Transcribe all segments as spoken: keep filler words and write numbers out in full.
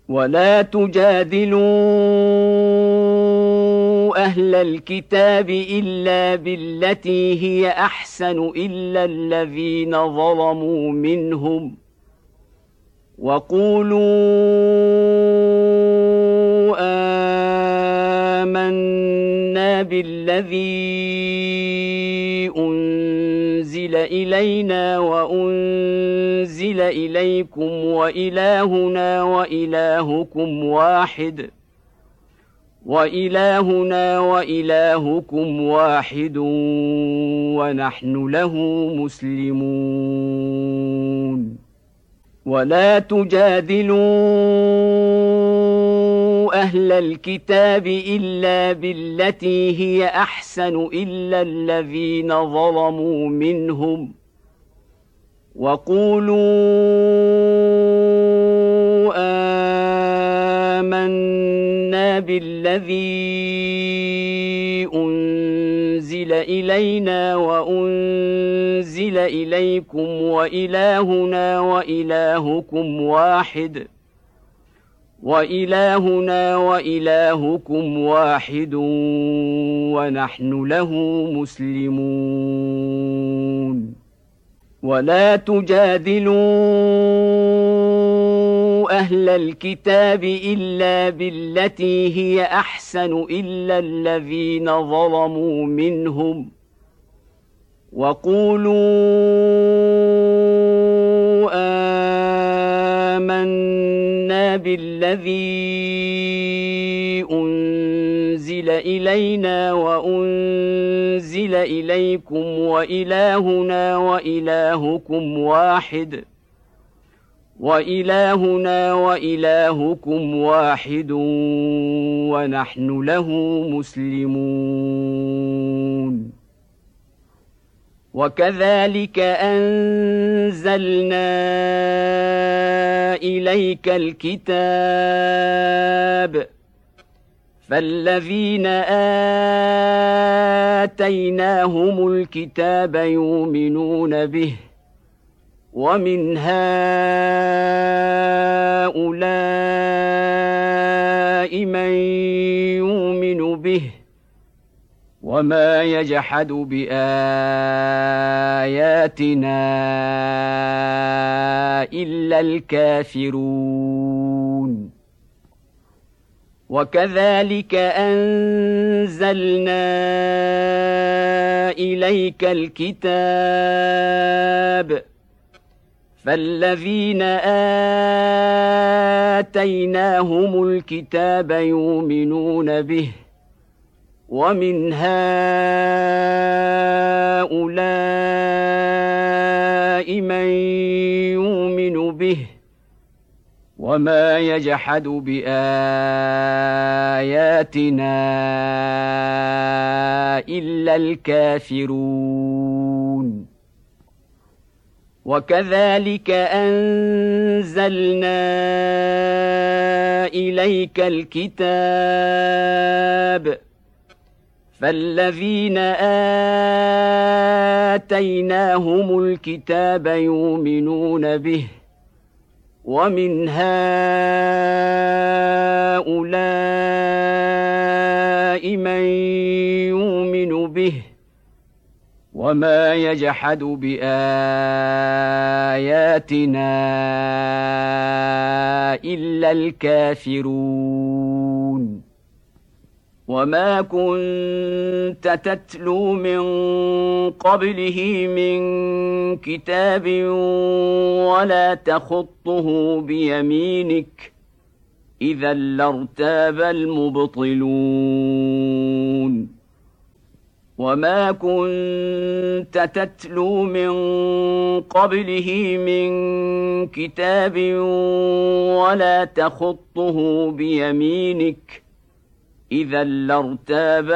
ولا تجادلوا أهل الكتاب إلا بالتي هي أحسن إلا الذين ظلموا منهم وقولوا آمنا بالذي أنزل إلينا وأنزل إليكم وإلهنا وإلهكم واحد وإلهنا وإلهكم واحد ونحن له مسلمون ولا تجادلوا أهل الكتاب إلا بالتي هي أحسن إلا الذين ظلموا منهم وقولوا آمنا بالذي أنزل إلينا وأنزل إليكم وإلهنا وإلهكم واحد وإلهنا وإلهكم واحد ونحن له مسلمون ولا تجادلوا أهل الكتاب إلا بالتي هي أحسن إلا الذين ظلموا منهم وقولوا آمنا بالذي أنزل إلينا وأنزل إليكم وإلهنا وإلهكم واحد وإلهنا وإلهكم واحد ونحن له مسلمون وكذلك أنزلنا إليك الكتاب فالذين آتيناهم الكتاب يؤمنون به ومن هؤلاء من يؤمن به وما يجحد بآياتنا إلا الكافرون وكذلك أنزلنا إليك الكتاب فالذين آتيناهم الكتاب يؤمنون به ومن هؤلاء من يؤمن به وما يجحد بآياتنا إلا الكافرون وكذلك أنزلنا إليك الكتاب فالذين آتيناهم الكتاب يؤمنون به ومن هؤلاء من يؤمن به وما يجحد بآياتنا إلا الكافرون وما كنت تتلو من قبله من كتاب ولا تخطه بيمينك إذا لارتاب المبطلون وما كنت تتلو من قبله من كتاب ولا تخطه بيمينك إذا لارتاب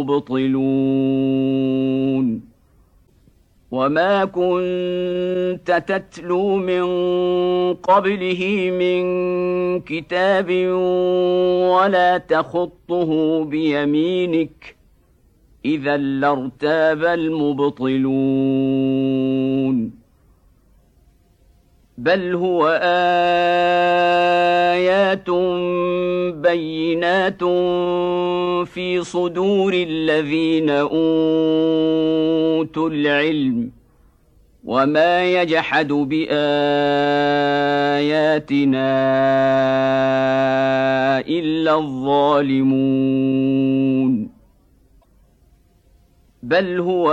المبطلون وما كنت تتلو من قبله من كتاب ولا تخطه بيمينك إذا لارتاب المبطلون بل هو آيات بينات في صدور الذين أوتوا العلم وما يجحد بآياتنا إلا الظالمون بل هو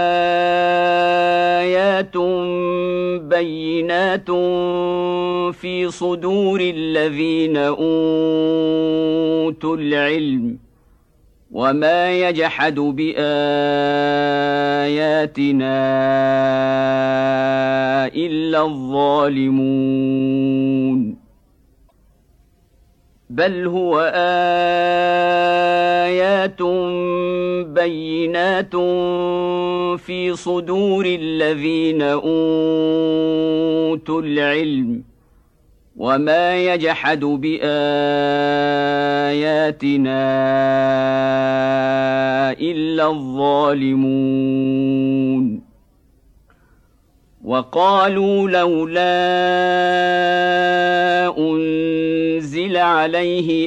آيات بينات في صدور الذين أوتوا العلم وما يجحد بآياتنا إلا الظالمون بل هو آيات بينات في صدور الذين أوتوا العلم وما يجحد بآياتنا إلا الظالمون وقالوا لولا أنزل عليه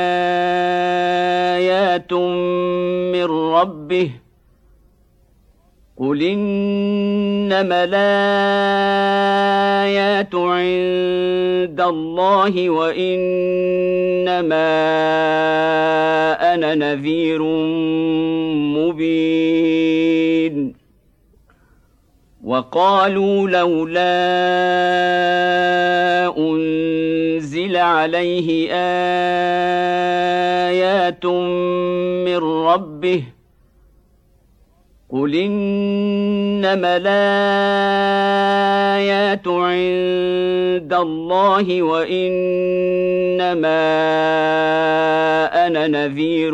آيات من ربه قل إنما الآيات عند الله وإنما أنا نذير مبين وقالوا لولا أنزل عليه آيات من ربه قل إنما الآيات عند الله وإنما أنا نذير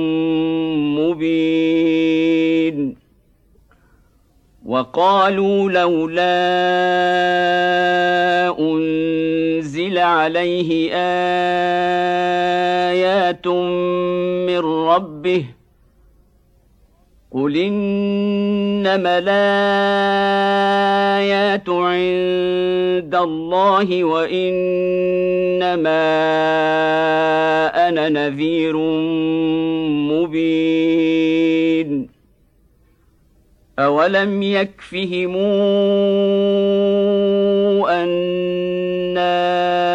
مبين وقالوا لولا أنزل عليه آيات من ربه قل إنما الآيات عند الله وإنما أنا نذير مبين أولم يكفهم أنا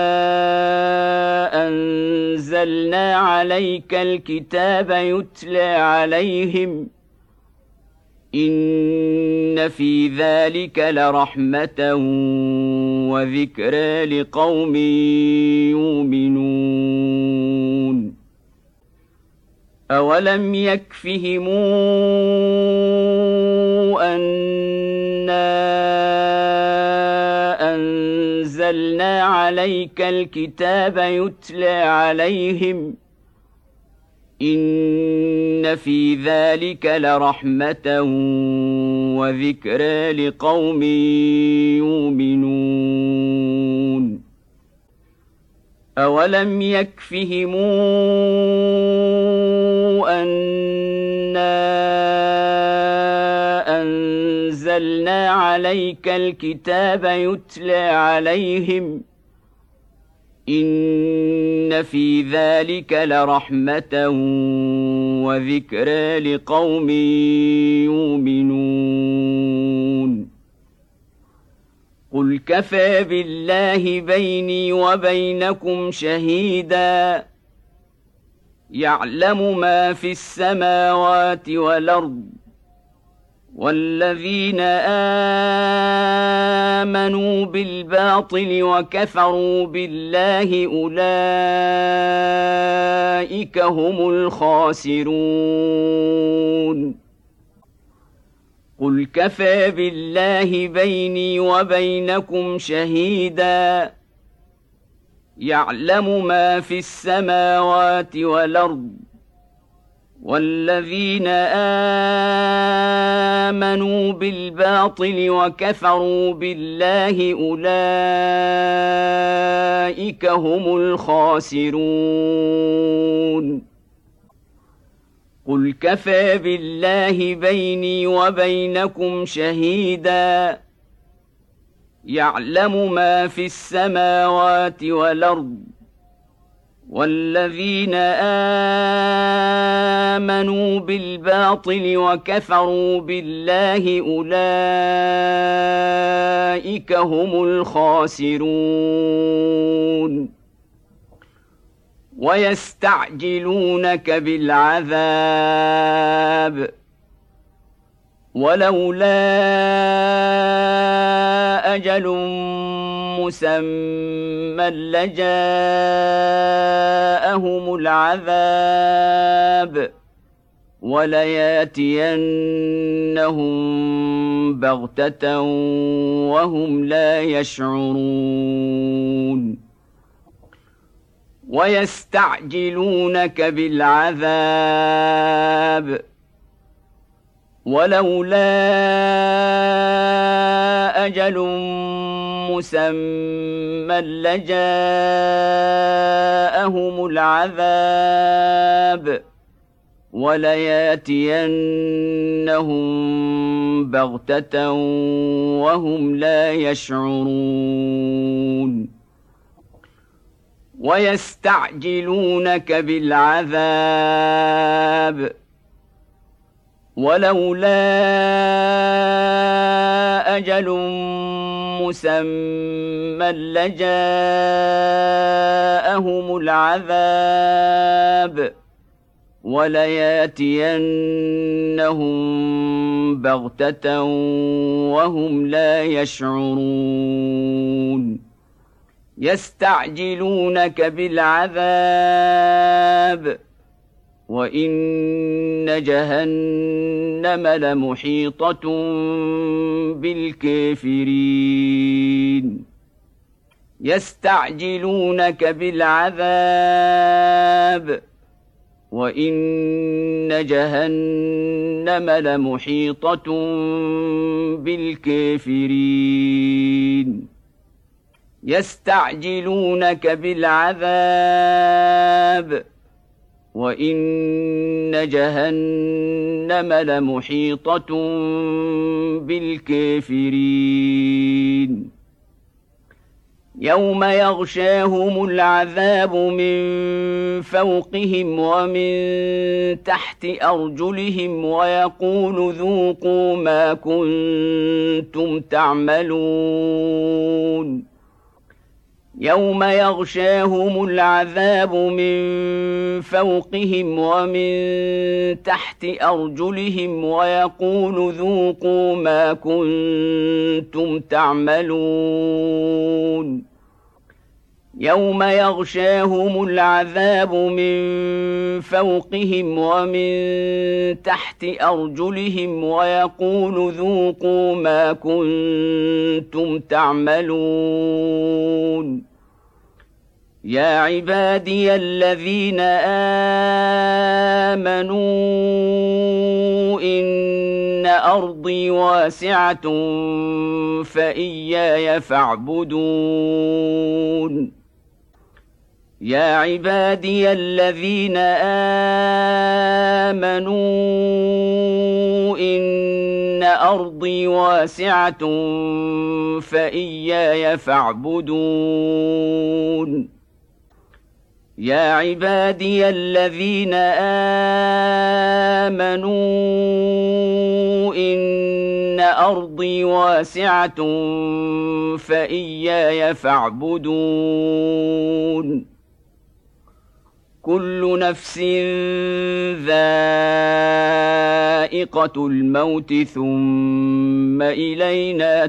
أنزلنا عليك الكتاب يتلى عليهم إن في ذلك لرحمة وذكرى لقوم يؤمنون أولم يكفهم أنا أنزلنا عليك الكتاب يتلى عليهم إن في ذلك لرحمة وذكرى لقوم يؤمنون أولم يكفهم أنا أنزلنا عليك الكتاب يتلى عليهم إن في ذلك لرحمة وذكرى لقوم يؤمنون قل كفى بالله بيني وبينكم شهيدا يعلم ما في السماوات والأرض والذين آمنوا بالباطل وكفروا بالله أولئك هم الخاسرون قل كفى بالله بيني وبينكم شهيدا يعلم ما في السماوات والأرض والذين آمنوا بالباطل وكفروا بالله أولئك هم الخاسرون قل كفى بالله بيني وبينكم شهيدا يعلم ما في السماوات والأرض والذين آمنوا بالباطل وكفروا بالله أولئك هم الخاسرون ويستعجلونك بالعذاب ولولا أجل مسمى لجاءهم العذاب ولياتينهم بغتة وهم لا يشعرون ويستعجلونك بالعذاب ولولا أجل مسمى لجاءهم العذاب ولياتينهم بغتة وهم لا يشعرون ويستعجلونك بالعذاب ولولا أجل مسمى لجاءهم العذاب ولياتينهم بغتة وهم لا يشعرون يستعجلونك بالعذاب وإن جهنم لمحيطة بالكافرين يستعجلونك بالعذاب وإن جهنم لمحيطة بالكافرين يستعجلونك بالعذاب وإن جهنم لمحيطة بالكافرين يوم يغشاهم العذاب من فوقهم ومن تحت أرجلهم ويقول ذوقوا ما كنتم تعملون يوم يغشاهم العذاب من فوقهم ومن تحت أرجلهم ويقول ذوقوا ما كنتم تعملون يوم يغشاهم العذاب من فوقهم ومن تحت أرجلهم ويقول ذوقوا ما كنتم تعملون يا عبادي الذين آمنوا إن أرضي واسعة فإياي فاعبدون يا عبادي الذين آمنوا إن أرضي واسعة فإياي فاعبدون يا عبادي الذين آمنوا إن أرضي واسعة فإياي فاعبدون كل نفس ذائقة الموت ثم إلينا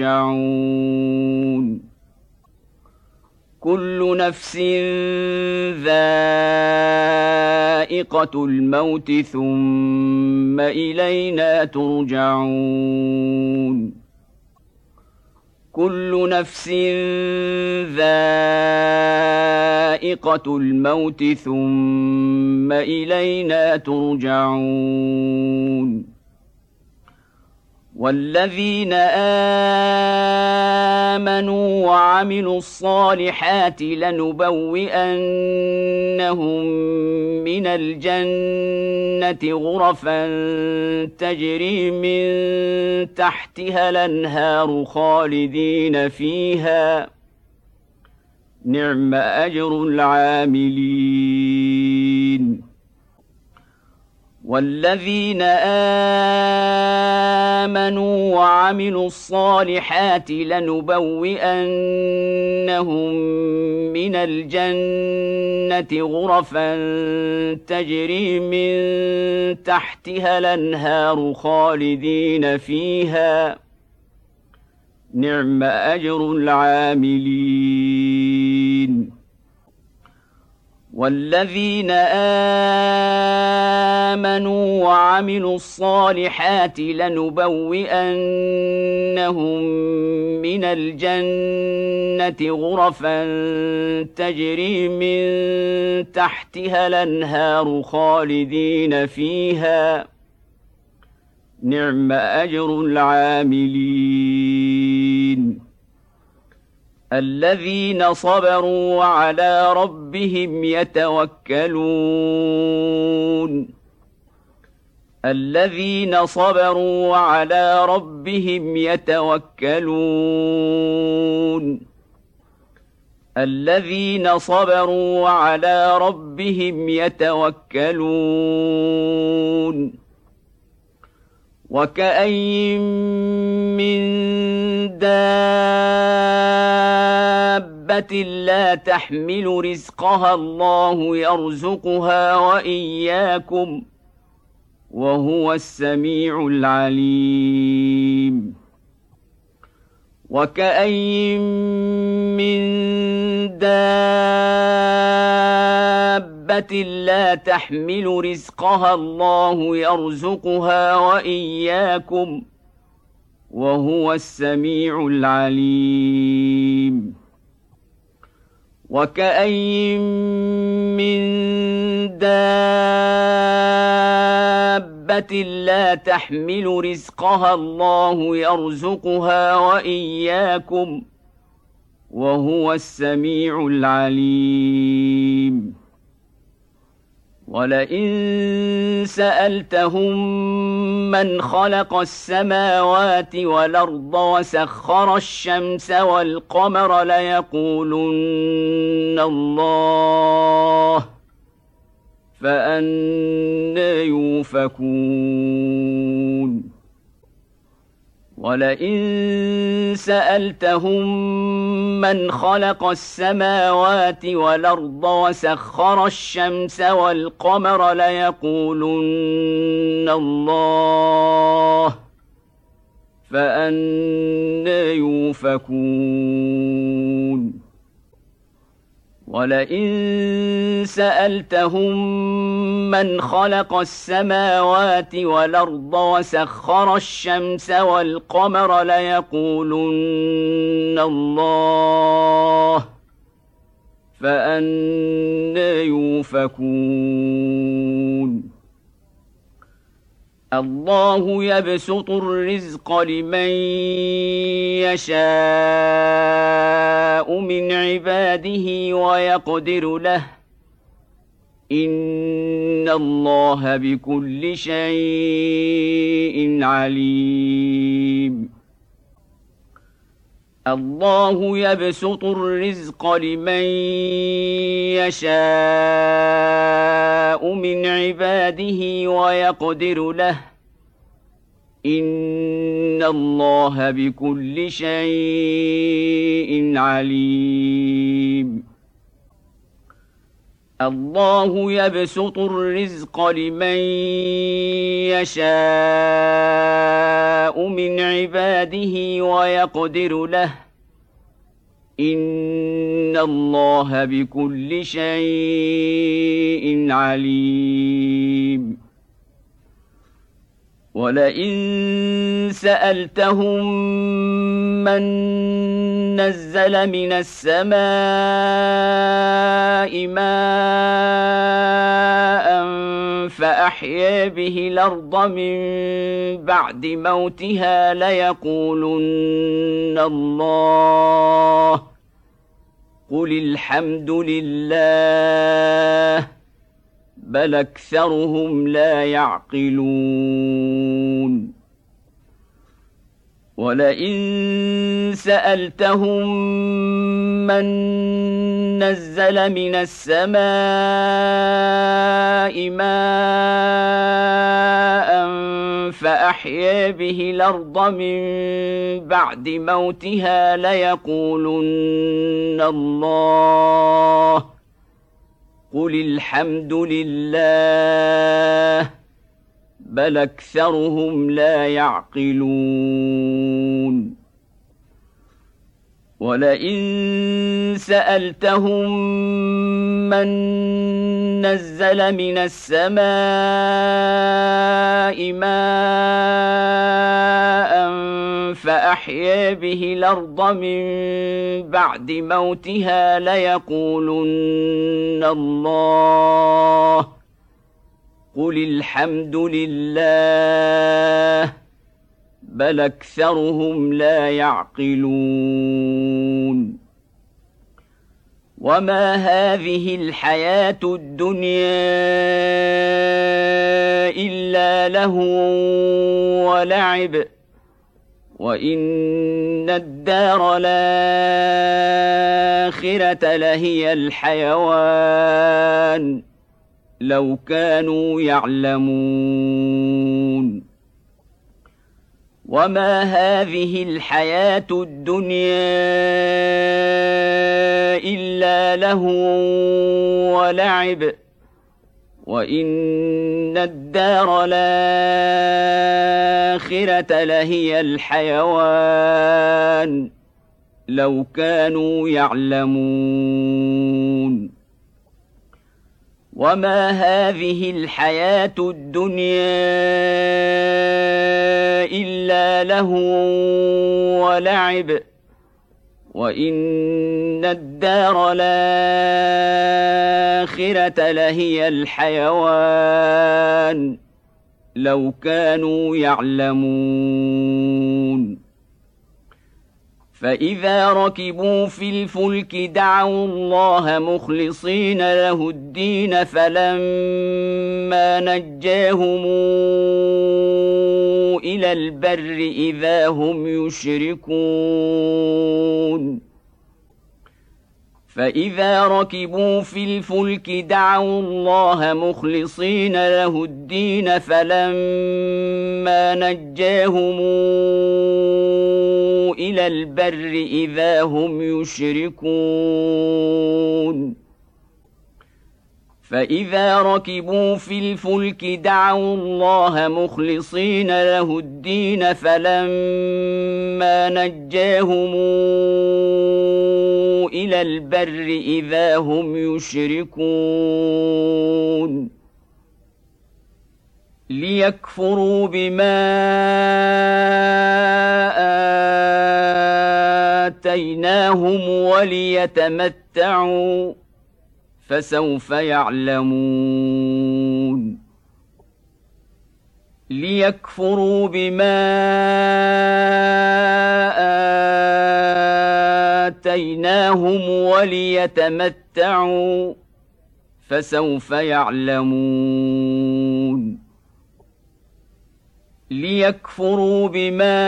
ترجعون كل نفس ذائقة الموت ثم إلينا ترجعون كل نفس ذائقة الموت ثم إلينا ترجعون والذين آمنوا وعملوا الصالحات لنبوئنهم من الجنة غرفا تجري من تحتها الأنهار خالدين فيها نعم أجر العاملين والذين آمنوا وعملوا الصالحات لنبوئنهم من الجنة غرفا تجري من تحتها الأنهار خالدين فيها نعم أجر العاملين والذين آمنوا وعملوا الصالحات لنبوئنهم من الجنة غرفا تجري من تحتها الأنهار خالدين فيها نعم أجر العاملين الذين صبروا وعلى ربهم يتوكلون الذين صبروا وعلى ربهم يتوكلون الذين صبروا وعلى ربهم يتوكلون وكأين من دابة لا تحمل رزقها الله يرزقها وإياكم وهو السميع العليم وكأين من دابة لا تحمل رزقها الله يرزقها وإياكم وهو السميع العليم وكأين من دابة لا تحمل رزقها الله يرزقها وإياكم وهو السميع العليم ولئن سألتهم من خلق السماوات والأرض وسخر الشمس والقمر ليقولن الله فأنى يؤفكون ولئن سألتهم من خلق السماوات والأرض وسخر الشمس والقمر ليقولن الله فأنى يؤفكون ولئن سألتهم من خلق السماوات والأرض وسخر الشمس والقمر ليقولن الله فأنى يؤفكون الله يبسط الرزق لمن يشاء من عباده ويقدر له إن الله بكل شيء عليم الله يبسط الرزق لمن يشاء من عباده ويقدر له إن الله بكل شيء عليم الله يبسط الرزق لمن يشاء من عباده ويقدر له إن الله بكل شيء عليم ولئن سألتهم من نزل من السماء ماء فأحيا به الأرض من بعد موتها ليقولن الله قل الحمد لله بل أكثرهم لا يعقلون ولئن سألتهم من نزل من السماء ماء فأحيا به الأرض من بعد موتها ليقولن الله قل الحمد لله بل أكثرهم لا يعقلون ولئن سألتهم من نزل من السماء ماء فأحيا به الأرض من بعد موتها ليقولن الله قل الحمد لله بل أكثرهم لا يعقلون وما هذه الحياة الدنيا إلا لهو ولعب وإن الدار الآخرة لهي الحيوان لو كانوا يعلمون وما هذه الحياة الدنيا إلا لهو ولعب وإن الدار الآخرة لهي الحيوان لو كانوا يعلمون وما هذه الحياة الدنيا إلا لهو ولعب وإن الدار الآخرة لهي الحيوان لو كانوا يعلمون فإذا ركبوا في الفلك دعوا الله مخلصين له الدين فلما نجاهم إلى البر إذا هم يشركون فإذا ركبوا في الفلك دعوا الله مخلصين له الدين فلما نجاهم إلى البر إذا هم يشركون فإذا ركبوا في الفلك دعوا الله مخلصين له الدين فلما نجاهم إلى البر إذا هم يشركون ليكفروا بما آتيناهم وليتمتعوا فسوف يعلمون ليكفروا بما آتيناهم وليتمتعوا فسوف يعلمون ليكفروا بما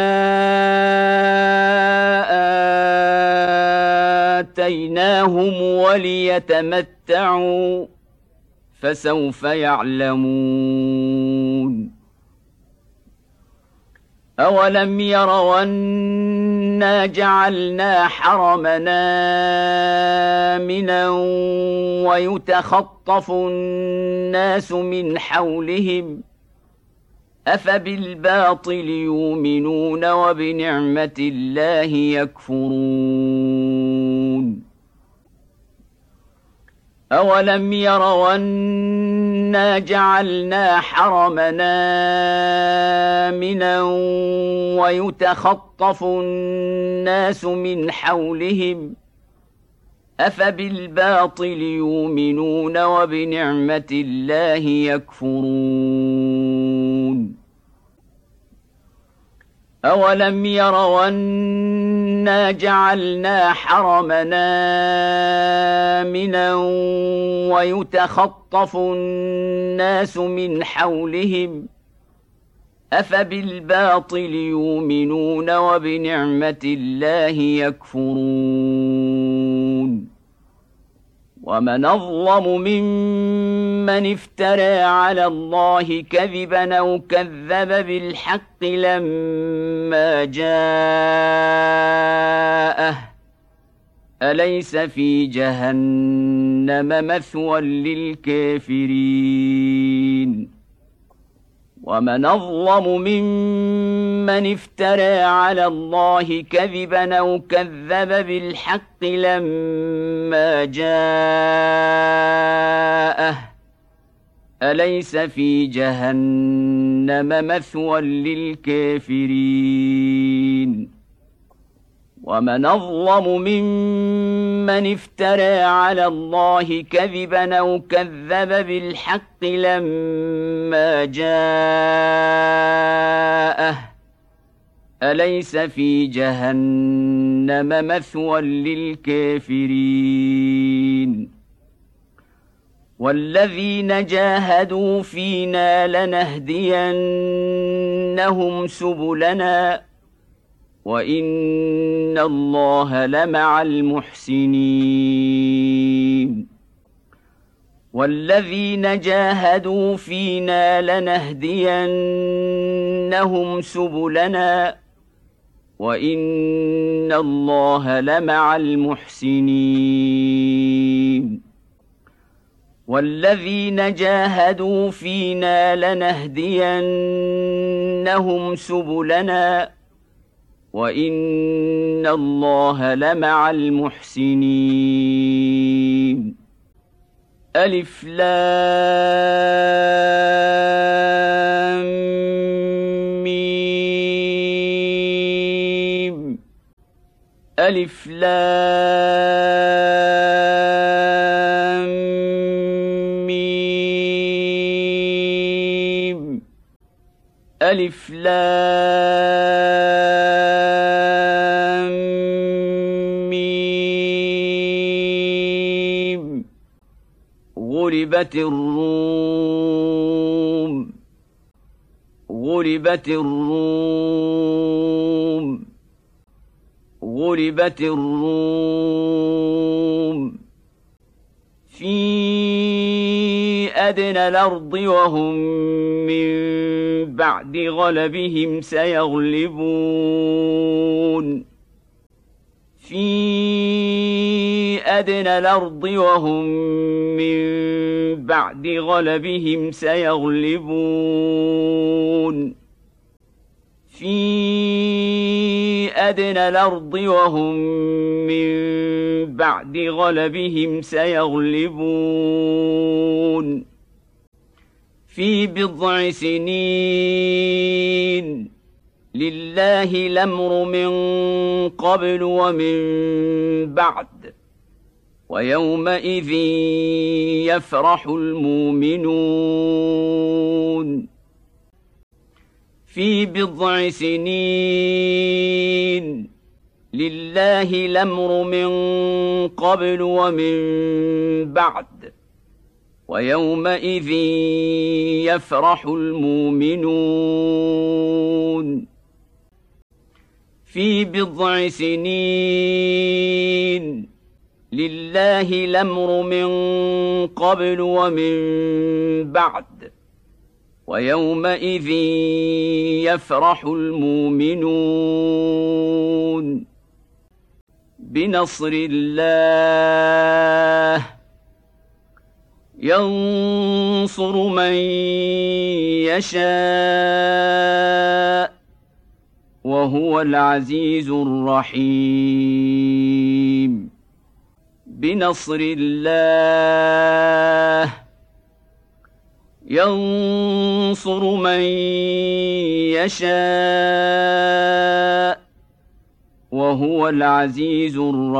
آتيناهم وليتمتعوا فسوف يعلمون أولم يروا أنا جعلنا حرمنا آمنا ويتخطف الناس من حولهم أفبالباطل يؤمنون وبنعمة الله يكفرون أولم يروا أنا جعلنا حرمنا آمنا ويتخطف الناس من حولهم أفبالباطل يؤمنون وبنعمة الله يكفرون أولم يروا أنا جعلنا حرمنا آمنا ويتخطف الناس من حولهم أفبالباطل يؤمنون وبنعمة الله يكفرون ومن أظلم ممن افترى على الله كذبا أو كذب بالحق لما جاءه أليس في جهنم مثوى للكافرين ومن أظلم ممن افترى على الله كذبا أو كذب بالحق لما جاءه أليس في جهنم مثوى للكافرين ومن أظلم ممن افترى على الله كذبا أو كذب بالحق لما جاءه أليس في جهنم مثوى للكافرين والذين جاهدوا فينا لنهدينهم سبلنا وإن الله لمع المحسنين والذين جاهدوا فينا لنهدينهم سبلنا وإن الله لمع المحسنين والذين جاهدوا فينا لنهدينهم سبلنا وإن الله لمع المحسنين ألف لام ميم ألف لام ميم ألف لام ميم غلبت الروم غلبت الروم غلبت الروم في أدنى الأرض وهم من بعد غلبهم سيغلبون في أدنى الأرض وهم من بعد غلبهم سيغلبون في أدنى الأرض وهم من بعد غلبهم سيغلبون في بضع سنين لله الأمر من قبل ومن بعد ويومئذ يفرح المؤمنون في بضع سنين لله الأمر من قبل ومن بعد ويومئذ يفرح المؤمنون في بضع سنين لله الأمر من قبل ومن بعد ويومئذ يفرح المؤمنون بنصر الله ينصر من يشاء وهو العزيز الرحيم بنصر الله ينصر من يشاء وهو وهو العزيز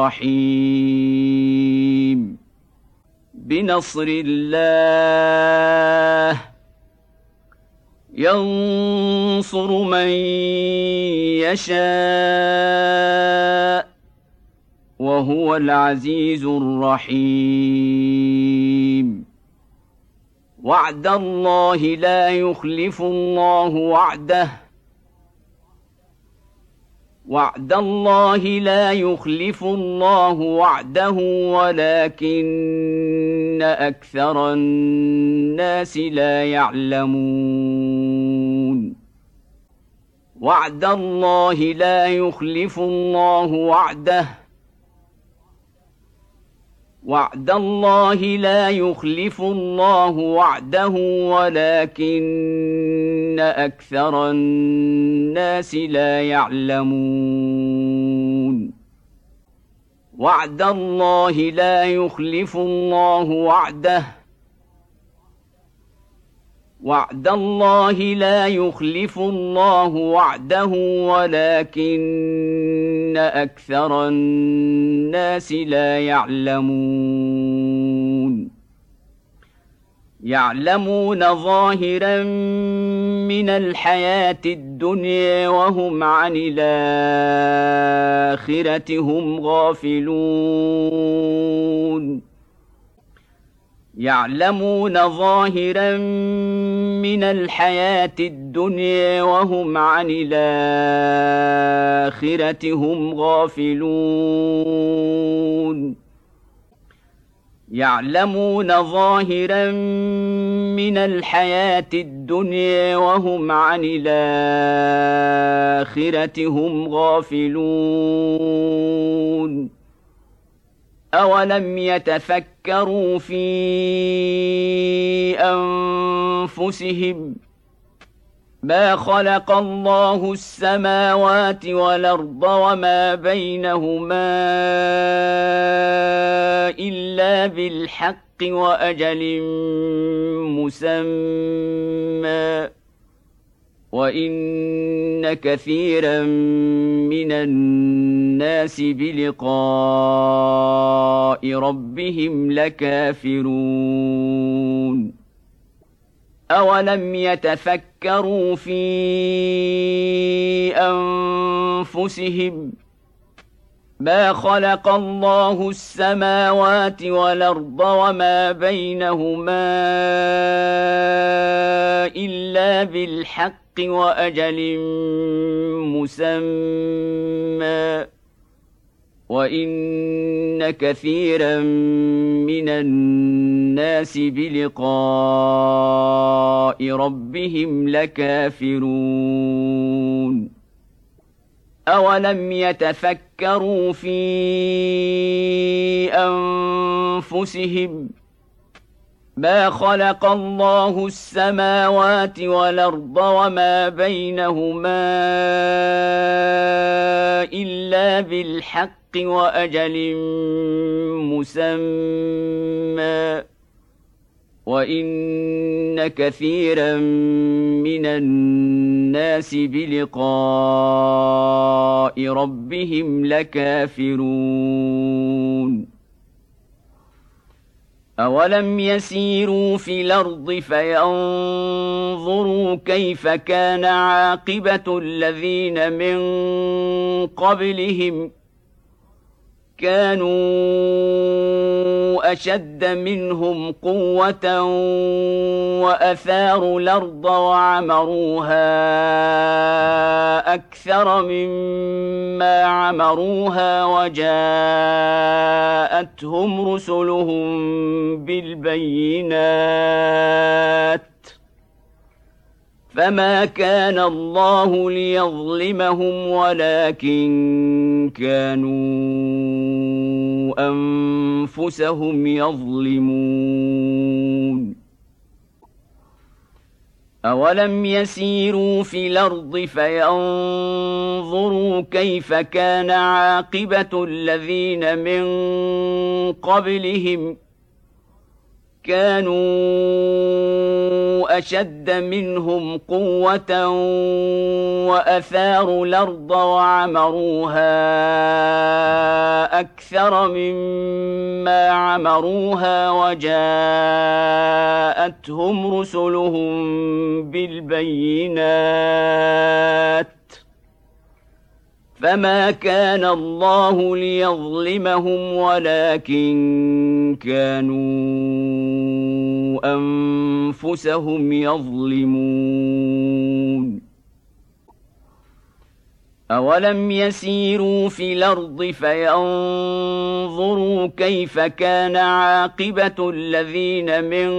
الرحيم بنصر الله ينصر من يشاء وهو العزيز الرحيم وعد الله لا يخلف الله وعده وعد الله لا يخلف الله وعده ولكن أكثر الناس لا يعلمون وعد الله لا يخلف الله وعده وعد الله لا يخلف الله وعده ولكن أكثر الناس لا يعلمون وعد الله لا يخلف الله وعده وعد الله لا يخلف الله وعده ولكن أكثر الناس لا يعلمون يعلمون ظاهرا من الحياة الدنيا وهم عن الآخرة هم غافلون يعلمون ظاهرا من الحياة الدنيا وهم عن الآخرة هم غافلون يعلمون ظاهرا من الحياة الدنيا وهم عن الآخرة هم غافلون أولم يتفكروا في أنفسهم ما خلق الله السماوات والأرض وما بينهما إلا بالحق وأجل مسمى وإن كثيرا من الناس بلقاء ربهم لكافرون أولم يتفكروا في أنفسهم ما خلق الله السماوات والأرض وما بينهما إلا بالحق وأجل مسمى وإن كثيرا من الناس بلقاء ربهم لكافرون أولم يتفكروا في أنفسهم ما خلق الله السماوات والأرض وما بينهما إلا بالحق وأجل مسمى وإن كثيرا من الناس بلقاء ربهم لكافرون أولم يسيروا في الأرض فينظروا كيف كان عاقبة الذين من قبلهم كانوا أشد منهم قوة وأثاروا الأرض وعمروها أكثر مما عمروها وجاءتهم رسلهم بالبينات فما كان الله ليظلمهم ولكن كانوا أنفسهم يظلمون أولم يسيروا في الأرض فينظروا كيف كان عاقبة الذين من قبلهم كانوا أشد منهم قوة وأثاروا الأرض وعمروها أكثر مما عمروها وجاءتهم رسلهم بالبينات فما كان الله ليظلمهم ولكن كانوا أنفسهم يظلمون أولم يسيروا في الأرض فينظروا كيف كان عاقبة الذين من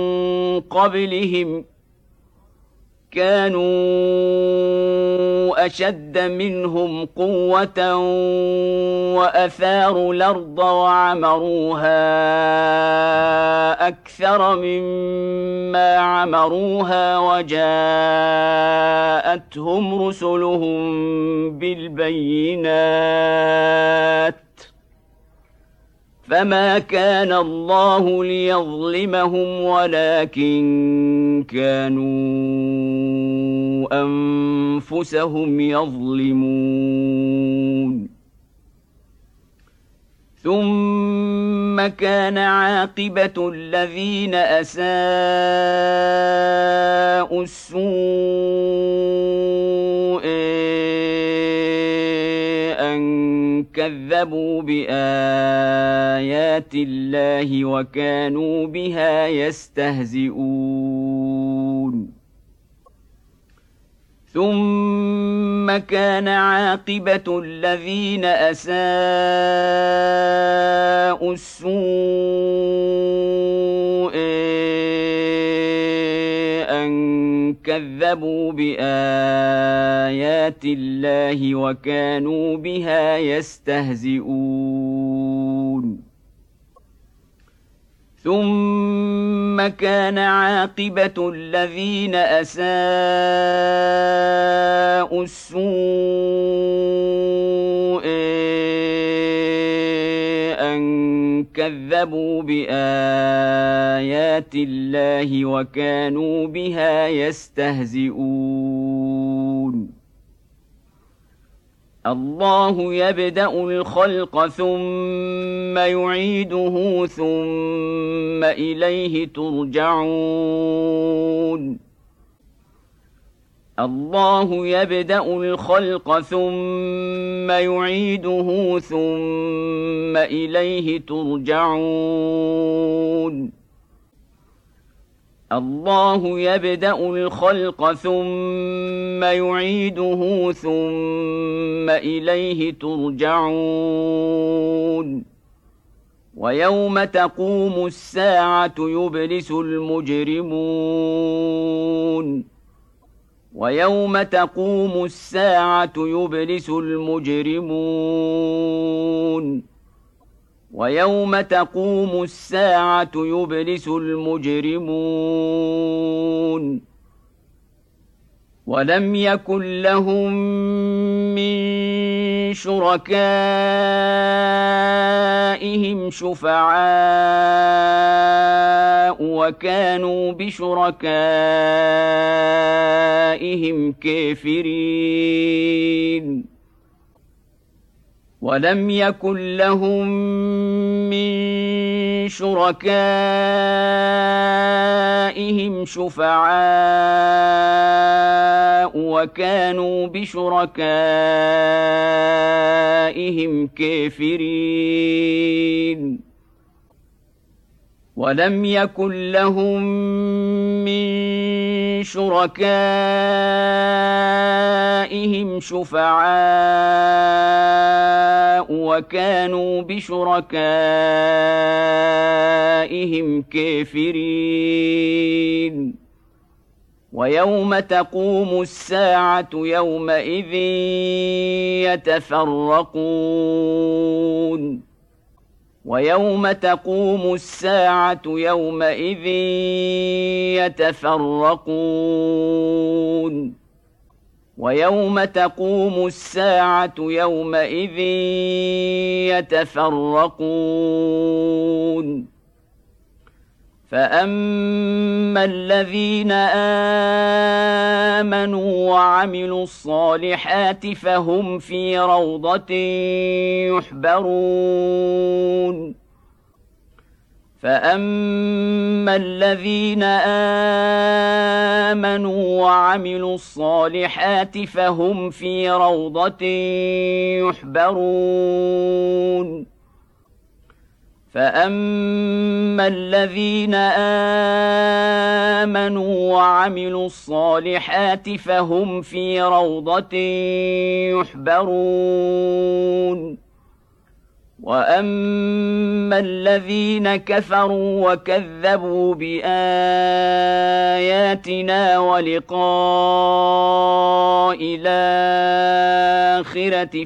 قبلهم كانوا أشد منهم قوة وأثاروا الأرض وعمروها أكثر مما عمروها وجاءتهم رسلهم بالبينات فما كان الله ليظلمهم ولكن كانوا أنفسهم يظلمون ثم كان عاقبة الذين أساءوا السوء أن كذبوا بآيات الله وكانوا بها يستهزئون ثم كان عاقبة الذين أساءوا السوء أن كذبوا بآيات الله وكانوا بها يستهزئون ثم كان عاقبة الذين أساءوا السوء أن كذبوا بآيات الله وكانوا بها يستهزئون الله يبدأ الخلق ثم يعيده ثم إليه ترجعون الله يبدأ الخلق ثم يعيده ثم إليه ترجعون الله يبدأ الخلق ثم يعيده ثم إليه ترجعون ويوم تقوم الساعة يبلس المجرمون ويوم تقوم الساعة يبلس المجرمون ويوم تقوم الساعة يبلس المجرمون ولم يكن لهم من شركائهم شفعاء وكانوا بشركائهم كافرين ولم يكن لهم من شركائهم شفعاء وكانوا بشركائهم كافرين ولم يكن لهم من شركائهم شفعاء وكانوا بشركائهم كافرين ويوم تقوم الساعة يومئذ يتفرقون ويوم تقوم الساعة يومئذ يتفرقون ويوم تقوم الساعة يومئذ يتفرقون فأما الذين آمنوا وعملوا الصالحات فهم في روضة يحبرون فأما الذين آمنوا وعملوا الصالحات فهم في روضة يحبرون فأما الذين آمنوا وعملوا الصالحات فهم في روضة يحبرون وأما الذين كفروا وكذبوا بآياتنا ولقاء الآخرة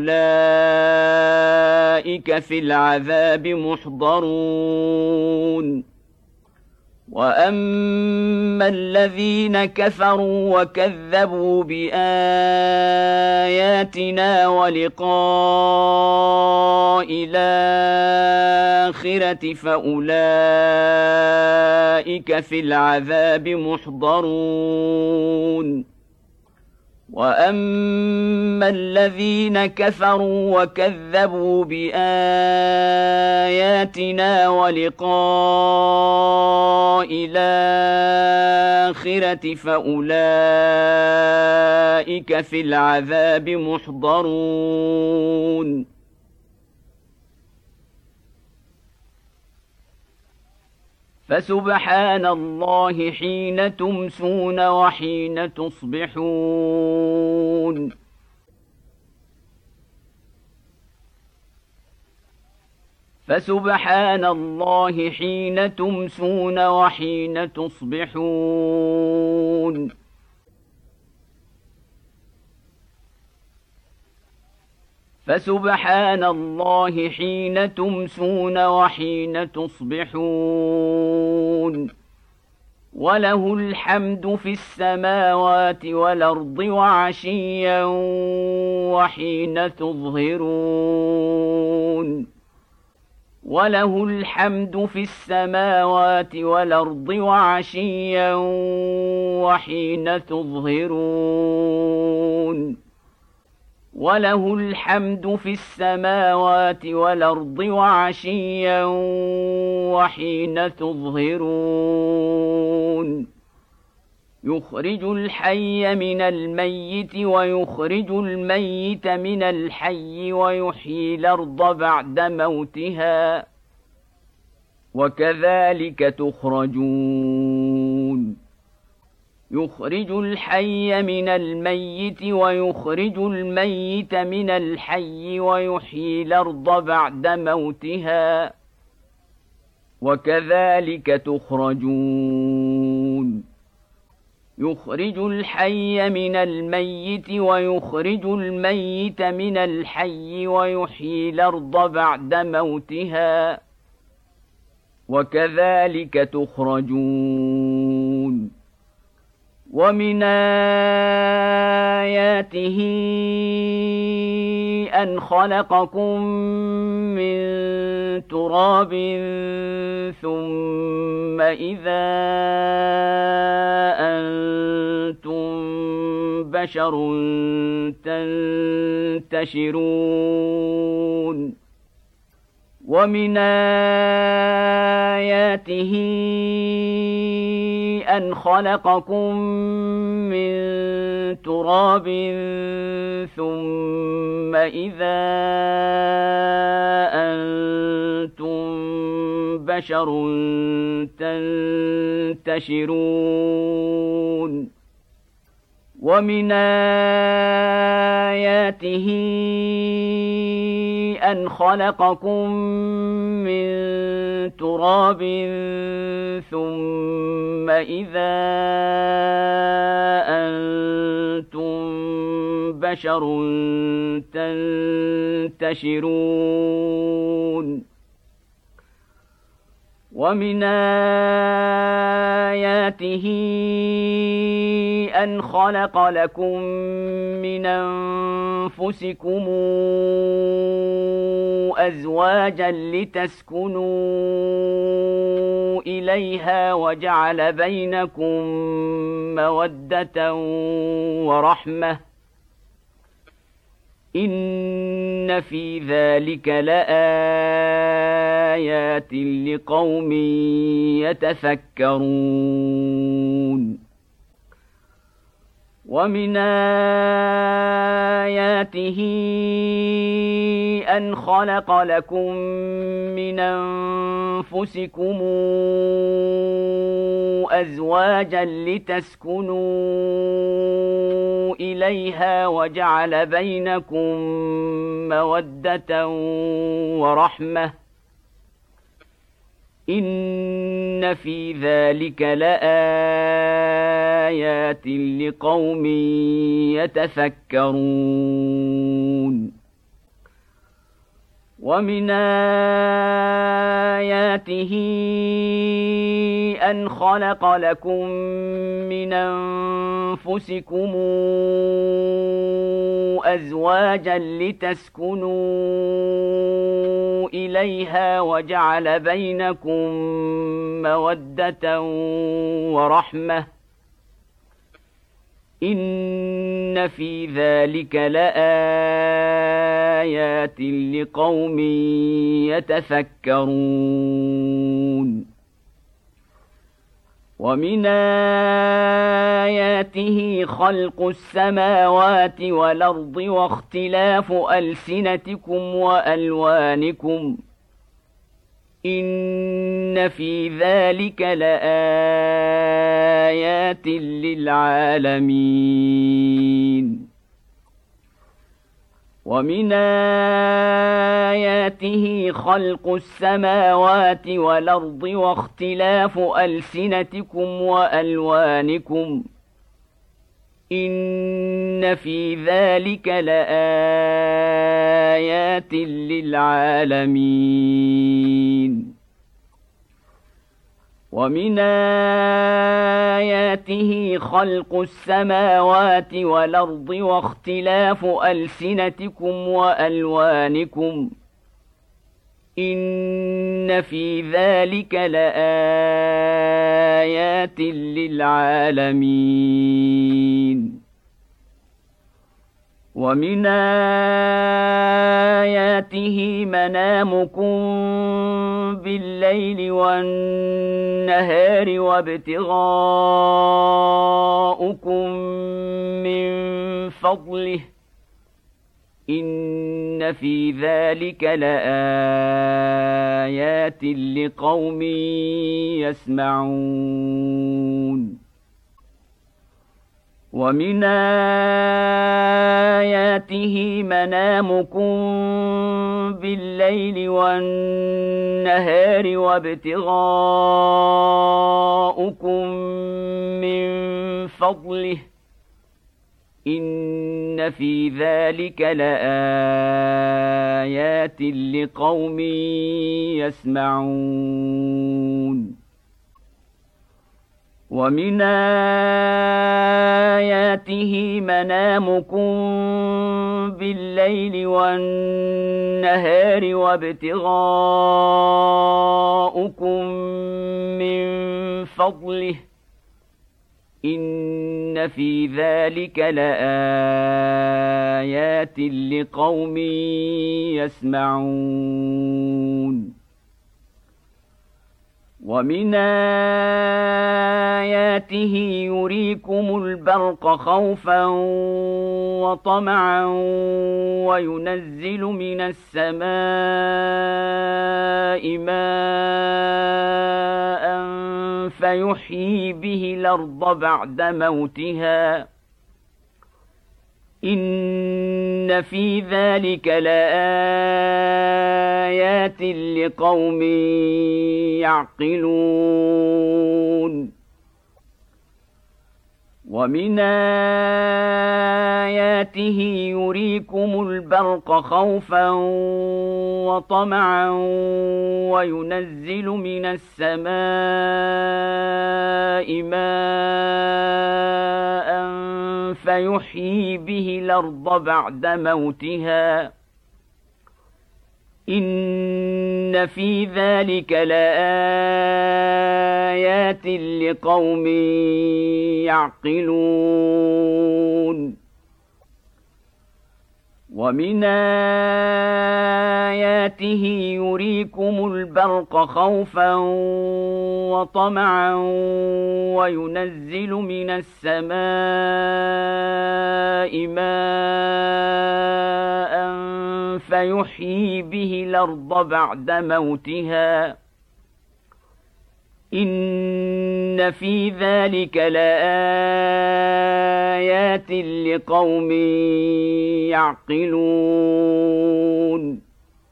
فأولئك في العذاب محضرون وأما الذين كفروا وكذبوا بآياتنا ولقاء الآخرة فأولئك في العذاب محضرون وأما الذين كفروا وكذبوا بآياتنا ولقاء الآخرة فأولئك في العذاب محضرون فسبحان الله حين تمسون وحين تصبحون فسبحان الله حين تمسون وحين تصبحون فسبحان الله حين تمسون وحين تصبحون وله الحمد في السماوات والأرض وعشيا وحين تظهرون وله الحمد في السماوات والأرض وعشيا وحين تظهرون وله الحمد في السماوات والأرض وعشيا وحين تظهرون يخرج الحي من الميت ويخرج الميت من الحي ويحيي الأرض بعد موتها وكذلك تخرجون يخرج الحي من الميت ويخرج الميت من الحي ويحيي الأرض بعد موتها وكذلك تخرجون يخرج الحي من الميت ويخرج الميت من الحي ويحيي الأرض بعد موتها وكذلك تخرجون ومن آياته أن خلقكم من تراب ثم إذا أنتم بشر تنتشرون ومن آياته أن خلقكم من تراب ثم إذا أنتم بشر تنتشرون ومن آياته أن خلقكم من تراب ثم إذا أنتم بشر تنتشرون ومن آياته آياته أن خلق لكم من أنفسكم أزواجا لتسكنوا إليها وجعل بينكم مودة ورحمة إن في ذلك لآيات لقوم يتفكرون ومن آياته أن خلق لكم من أنفسكم أزواجا لتسكنوا إليها وجعل بينكم مودة ورحمة إن في ذلك لآيات لقوم يتفكرون ومن آياته أن خلق لكم من أنفسكم أزواجا لتسكنوا إليها وجعل بينكم مودة ورحمة إن في ذلك لآيات لقوم يتفكرون ومن آياته خلق السماوات والأرض واختلاف ألسنتكم وألوانكم إن في ذلك لآيات للعالمين ومن آياته خلق السماوات والأرض واختلاف ألسنتكم وألوانكم إن في ذلك لآيات للعالمين ومن آياته خلق السماوات والأرض واختلاف ألسنتكم وألوانكم إن في ذلك لآيات للعالمين ومن آياته منامكم بالليل والنهار وابتغاؤكم من فضله إن في ذلك لآيات لقوم يسمعون ومن آياته منامكم بالليل والنهار وابتغاؤكم من فضله إن في ذلك لآيات لقوم يسمعون ومن آياته منامكم بالليل والنهار وابتغاؤكم من فضله إن في ذلك لآيات لقوم يسمعون ومن آياته يريكم البرق خوفا وطمعا وينزل من السماء ماء فيحيي به الأرض بعد موتها إن في ذلك لآيات لقوم يعقلون ومن آياته يريكم البرق خوفا وطمعا وينزل من السماء ماء فيحيي به الأرض بعد موتها إن في ذلك لآيات لقوم يعقلون ومن آياته يريكم البرق خوفا وطمعا وينزل من السماء ماء فيحيي به الأرض بعد موتها إن في ذلك لآيات لقوم يعقلون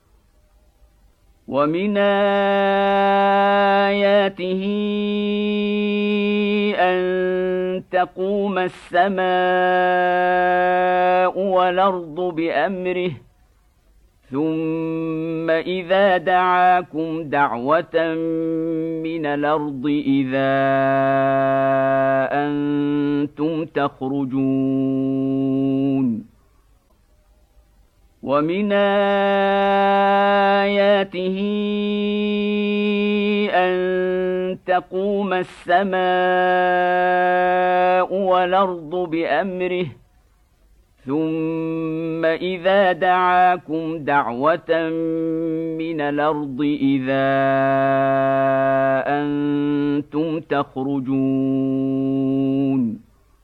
ومن آياته أن تقوم السماء والأرض بأمره ثم إذا دعاكم دعوة من الأرض إذا أنتم تخرجون ومن آياته أن تقوم السماء والأرض بأمره ثم إذا دعاكم دعوة من الأرض إذا أنتم تخرجون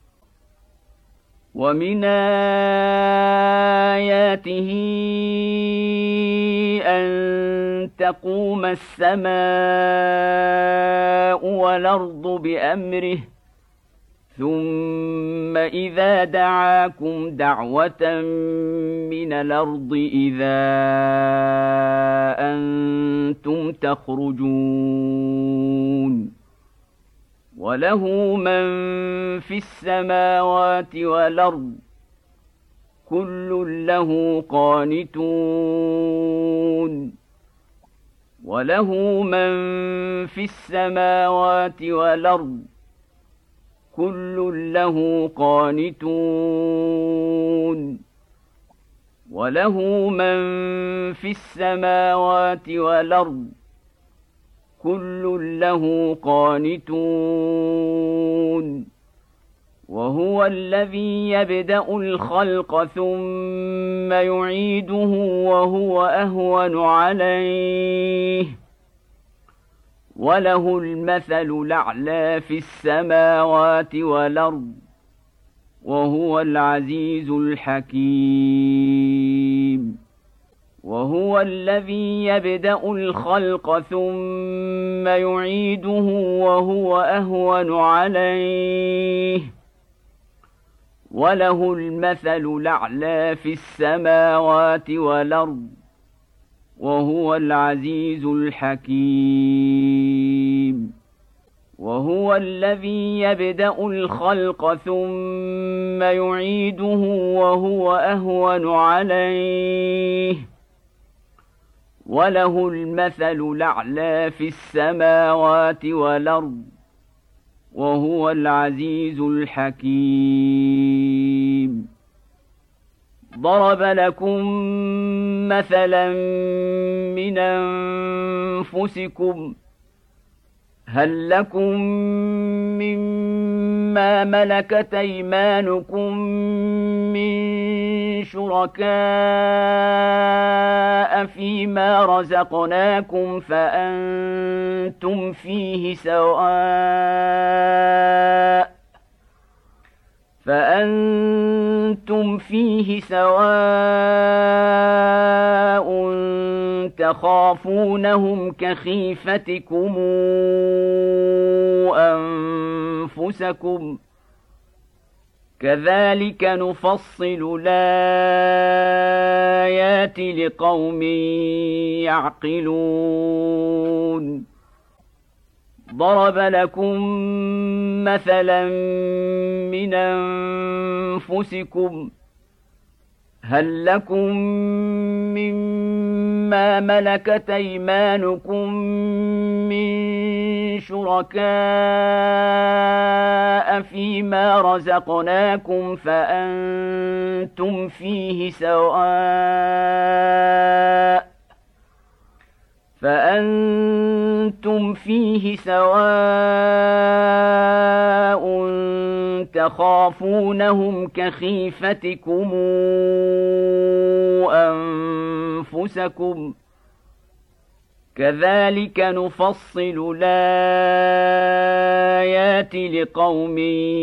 ومن آياته أن تقوم السماء والأرض بأمره ثم إذا دعاكم دعوة من الأرض إذا أنتم تخرجون وله من في السماوات والأرض كل له قانتون وله من في السماوات والأرض كل له قانتون وله من في السماوات والأرض كل له قانتون وهو الذي يبدأ الخلق ثم يعيده وهو أهون عليه وله المثل الأعلى في السماوات والأرض وهو العزيز الحكيم وهو الذي يبدأ الخلق ثم يعيده وهو أهون عليه وله المثل الأعلى في السماوات والأرض وهو العزيز الحكيم وهو الذي يبدأ الخلق ثم يعيده وهو أهون عليه وله المثل الأعلى في السماوات والأرض وهو العزيز الحكيم ضرب لكم مثلا من أنفسكم هل لكم مما ملكت أيمانكم من شركاء فيما رزقناكم فأنتم فيه سواء فأنتم فيه سواء تخافونهم كخيفتكم أنفسكم كذلك نفصل الآيات لقوم يعقلون ضرب لكم مثلا من أنفسكم هل لكم مما ملكت أيمانكم من شركاء فيما رزقناكم فأنتم فيه سواء فأنتم فيه سواء تخافونهم كخيفتكم أنفسكم كذلك نفصل الآيات لقوم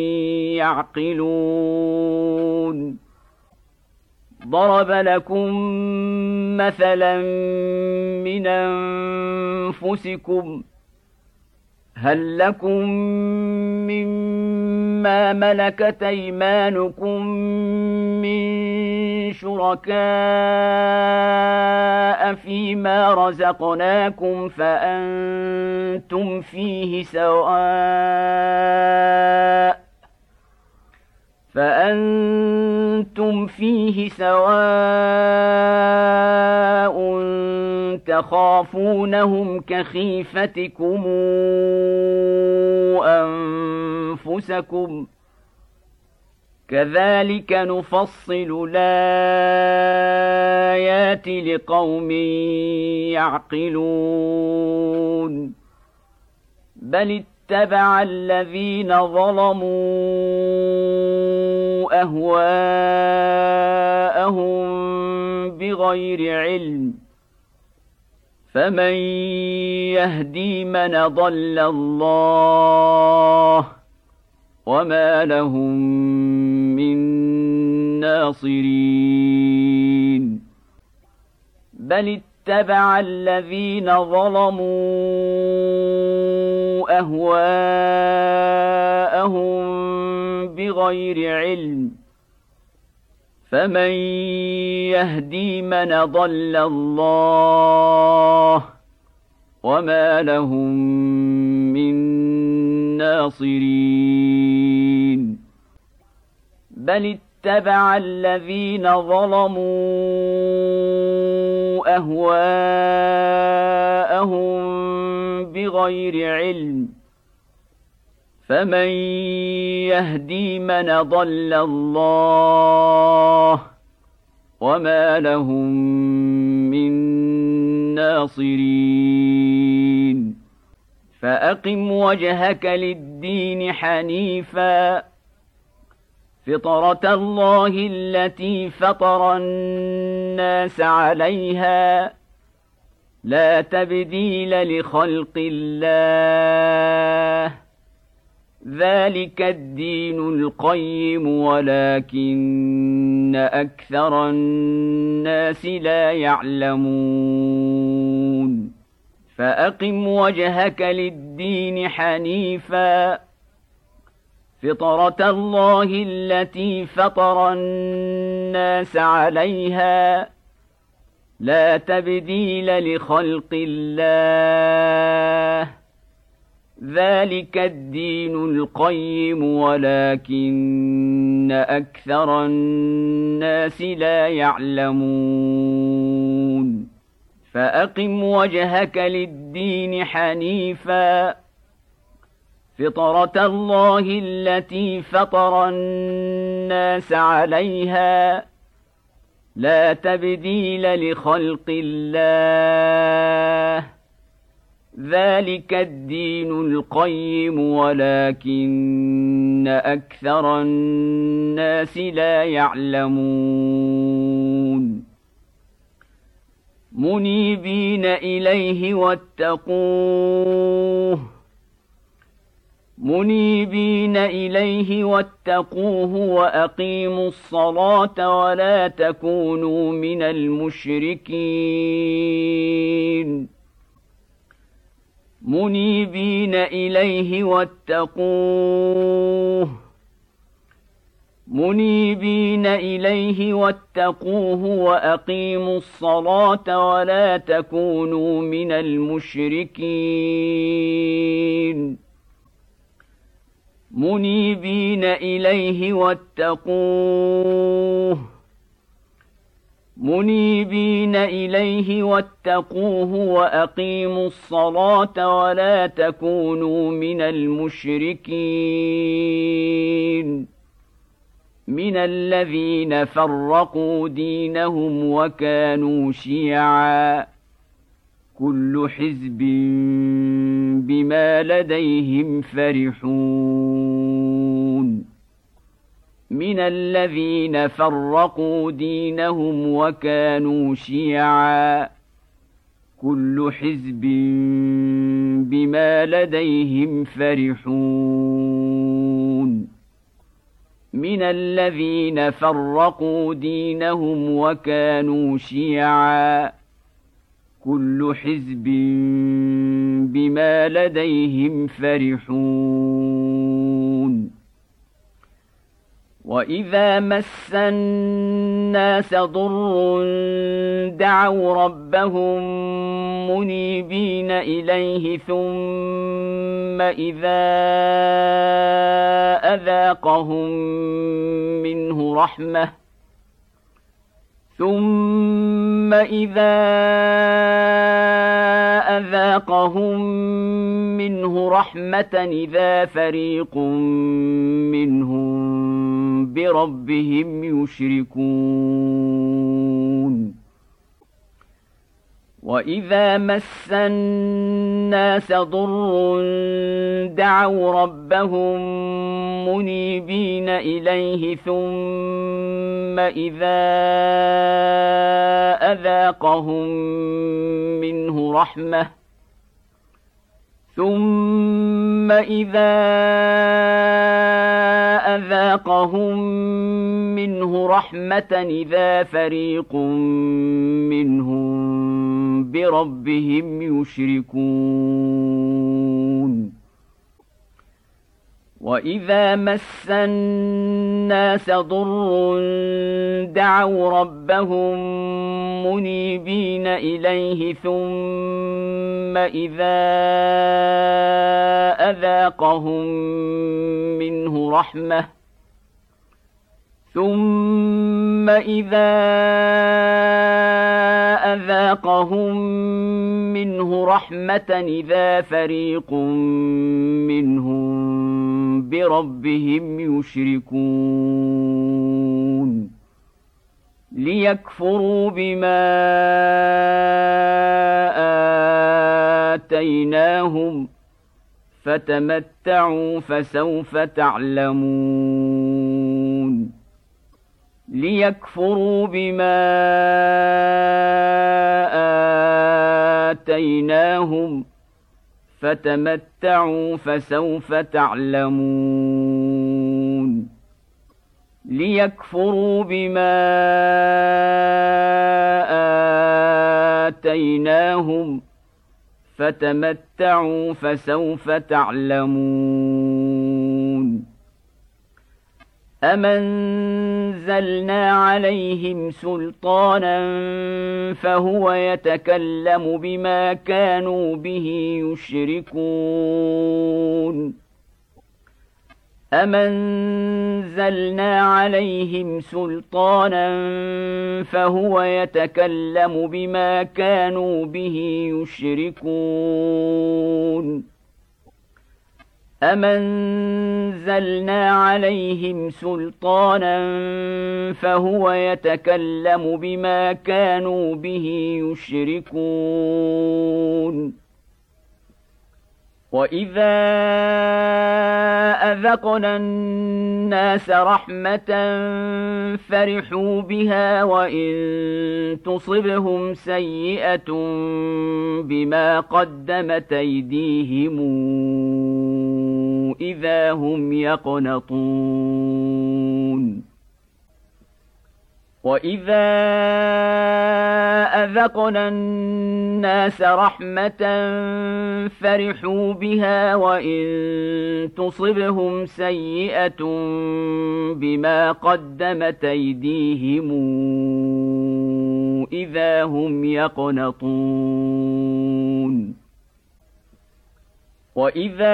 يعقلون ضرب لكم مثلا من أنفسكم هل لكم مما ملكت أيمانكم من شركاء فيما رزقناكم فأنتم فيه سواء فأنتم فيه سواء تخافونهم كخيفتكم أنفسكم كذلك نفصل الآيات لقوم يعقلون بل اتبع الذين ظلموا أهواءهم بغير علم فمن يهدي من ضل الله وما لهم من ناصرين بل اتبع الذين ظلموا أهواءهم بغير علم فمن يهدي من ضل الله وما لهم من ناصرين بل اتبع الذين ظلموا أهواءهم بغير علم فمن يهدي من ضل الله وما لهم من ناصرين فأقم وجهك للدين حنيفا فطرة الله التي فطر الناس عليها لا تبديل لخلق الله ذلك الدين القيم ولكن أكثر الناس لا يعلمون فأقم وجهك للدين حنيفا فطرة الله التي فطر الناس عليها لا تبديل لخلق الله ذلك الدين القيم ولكن أكثر الناس لا يعلمون فأقم وجهك للدين حنيفا فطرة الله التي فطر الناس عليها لا تبديل لخلق الله ذلك الدين القيم ولكن أكثر الناس لا يعلمون منيبين إليه واتقوه منيبين إليه واتقوه وأقيموا الصلاة ولا تكونوا من المشركين منيبين إليه واتقوه منيبين إليه واتقوه وأقيموا الصلاة ولا تكونوا من المشركين منيبين إليه واتقوه منيبين إليه واتقوه وأقيموا الصلاة ولا تكونوا من المشركين من الذين فرقوا دينهم وكانوا شيعا كل حزب بما لديهم فرحون من الذين فرقوا دينهم وكانوا شيعا كل حزب بما لديهم فرحون من الذين فرقوا دينهم وكانوا شيعا كل حزب بما لديهم فرحون وإذا مس الناس ضر دعوا ربهم منيبين إليه ثم إذا أذاقهم منه رحمة ثم إذا أذاقهم منه رحمة إذا فريق منهم بربهم يشركون وإذا مس الناس ضر دعوا ربهم منيبين إليه ثم إذا أذاقهم منه رحمة ثم إذا أذاقهم منه رحمة إذا فريق منهم بربهم يشركون وإذا مس الناس ضر دعوا ربهم منيبين إليه ثم إذا أذاقهم منه رحمة ثم إذا أذاقهم منه رحمة إذا فريق منهم بربهم يشركون ليكفروا بما آتيناهم فتمتعوا فسوف تعلمون ليكفروا بما آتيناهم فتمتعوا فسوف تعلمون ليكفروا بما آتيناهم فتمتعوا فسوف تعلمون أم أنزلنا عليهم سلطانا فهو يتكلم بما كانوا به يشركون أم أنزلنا عليهم سلطانا فهو يتكلم بما كانوا به يشركون أم أنزلنا عليهم سلطانا فهو يتكلم بما كانوا به يشركون وإذا أذقنا الناس رحمة فرحوا بها وإن تصبهم سيئة بما قدمت أيديهم إذا هم يقنطون وإذا أذقنا الناس رحمة فرحوا بها وإن تصبهم سيئة بما قدمت أيديهم إذا هم يقنطون وإذا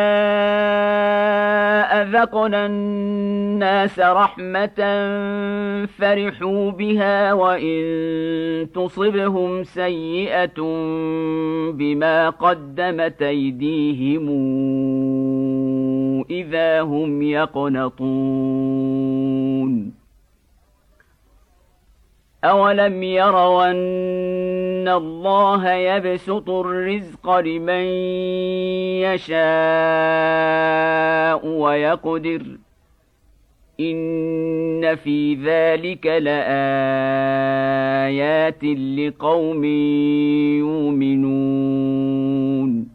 أذقنا الناس رحمة فرحوا بها وإن تصبهم سيئة بما قدمت أيديهم إذا هم يقنطون أولم يروا أن الله يبسط الرزق لمن يشاء ويقدر إن في ذلك لآيات لقوم يؤمنون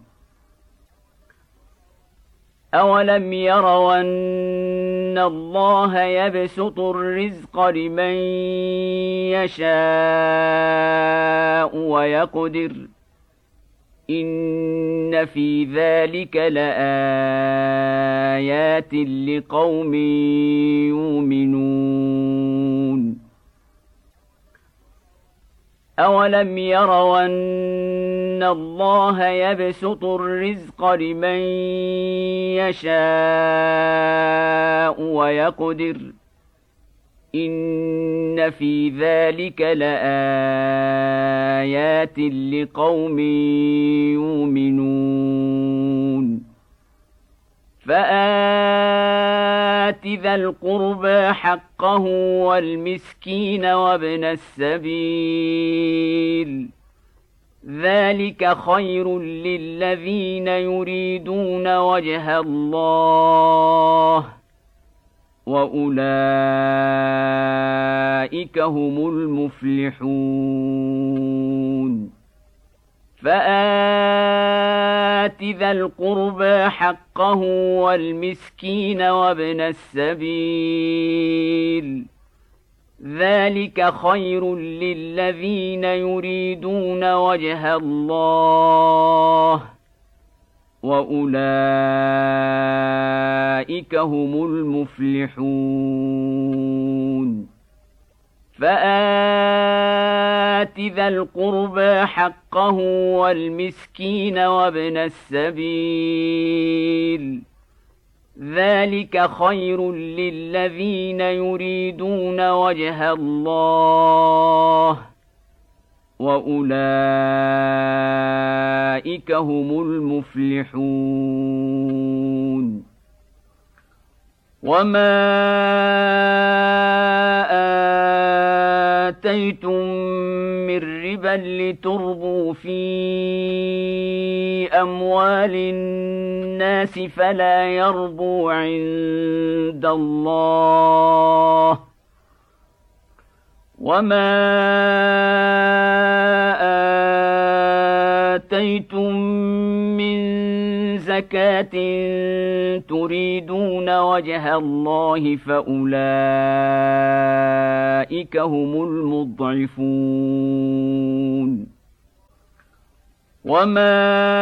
أولم يروا أن الله يبسط الرزق لمن يشاء ويقدر إن في ذلك لآيات لقوم يؤمنون أولم يروا أن الله يبسط الرزق لمن يشاء ويقدر إن في ذلك لآيات لقوم يؤمنون فآت ذا القربى حقه والمسكين وابن السبيل ذلك خير للذين يريدون وجه الله وأولئك هم المفلحون فآت ذا القربى حقه والمسكين وابن السبيل ذلك خير للذين يريدون وجه الله وأولئك هم المفلحون فآت ذا القربى حقه والمسكين وابن السبيل ذلك خير للذين يريدون وجه الله وأولئك هم المفلحون وما آتيتم من ربا لتربوا في أموال الناس فلا يربو عند الله وما آتيتم من زكاة تريدون وجه الله فأولئك هم المضعفون وما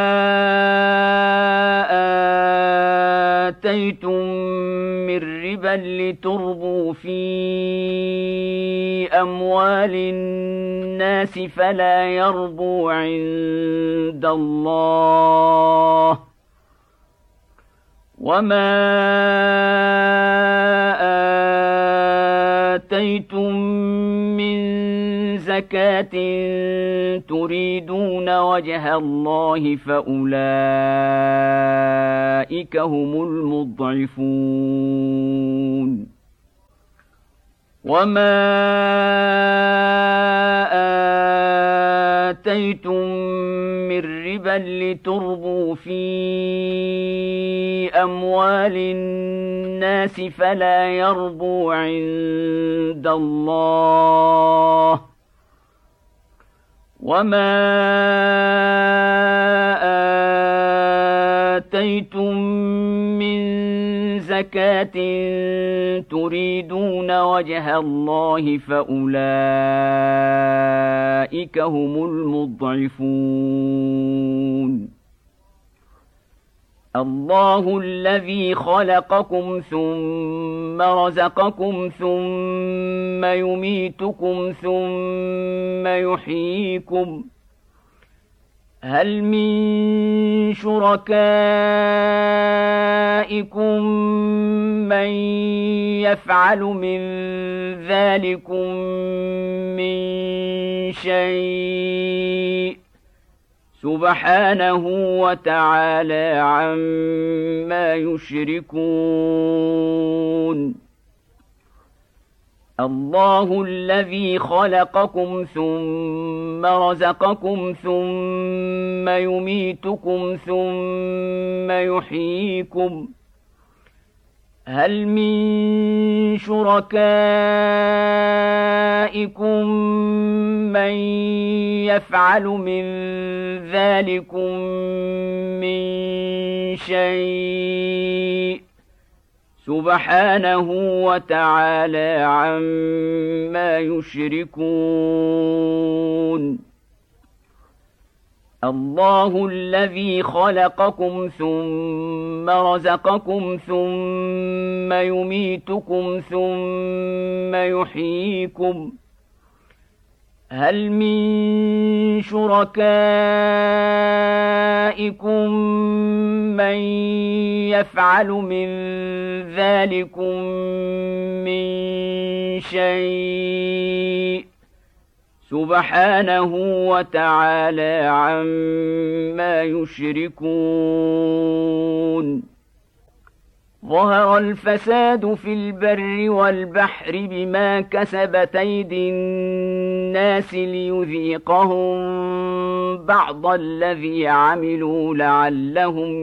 آتيتم من ربا لتربوا في أموال الناس فلا يربو عند الله وما آتيتم من زكاة تريدون وجه الله فأولئك هم المضعفون وما آتيتم من ربا لتربوا في أموال الناس فلا يربو عند الله وما آتيتم من زكاة تريدون وجه الله فأولئك هم المضعفون الله الذي خلقكم ثم رزقكم ثم يميتكم ثم يحييكم هل من شركائكم من يفعل من ذلكم من شيء سبحانه وتعالى عما يشركون الله الذي خلقكم ثم رزقكم ثم يميتكم ثم يحييكم هل من شركائكم من يفعل من ذلكم من شيء سبحانه وتعالى عما يشركون الله الذي خلقكم ثم رزقكم ثم يميتكم ثم يحييكم هل من شركائكم من يفعل من ذلكم من شيء سبحانه وتعالى عما يشركون ظهر الفساد في البر والبحر بما كسبت أيدي الناس ليذيقهم بعض الذي عملوا لعلهم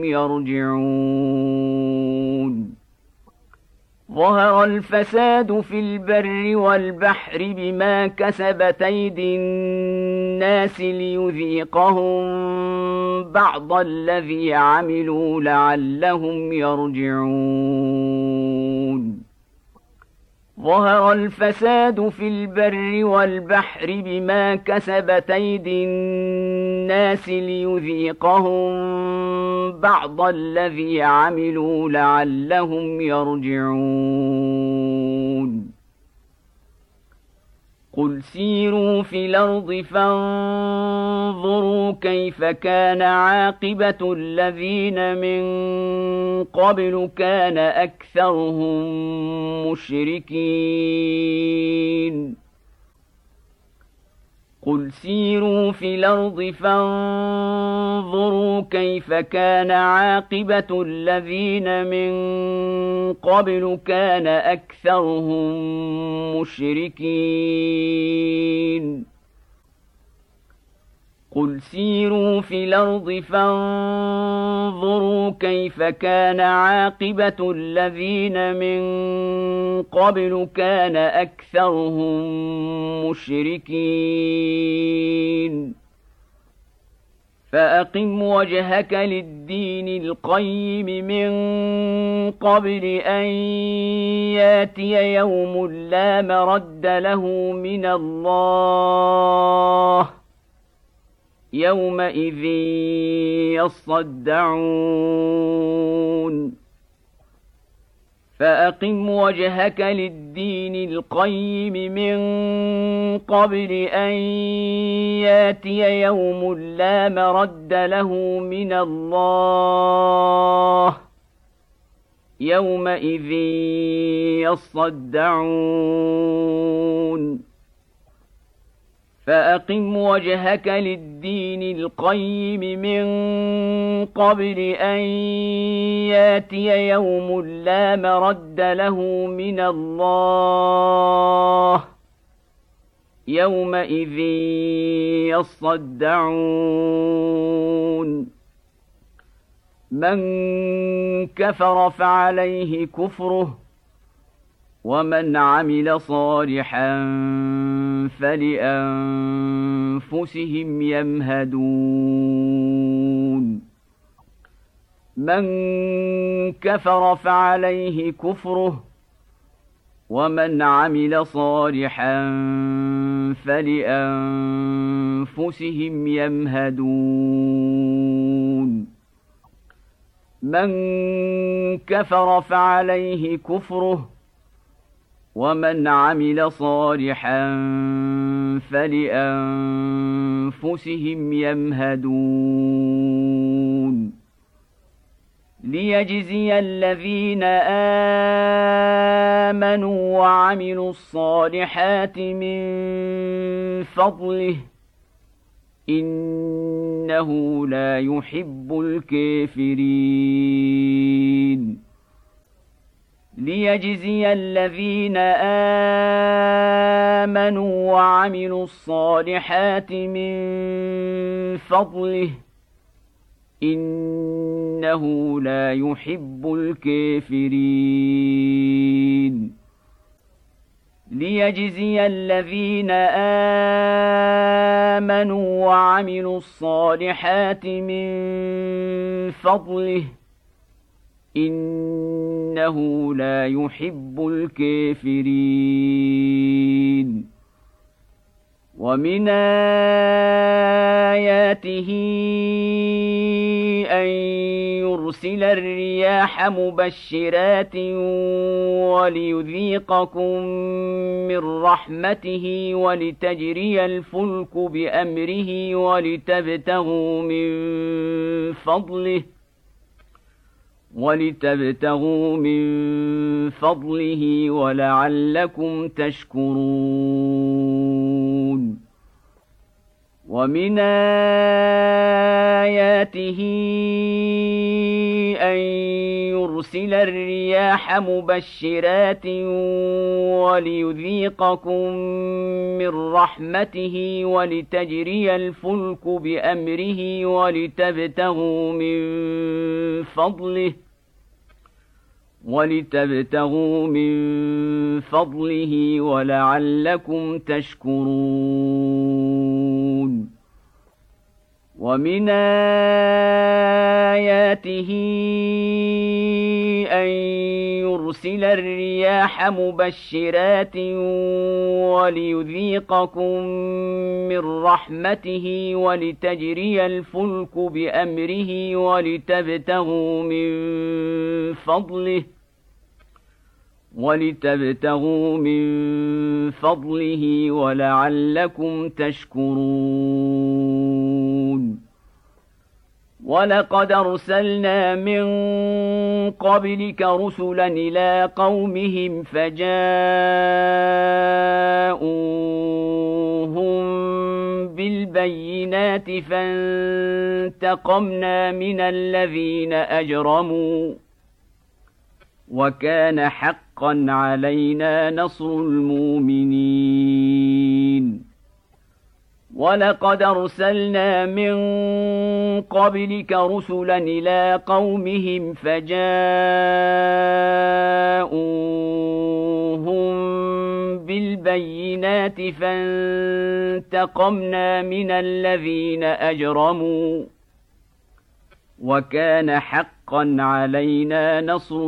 يرجعون ظهر الفساد في البر والبحر بما كسبت أيدي الناس ليذيقهم بعض الذي عملوا لعلهم يرجعون ظهر الفساد في البر والبحر بما كسبت أيدي الناس ليذيقهم بعض الذي عملوا لعلهم يرجعون قل سيروا في الأرض فانظروا كيف كان عاقبة الذين من قبل كان أكثرهم مشركين قل سيروا في الأرض فانظروا كيف كان عاقبة الذين من قبل كان أكثرهم مشركين قل سيروا في الأرض فانظروا كيف كان عاقبة الذين من قبل كان أكثرهم مشركين فأقم وجهك للدين القيم من قبل أن ياتي يوم لا مرد له من الله يومئذ يصدعون فأقم وجهك للدين القيم من قبل أن ياتي يوم لا مرد له من الله يومئذ يصدعون فأقم وجهك للدين القيم من قبل أن ياتي يوم لا مرد له من الله يومئذ يصدعون من كفر فعليه كفره ومن عمل صالحا فلأنفسهم يمهدون من كفر فعليه كفره ومن عمل صالحا فلأنفسهم يمهدون من كفر فعليه كفره ومن عمل صالحا فلأنفسهم يمهدون ليجزي الذين آمنوا وعملوا الصالحات من فضله إنه لا يحب الكافرين ليجزي الذين آمنوا وعملوا الصالحات من فضله إنه لا يحب الكافرين ليجزي الذين آمنوا وعملوا الصالحات من فضله إنه لا يحب الكافرين ومن آياته أن يرسل الرياح مبشرات وليذيقكم من رحمته ولتجري الفلك بأمره ولتبتغوا من فضله ولتبتغوا من فضله ولعلكم تشكرون ومن آياته أن يرسل الرياح مبشرات وليذيقكم من رحمته ولتجري الفلك بأمره ولتبتغوا من فضله ولتبتغوا من فضله ولعلكم تشكرون ومن آياته أن يرسل الرياح مبشرات وليذيقكم من رحمته ولتجري الفلك بأمره ولتبتغوا من فضله ولتبتغوا من فضله ولعلكم تشكرون ولقد أرسلنا من قبلك رسلا إلى قومهم فجاءوهم بالبينات فانتقمنا من الذين أجرموا وكان حقا علينا نصر المؤمنين ولقد أرسلنا من قبلك رسلا إلى قومهم فجاءوهم بالبينات فانتقمنا من الذين أجرموا وكان حقا علينا نصر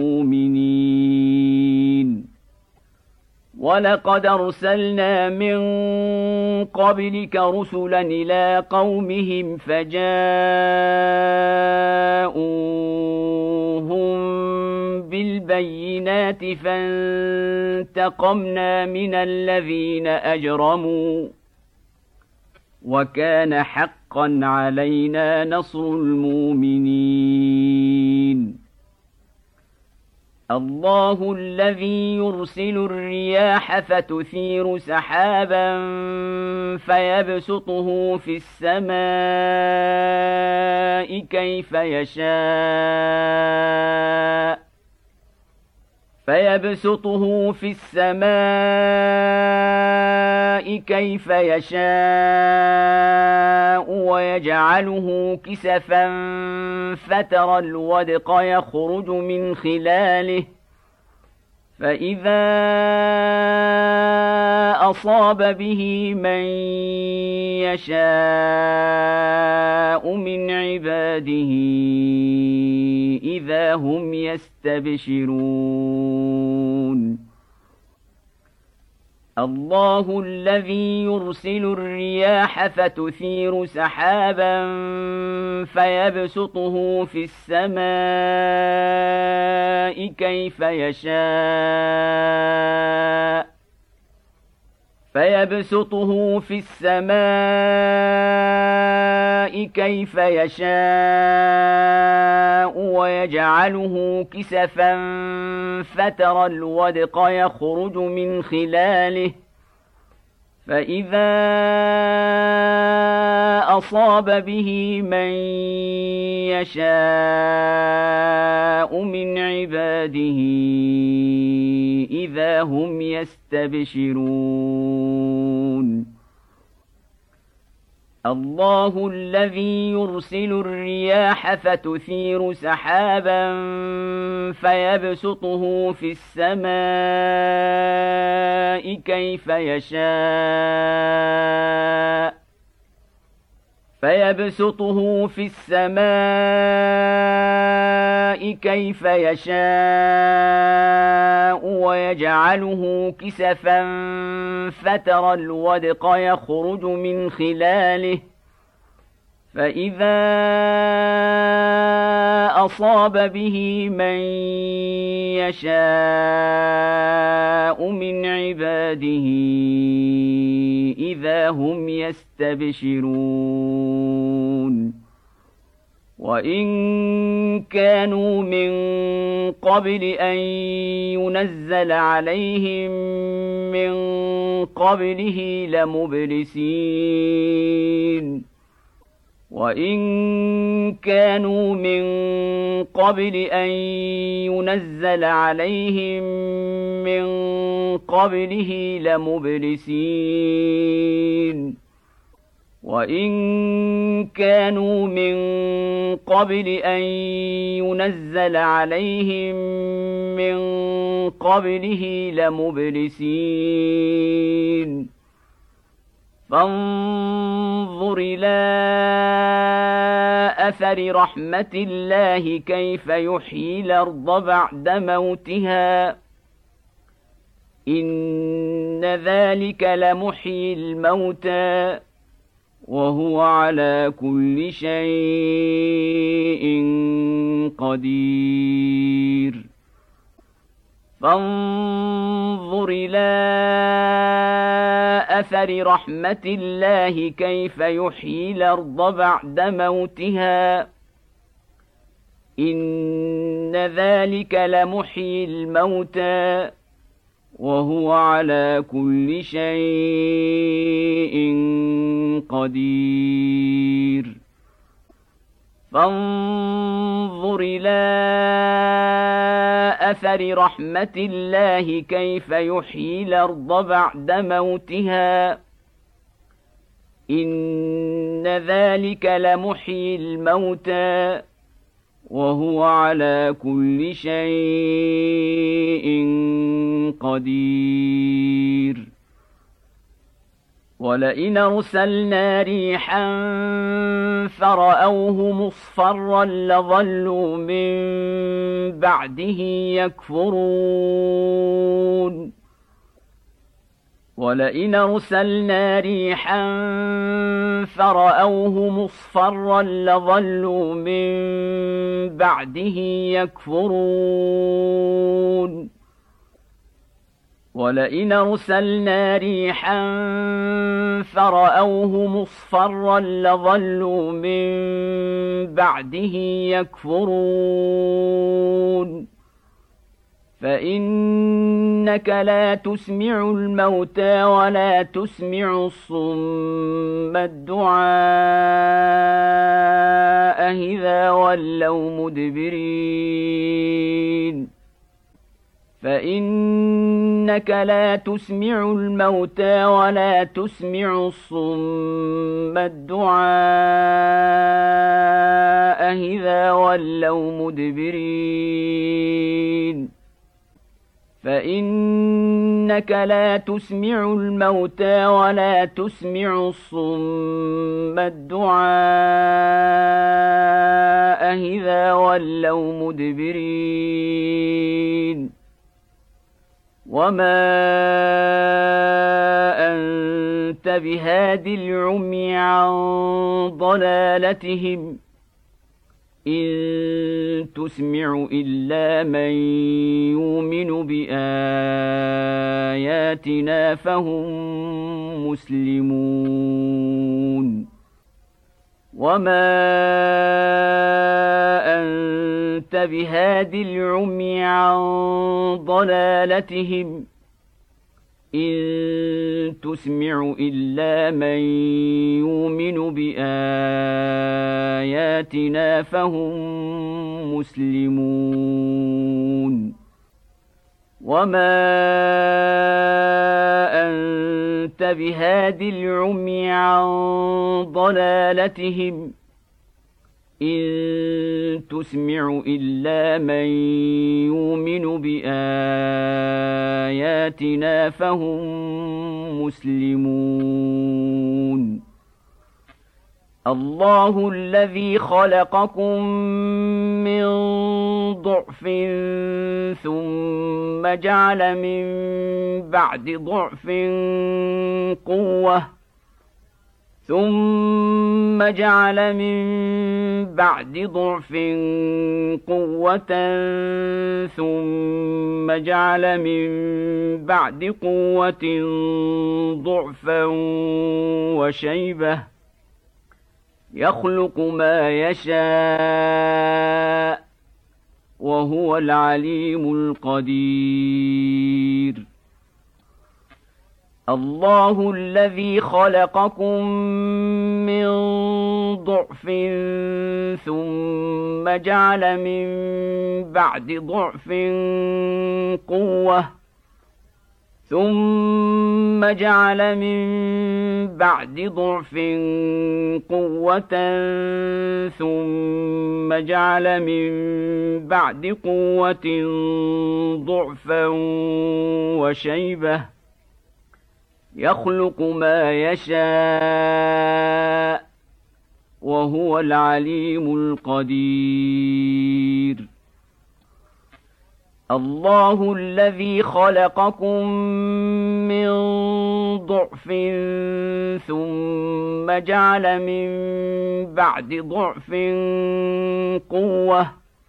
المؤمنين ولقد أرسلنا من قبلك رسلا إلى قومهم فجاءوهم بالبينات فانتقمنا من الذين أجرموا وكان حقا علينا نصر المؤمنين الله الذي يرسل الرياح فتثير سحابا فيبسطه في السماء كيف يشاء فيبسطه في السماء كيف يشاء ويجعله كسفا فترى الودق يخرج من خلاله فإذا أصاب به من يشاء من عباده إذا هم يستبشرون الله الذي يرسل الرياح فتثير سحابا فيبسطه في السماء كيف يشاء فيبسطه في السماء كيف يشاء ويجعله كسفا فترى الودق يخرج من خلاله فإذا أصاب به من يشاء من عباده إذا هم يستبشرون الله الذي يرسل الرياح فتثير سحابا فيبسطه في السماء كيف يشاء فيبسطه في السماء كيف يشاء ويجعله كسفا فترى الودق يخرج من خلاله فإذا أصاب به من يشاء من عباده إذا هم يستبشرون وإن كانوا من قبل أن ينزل عليهم من قبله لمبلسين وإن كانوا من قبل أن ينزل عليهم من قبله لمبلسين وإن كانوا من قبل أن ينزل عليهم من قبله لمبلسين فانظر إلى أثر رحمة الله كيف يحيي الأرض بعد موتها إن ذلك لمحيي الموتى وهو على كل شيء قدير فانظر إلى أثر رحمة الله كيف يحيي الأرض بعد موتها إن ذلك لمحيي الموتى وهو على كل شيء قدير فانظر إلى أثر رحمة الله كيف يحيي الأرض بعد موتها إن ذلك لمحيي الموتى وهو على كل شيء قدير ولئن أرسلنا ريحا فرأوه مصفرا لظلوا من بعده يكفرون ولئن أرسلنا ريحا فرأوه مصفرا لظلوا من بعده يكفرون ولئن أرسلنا ريحا فرأوه مصفرا لظلوا من بعده يكفرون فإنك لا تسمع الموتى ولا تسمع الصم الدعاء إذا ولوا مدبرين فإنك لا تسمع الموتى ولا تسمع الصم الدعاء إذا ولوا مدبرين فإنك لا تسمع الموتى ولا تسمع الصم الدعاء إذا ولوا مدبرين وما أنت بهاد العمي عن ضلالتهم إن تسمع إلا من يؤمن بآياتنا فهم مسلمون وما أنت بهاد العمي عن ضلالتهم إن تسمع إلا من يؤمن بآياتنا فهم مسلمون وما أنت بهاد العمي عن ضلالتهم إن تسمع إلا من يؤمن بآياتنا فهم مسلمون الله الذي خلقكم من ضعف ثم جعل من بعد ضعف قوة ثم جعل من بعد ضعف قوة ثم جعل من بعد قوة ضعفا وشيبة يخلق ما يشاء وهو العليم القدير الله الذي خلقكم من ضعف ثم جعل من بعد ضعف قوة ثم جعل من بعد ضعف قوة ثم جعل من بعد قوة ضعفا وشيبة يخلق ما يشاء وهو العليم القدير الله الذي خلقكم من ضعف ثم جعل من بعد ضعف قوة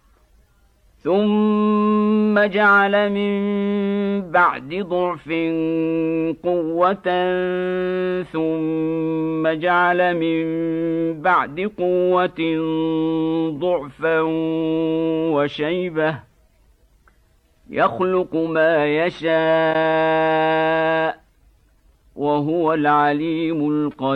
ثم جعل من بعد ضعف قوة ثم جعل من بعد قوة ضعفا وشيبة يخلق ما يشاء وهو العليم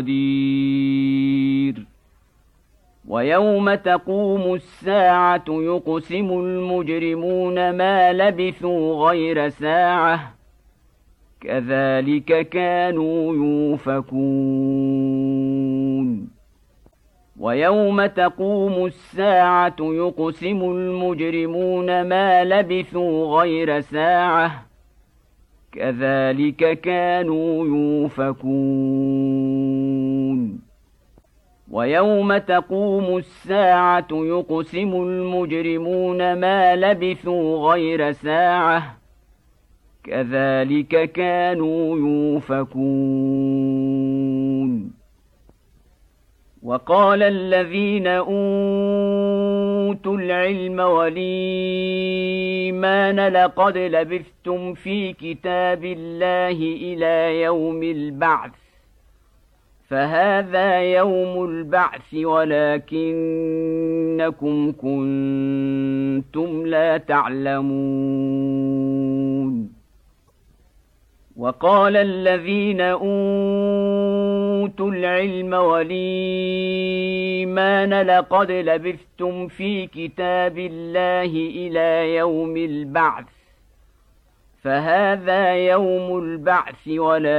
القدير ويوم تقوم الساعة يقسم المجرمون ما لبثوا غير ساعة كذلك كانوا يؤفكون ويوم تقوم الساعة يقسم المجرمون ما لبثوا غير ساعة كذلك كانوا يؤفكون ويوم تقوم الساعة يقسم المجرمون ما لبثوا غير ساعة كذلك كانوا يؤفكون وقال الذين أوتوا العلم والإيمان لقد لبثتم في كتاب الله إلى يوم البعث فهذا يوم البعث ولكنكم كنتم لا تعلمون وقال الذين أوتوا العلم والإيمان لقد لبثتم في كتاب الله إلى يوم البعث فهذا يوم البعث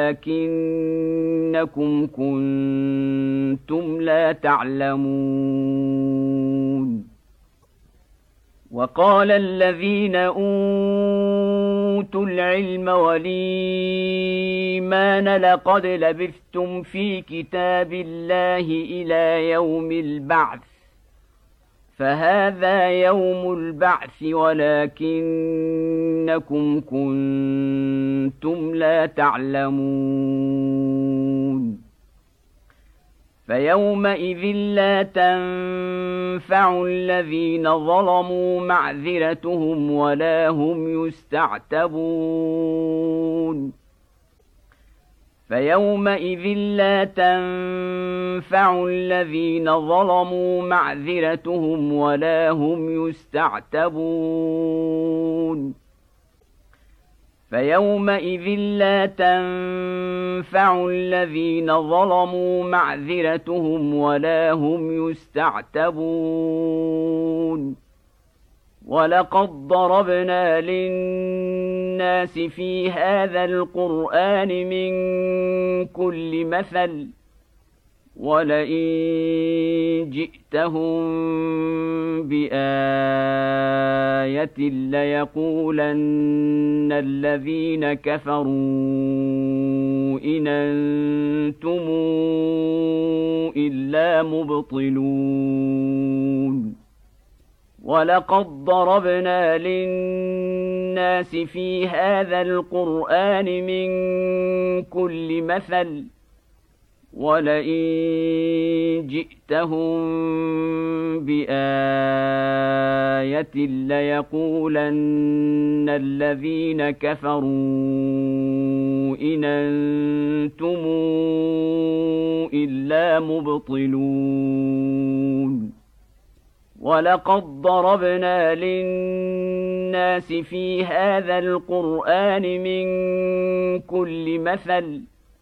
ولكنكم كنتم لا تعلمون وقال الذين أوتوا العلم والإيمان لقد لبثتم في كتاب الله إلى يوم البعث فهذا يوم البعث ولكنكم كنتم لا تعلمون فيومئذ لا تنفع الذين ظلموا معذرتهم ولا هم يستعتبون فيومئذ لا تنفع الذين ظلموا معذرتهم ولا هم يستعتبون فيومئذ لا تنفع الذين ظلموا معذرتهم ولا هم يستعتبون ولقد ضربنا للناس في هذا القرآن من كل مثل ولئن جئتهم بآية ليقولن الذين كفروا إن أنتم إلا مبطلون ولقد ضربنا للناس في هذا القرآن من كل مثل ولئن جئتهم بآية ليقولن الذين كفروا إن أنتم إلا مبطلون ولقد ضربنا للناس في هذا القرآن من كل مثل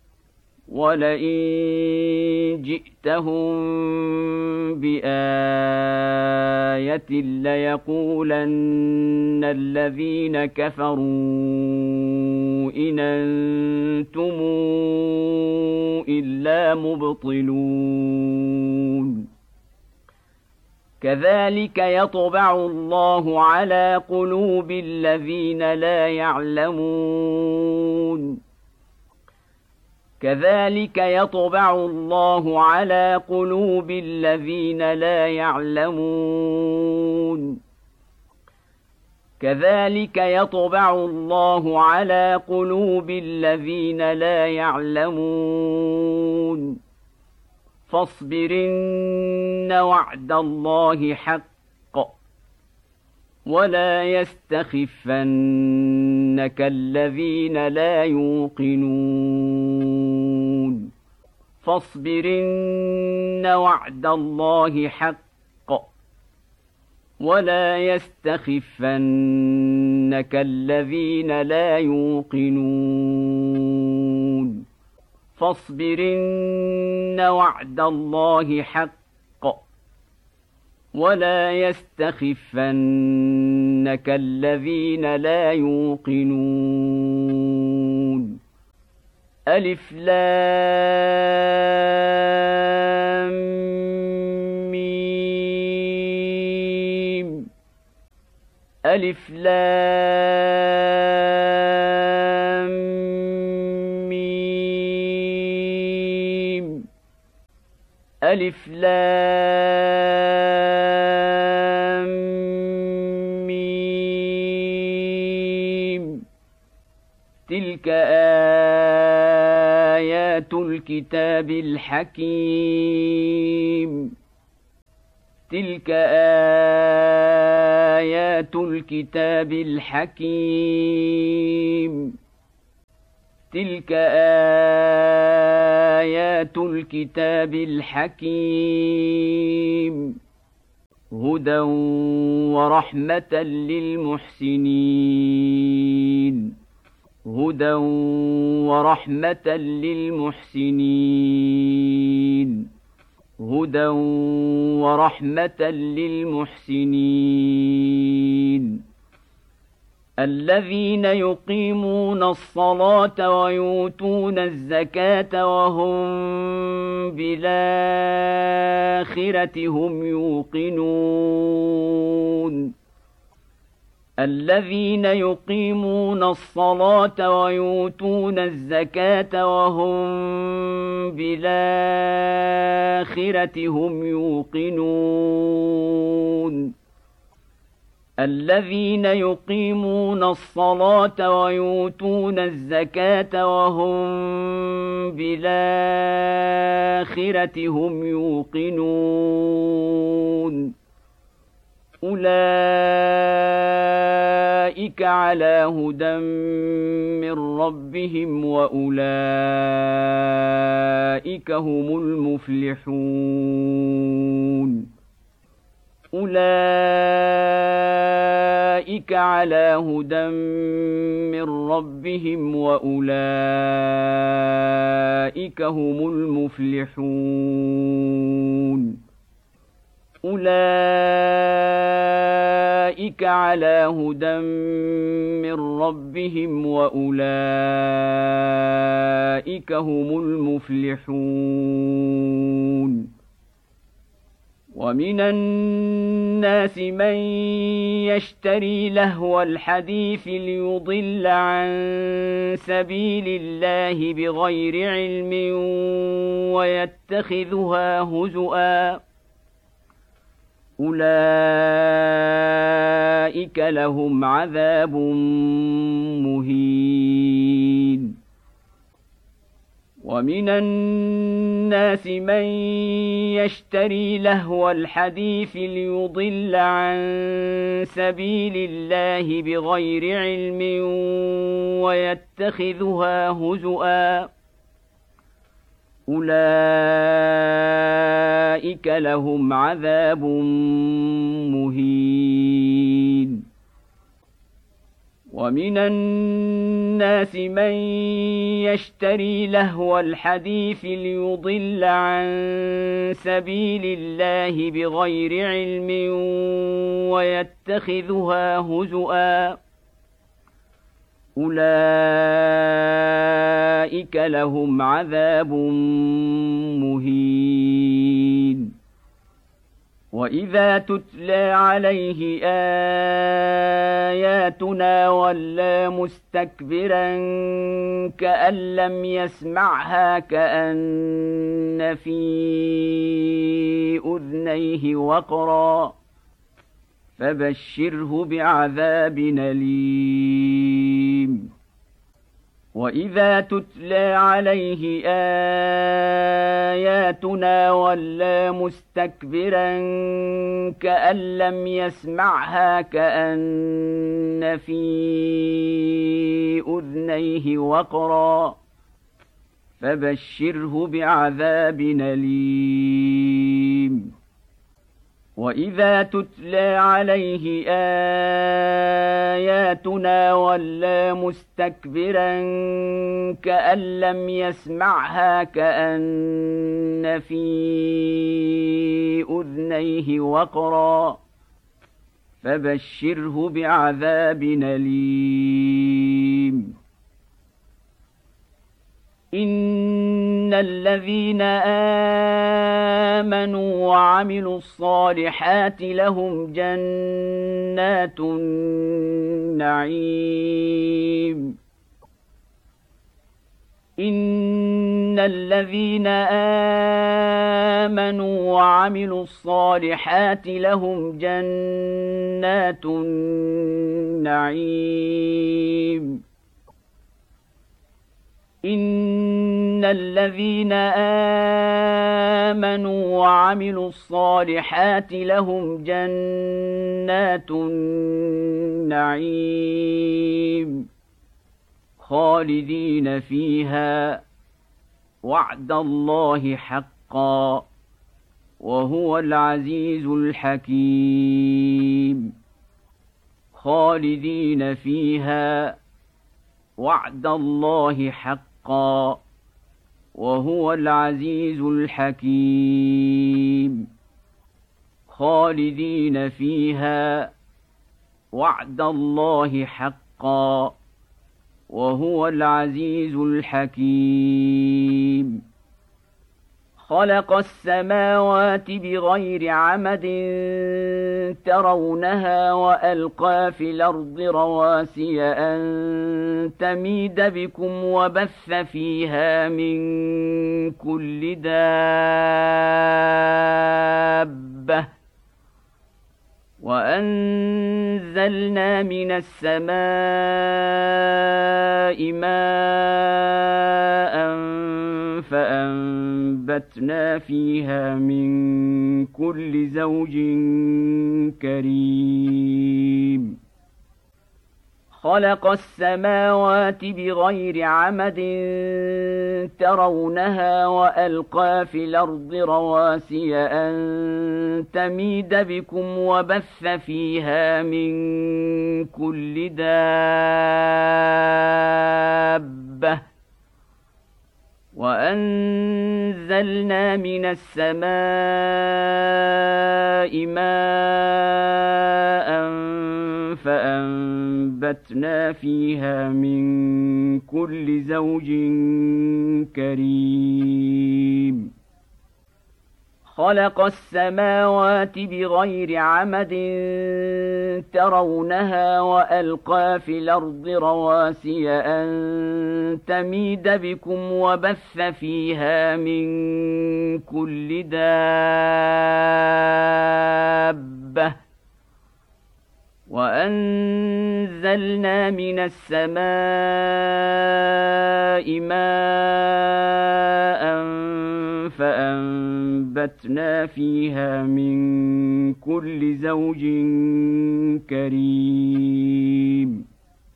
ولئن جئتهم بآية ليقولن الذين كفروا إن أنتم إلا مبطلون كذلك يطبع الله على قلوب الذين لا يعلمون كذلك يطبع الله على قلوب الذين لا يعلمون كذلك يطبع الله على قلوب الذين لا يعلمون فاصبرن وعد الله حق ولا يستخفنك الذين لا يوقنون فاصبرن وعد الله حق ولا يستخفنك الذين لا يوقنون فاصبرن وعد الله حق ولا يستخفنك الذين لا يوقنون ألف لام ميم ألف لام ميم ألف لام ميم تلك آيات الكتاب الحكيم تلك آيات الكتاب الحكيم تلك آيات الكتاب الحكيم هدى ورحمة للمحسنين هدى ورحمة للمحسنين هدى ورحمة للمحسنين الذين يقيمون الصلاة ويؤتون الزكاة وهم بالآخرة هم يوقنون الذين يقيمون الصلاة ويؤتون الزكاة وهم بالآخرة هم يوقنون الذين يقيمون الصلاة ويؤتون الزكاة وهم بالآخرة هم يوقنون أولئك على هدى من ربهم وأولئك هم المفلحون أولئك على هدى من ربهم وأولئك هم المفلحون أولئك على هدى من ربهم وأولئك هم المفلحون ومن الناس من يشتري لهو الحديث ليضل عن سبيل الله بغير علم ويتخذها هزؤا أولئك لهم عذاب مهين ومن الناس من يشتري لهو الحديث ليضل عن سبيل الله بغير علم ويتخذها هزؤا أولئك لهم عذاب مهين ومن الناس من يشتري لهو الحديث ليضل عن سبيل الله بغير علم ويتخذها هزؤا أولئك لهم عذاب مهين وإذا تتلى عليه آياتنا ولى مستكبرا كأن لم يسمعها كأن في أذنيه وقرا فبشره بعذاب أليم وإذا تتلى عليه آياتنا ولى مستكبرا كأن لم يسمعها كأن في أذنيه وقرا فبشره بعذاب أليم وإذا تتلى عليه آياتنا ولى مستكبرا كأن لم يسمعها كأن في أذنيه وقرا فبشره بعذاب أليم إن الذين آمنوا وعملوا الصالحات لهم جنات النعيم إن الذين آمنوا وعملوا الصالحات لهم جنات النعيم إن الذين آمنوا وعملوا الصالحات لهم جنات النعيم خالدين فيها وعد الله حقا وهو العزيز الحكيم خالدين فيها وعد الله حقا وهو العزيز الحكيم خالدين فيها وعد الله حقا وهو العزيز الحكيم خلق السماوات بغير عمد ترونها وألقى في الأرض رواسي أن تميد بكم وبث فيها من كل دابة وأنزلنا من السماء ماء فأنبتنا فيها من كل زوج كريم خلق السماوات بغير عمد ترونها وألقى في الأرض رواسي أن تميد بكم وبث فيها من كل دابة وأنزلنا من السماء ماء فأنبتنا فيها من كل زوج كريم خلق السماوات بغير عمد ترونها وألقى في الأرض رواسي أن تميد بكم وبث فيها من كل دابة وأنزلنا من السماء ماء فأنبتنا فيها من كل زوج كريم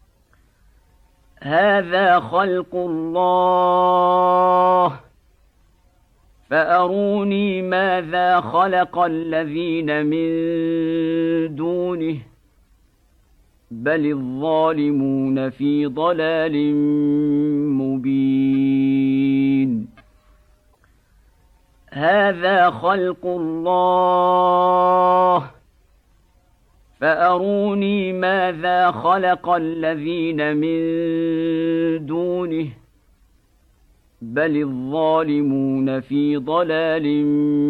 هذا خلق الله فأروني ماذا خلق الذين من دونه بل الظالمون في ضلال مبين هذا خلق الله فأروني ماذا خلق الذين من دونه بل الظالمون في ضلال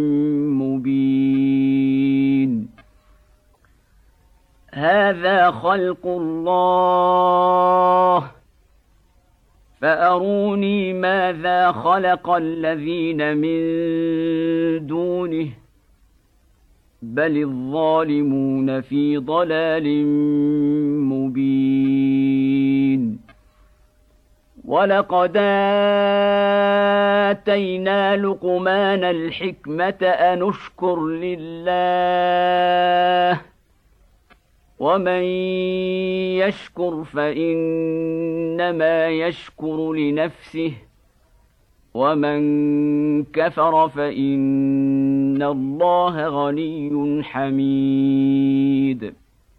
مبين هذا خلق الله فأروني ماذا خلق الذين من دونه بل الظالمون في ضلال مبين ولقد آتينا لقمان الحكمة أن اشكر لله ومن يشكر فإنما يشكر لنفسه ومن كفر فإن الله غني حميد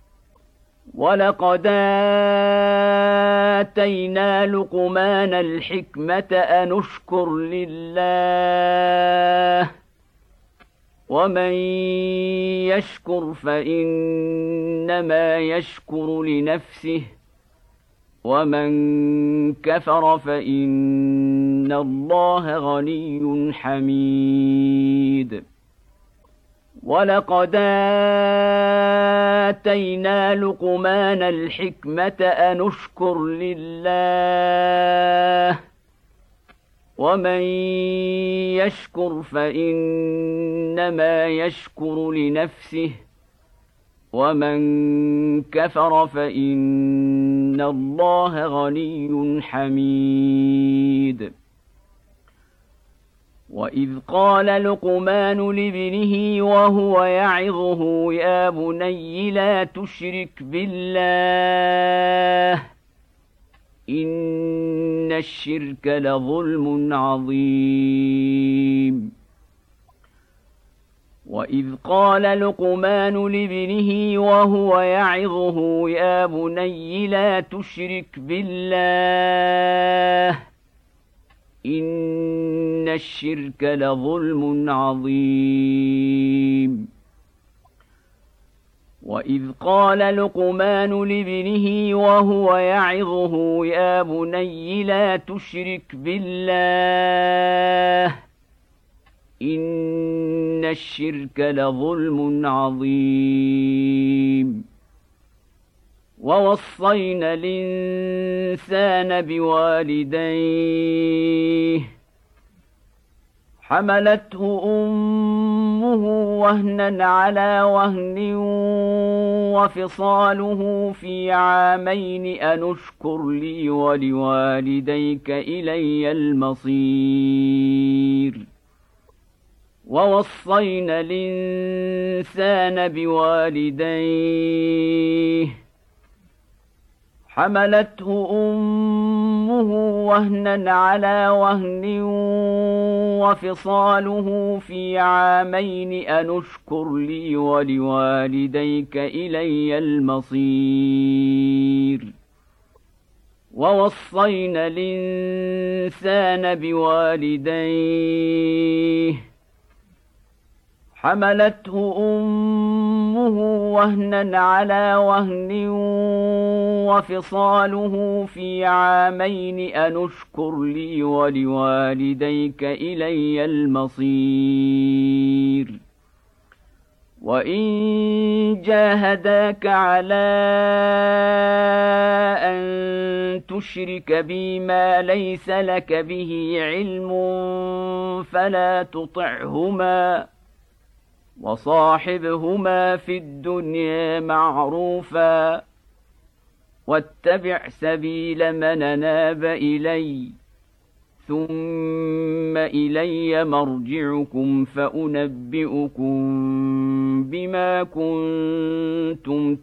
ولقد آتينا لقمان الحكمة أن اشكر لله ومن يشكر فإنما يشكر لنفسه ومن كفر فإن الله غني حميد ولقد آتينا لقمان الحكمة أن اشكر لله ومن يشكر فإنما يشكر لنفسه ومن كفر فإن الله غني حميد وإذ قال لقمان لابنه وهو يعظه يا بني لا تشرك بالله إن الشرك لظلم عظيم وإذ قال لقمان لابنه وهو يعظه يا بني لا تشرك بالله إن الشرك لظلم عظيم وإذ قال لقمان لابنه وهو يعظه يا بني لا تشرك بالله إن الشرك لظلم عظيم ووصينا الإنسان بوالديه حملته أمه وهنا على وهن وفصاله في عامين أن اشكر لي ولوالديك إلي المصير ووصينا الإنسان بوالديه حملته أمه وهنا على وهن وفصاله في عامين أن اشكر لي ولوالديك إلي المصير ووصينا الإنسان بوالديه حملته أمه وهنا على وهن وفصاله في عامين أن اشكر لي ولوالديك إلي المصير وإن جاهداك على أن تشرك بي ما ليس لك به علم فلا تطعهما وصاحبهما في الدنيا معروفا واتبع سبيل من أناب إلي ثم إلي مرجعكم فأنبئكم بما كنتم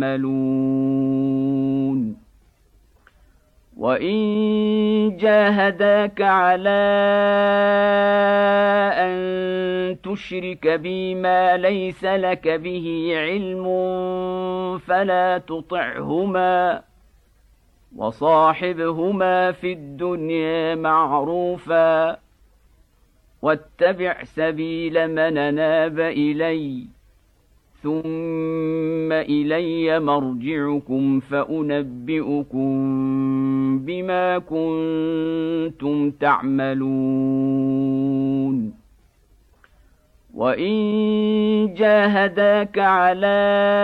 تعملون وإن جاهداك على أن تشرك بي ما ليس لك به علم فلا تطعهما وصاحبهما في الدنيا معروفا واتبع سبيل من أناب إلي ثم إلي مرجعكم فأنبئكم بما كنتم تعملون وإن جاهداك على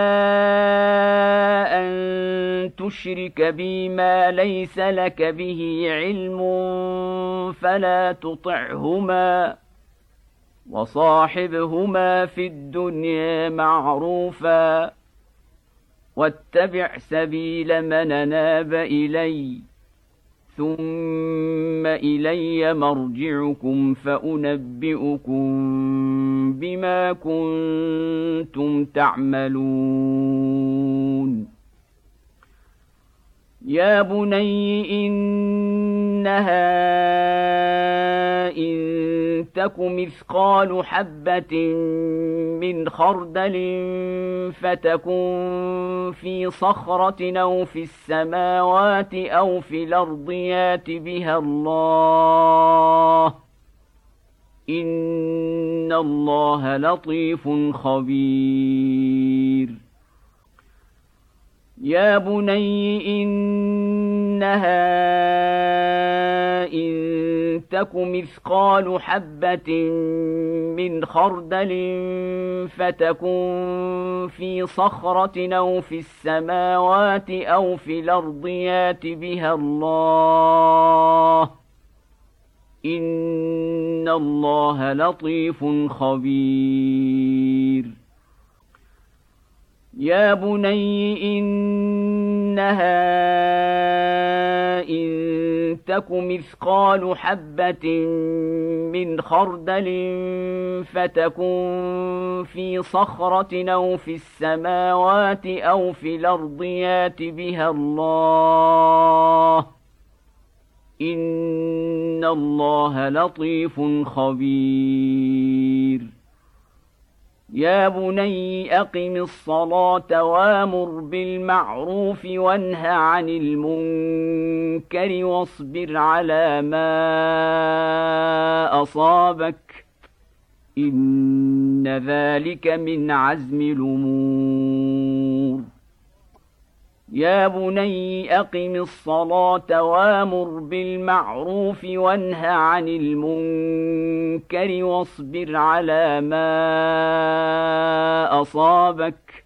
أن تشرك بي ما ليس لك به علم فلا تطعهما وصاحبهما في الدنيا معروفا واتبع سبيل من أناب إلي ثم إلي مرجعكم فأنبئكم بما كنتم تعملون يا بني إنها إن تك مثقال حبة من خردل فتكن في صخرة أو في السماوات أو في الأرض يات بها الله إن الله لطيف خبير يا بني إنها إن تك مثقال حبة من خردل فتكن في صخرة أو في السماوات أو في الأرض يات بها الله إن الله لطيف خبير يا بني إنها إن تك مثقال حبة من خردل فتكن في صخرة أو في السماوات أو في الأرض يات بها الله إن الله لطيف خبير يا بني أقم الصلاة وامر بالمعروف وانه عن المنكر واصبر على ما أصابك إن ذلك من عزم الأمور يا بني أقم الصلاة وامر بالمعروف وانه عن المنكر واصبر على ما أصابك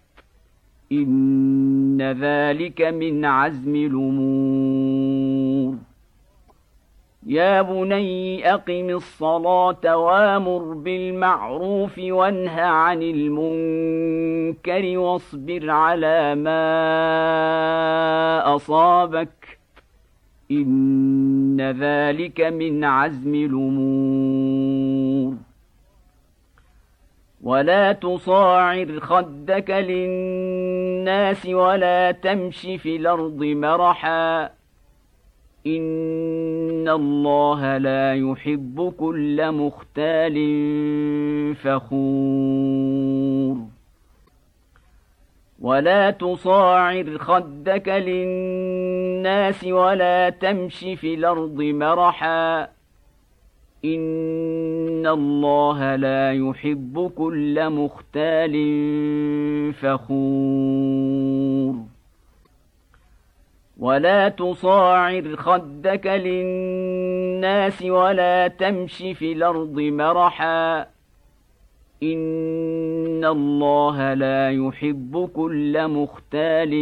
إن ذلك من عزم الأمور يا بني أقم الصلاة وامر بالمعروف وانه عن المنكر واصبر على ما أصابك إن ذلك من عزم الأمور ولا تصاعر خدك للناس ولا تمش في الأرض مرحا إن الله لا يحب كل مختال فخور ولا تصاعر خدك للناس ولا تمش في الأرض مرحا إن الله لا يحب كل مختال فخور ولا تصاعر خدك للناس ولا تمش في الأرض مرحا إن الله لا يحب كل مختال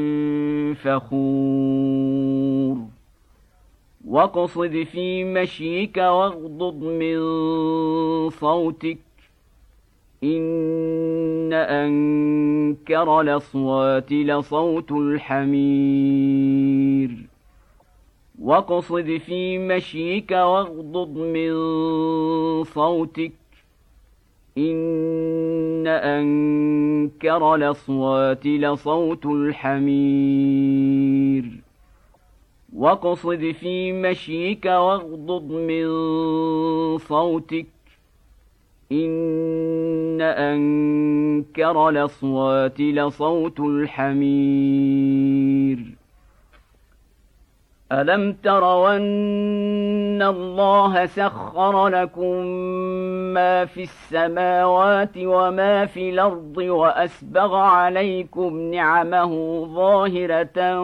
فخور واقصد في مشيك واغضض من صوتك إن أنكر الأصوات لصوت الحمير واقصد في مشيك واغضض من صوتك إن أنكر الأصوات لصوت الحمير واقصد في مشيك واغضض من صوتك إن أنكر الأصوات لصوت الحمير ألم تروا أن الله سخر لكم ما في السماوات وما في الأرض وأسبغ عليكم نعمه ظاهرة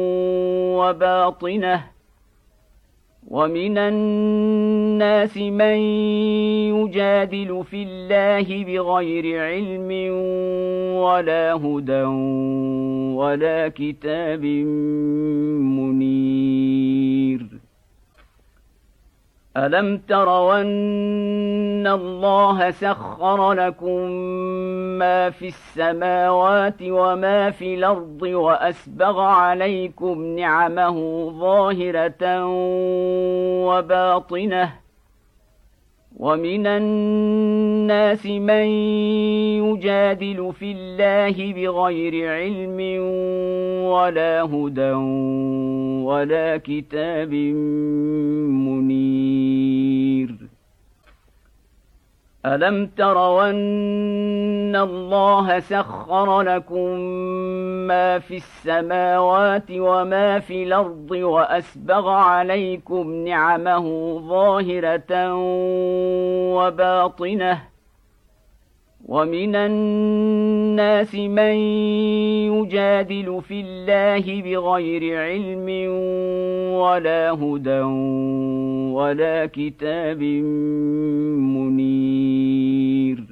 وباطنة ومن الناس من يجادل في الله بغير علم ولا هدى ولا كتاب منير ألم تروا أن الله سخر لكم ما في السماوات وما في الأرض وأسبغ عليكم نعمه ظاهرة وباطنة ومن الناس من يجادل في الله بغير علم ولا هدى ولا كتاب منير ألم تروا أن الله سخر لكم ما في السماوات وما في الأرض وأسبغ عليكم نعمه ظاهرة وباطنة ومن الناس من يجادل في الله بغير علم ولا هدى ولا كتاب منير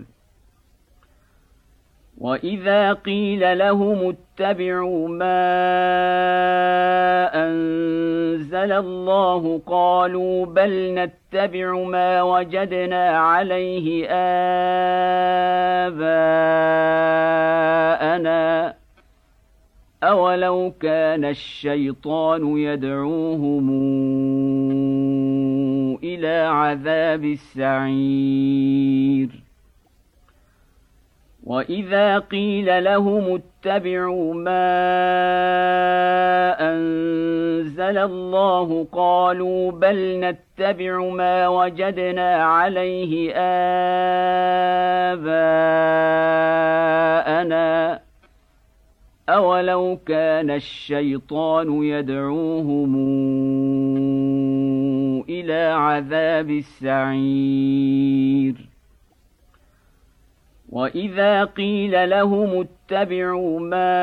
وإذا قيل لهم اتبعوا ما أنزل الله قالوا بل نتبع ما وجدنا عليه آباءنا أولو كان الشيطان يدعوهم إلى عذاب السعير وإذا قيل لهم اتبعوا ما أنزل الله قالوا بل نتبع ما وجدنا عليه آباءنا أولو كان الشيطان يدعوهم إلى عذاب السعير وإذا قيل لهم اتبعوا ما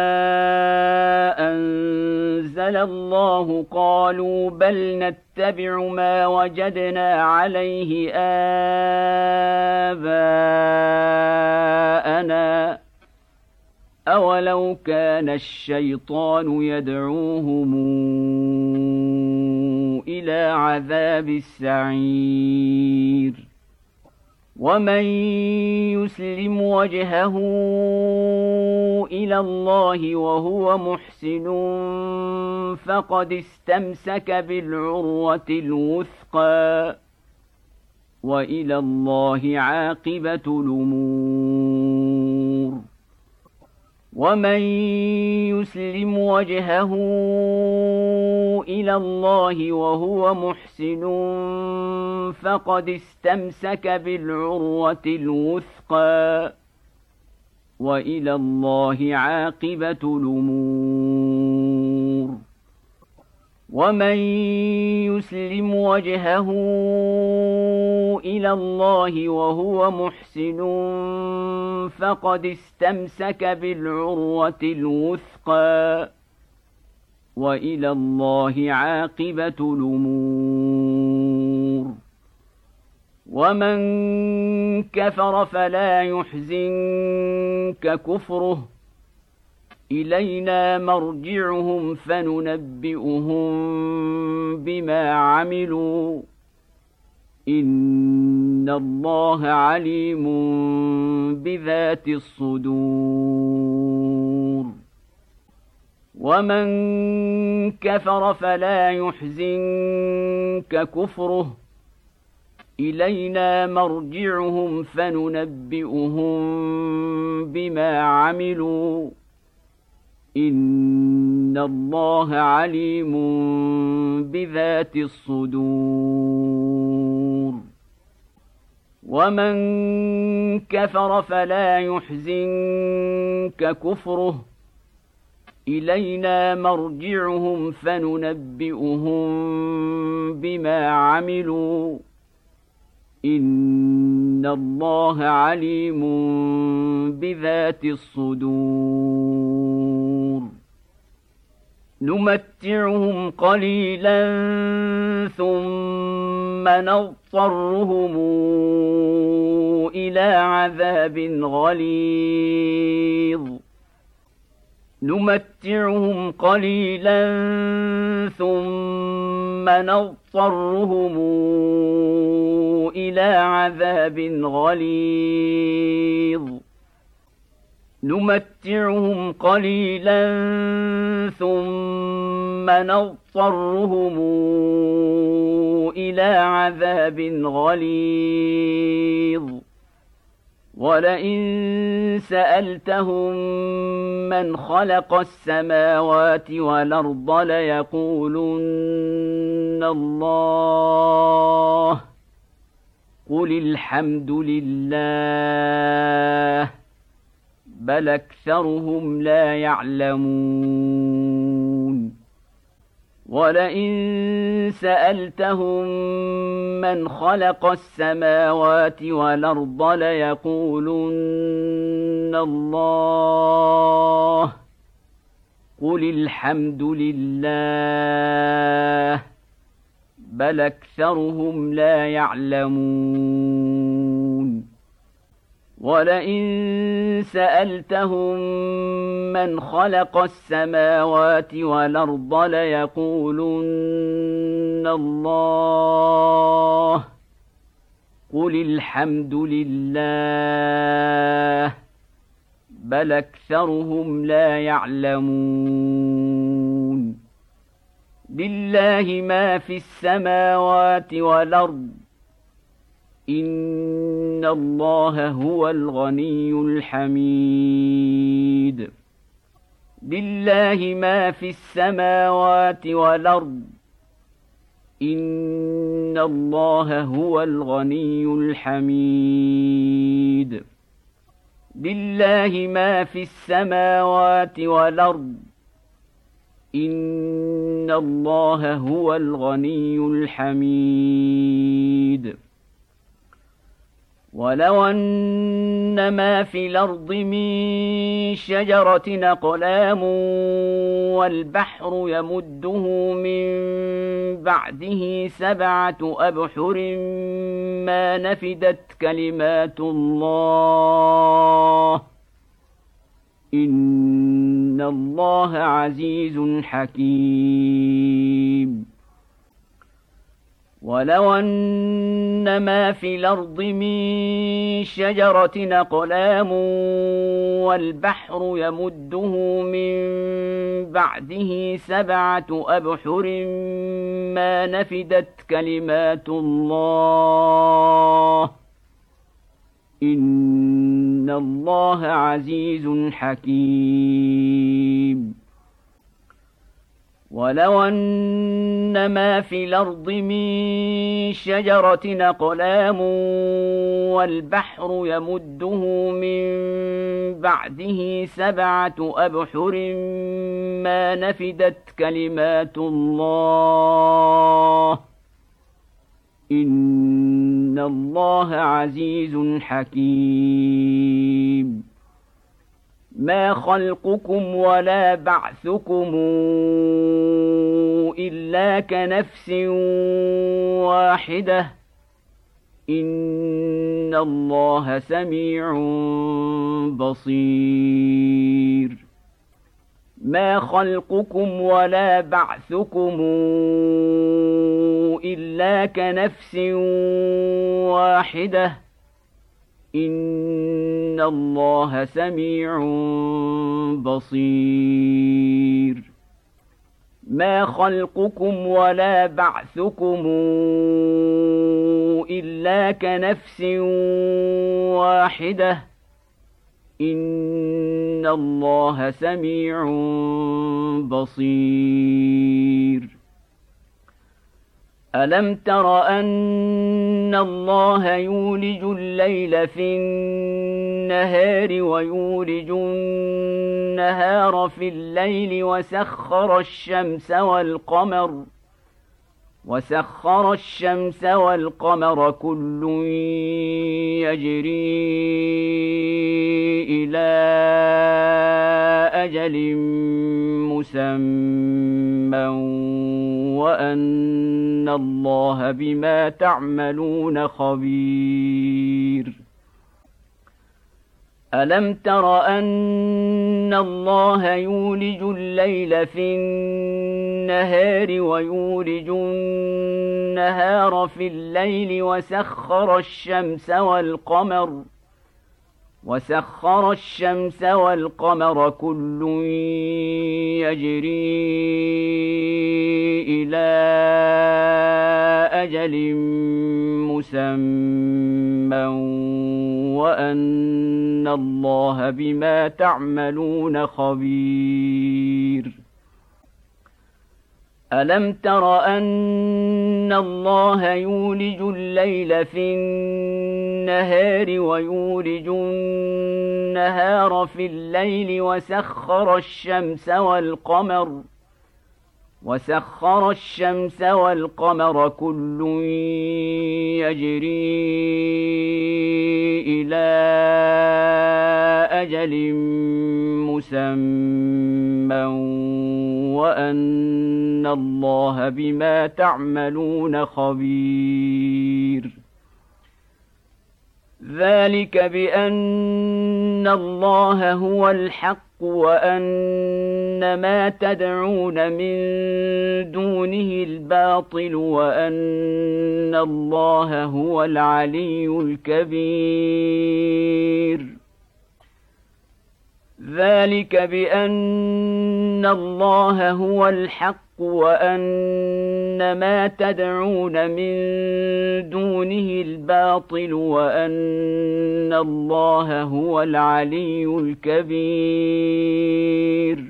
أنزل الله قالوا بل نتبع ما وجدنا عليه آباءنا أولو كان الشيطان يدعوهم إلى عذاب السعير ومن يسلم وجهه إلى الله وهو محسن فقد استمسك بالعروة الوثقى وإلى الله عاقبة الأمور ومن يسلم وجهه إلى الله وهو محسن فقد استمسك بالعروة الوثقى وإلى الله عاقبة الأمور ومن يسلم وجهه إلى الله وهو محسن فقد استمسك بالعروة الوثقى وإلى الله عاقبة الأمور ومن كفر فلا يحزنك كفره إلينا مرجعهم فننبئهم بما عملوا إن الله عليم بذات الصدور ومن كفر فلا يحزنك كفره إلينا مرجعهم فننبئهم بما عملوا إن الله عليم بذات الصدور ومن كفر فلا يحزنك كفره إلينا مرجعهم فننبئهم بما عملوا إن الله عليم بذات الصدور نمتعهم قليلا ثم نضطرهم إلى عذاب غليظ نمتعهم قليلا ثم نضطرهم إلى عذاب غليظ نمتعهم قليلا ثم نضطرهم إلى عذاب غليظ ولئن سألتهم من خلق السماوات والأرض ليقولن الله قل الحمد لله بل أكثرهم لا يعلمون ولئن سألتهم من خلق السماوات والأرض ليقولن الله قل الحمد لله بل أكثرهم لا يعلمون ولئن سألتهم من خلق السماوات والأرض ليقولن الله قل الحمد لله بل أكثرهم لا يعلمون لله ما في السماوات والأرض إن الله هو الغني الحميد لله ما في السماوات والأرض إن الله هو الغني الحميد لله ما في السماوات والأرض إن الله هو الغني الحميد ولو أن ما في الأرض من شجرة أقلام والبحر يمده من بعده سبعة أبحر ما نفدت كلمات الله إن الله عزيز حكيم ولو أن ما في الأرض من شجرة أقلام والبحر يمده من بعده سبعة أبحر ما نفدت كلمات الله إن الله عزيز حكيم ولو أن ما في الأرض من شجرة أقلام والبحر يمده من بعده سبعة أبحر ما نفدت كلمات الله إن الله عزيز حكيم ما خلقكم ولا بعثكم إلا كنفس واحدة إن الله سميع بصير ما خلقكم ولا بعثكم إلا كنفس واحدة إن الله سميع بصير ما خلقكم ولا بعثكم إلا كنفس واحدة إن الله سميع بصير ألم تر أن الله يولج الليل في النهار ويولج النهار في الليل وسخر الشمس والقمر وسخر الشمس والقمر كل يجري إلى أجل مسمى وأن الله بما تعملون خبير ألم تر أن الله يولج الليل في النهار ويولج النهار في الليل وسخر الشمس والقمر وسخر الشمس والقمر كل يجري إلى أجل مسمى وأن الله بما تعملون خبير ألم تر أن الله يولج الليل في النهار ويولج النهار في الليل وسخر الشمس والقمر وسخر الشمس والقمر كل يجري إلى أجل مسمى وأن الله بما تعملون خبير ذلك بأن الله هو الحق وأن ما تدعون من دونه الباطل وأن الله هو العلي الكبير ذلك بأن الله هو الحق وأن ما تدعون من دونه الباطل وأن الله هو العلي الكبير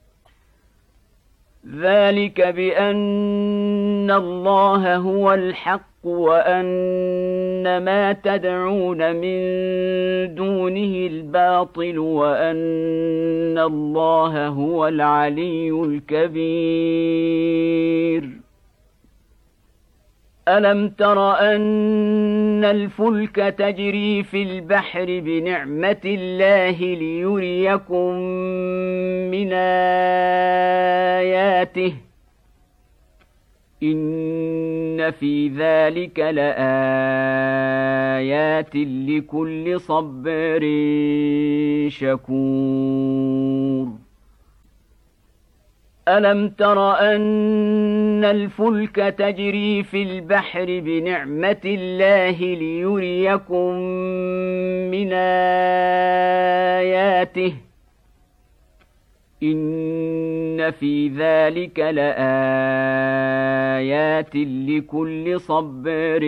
ذلك بأن الله هو الحق وأن ما تدعون من دونه الباطل وأن الله هو العلي الكبير ألم تر أن الفلك تجري في البحر بنعمة الله ليريكم من آياته إن في ذلك لآيات لكل صبار شكور ألم تر أن الفلك تجري في البحر بنعمة الله ليريكم من آياته إن في ذلك لآيات لكل صبار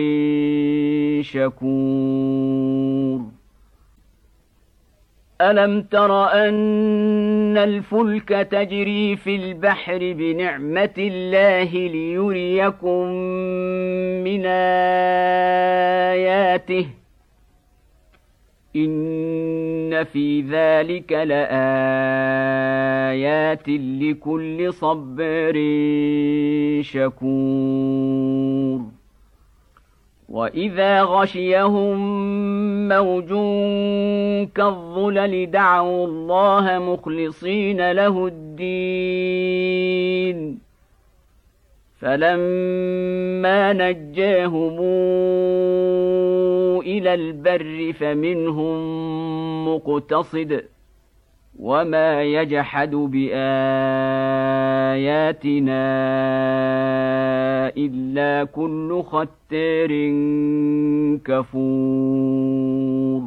شكور ألم تر أن الفلك تجري في البحر بنعمة الله ليريكم من آياته إن في ذلك لآيات لكل صبار شكور وإذا غشيهم موج كالظلل دعوا الله مخلصين له الدين فلما نجاهم إلى البر فمنهم مقتصد وما يجحد بآياتنا إلا كل ختار كفور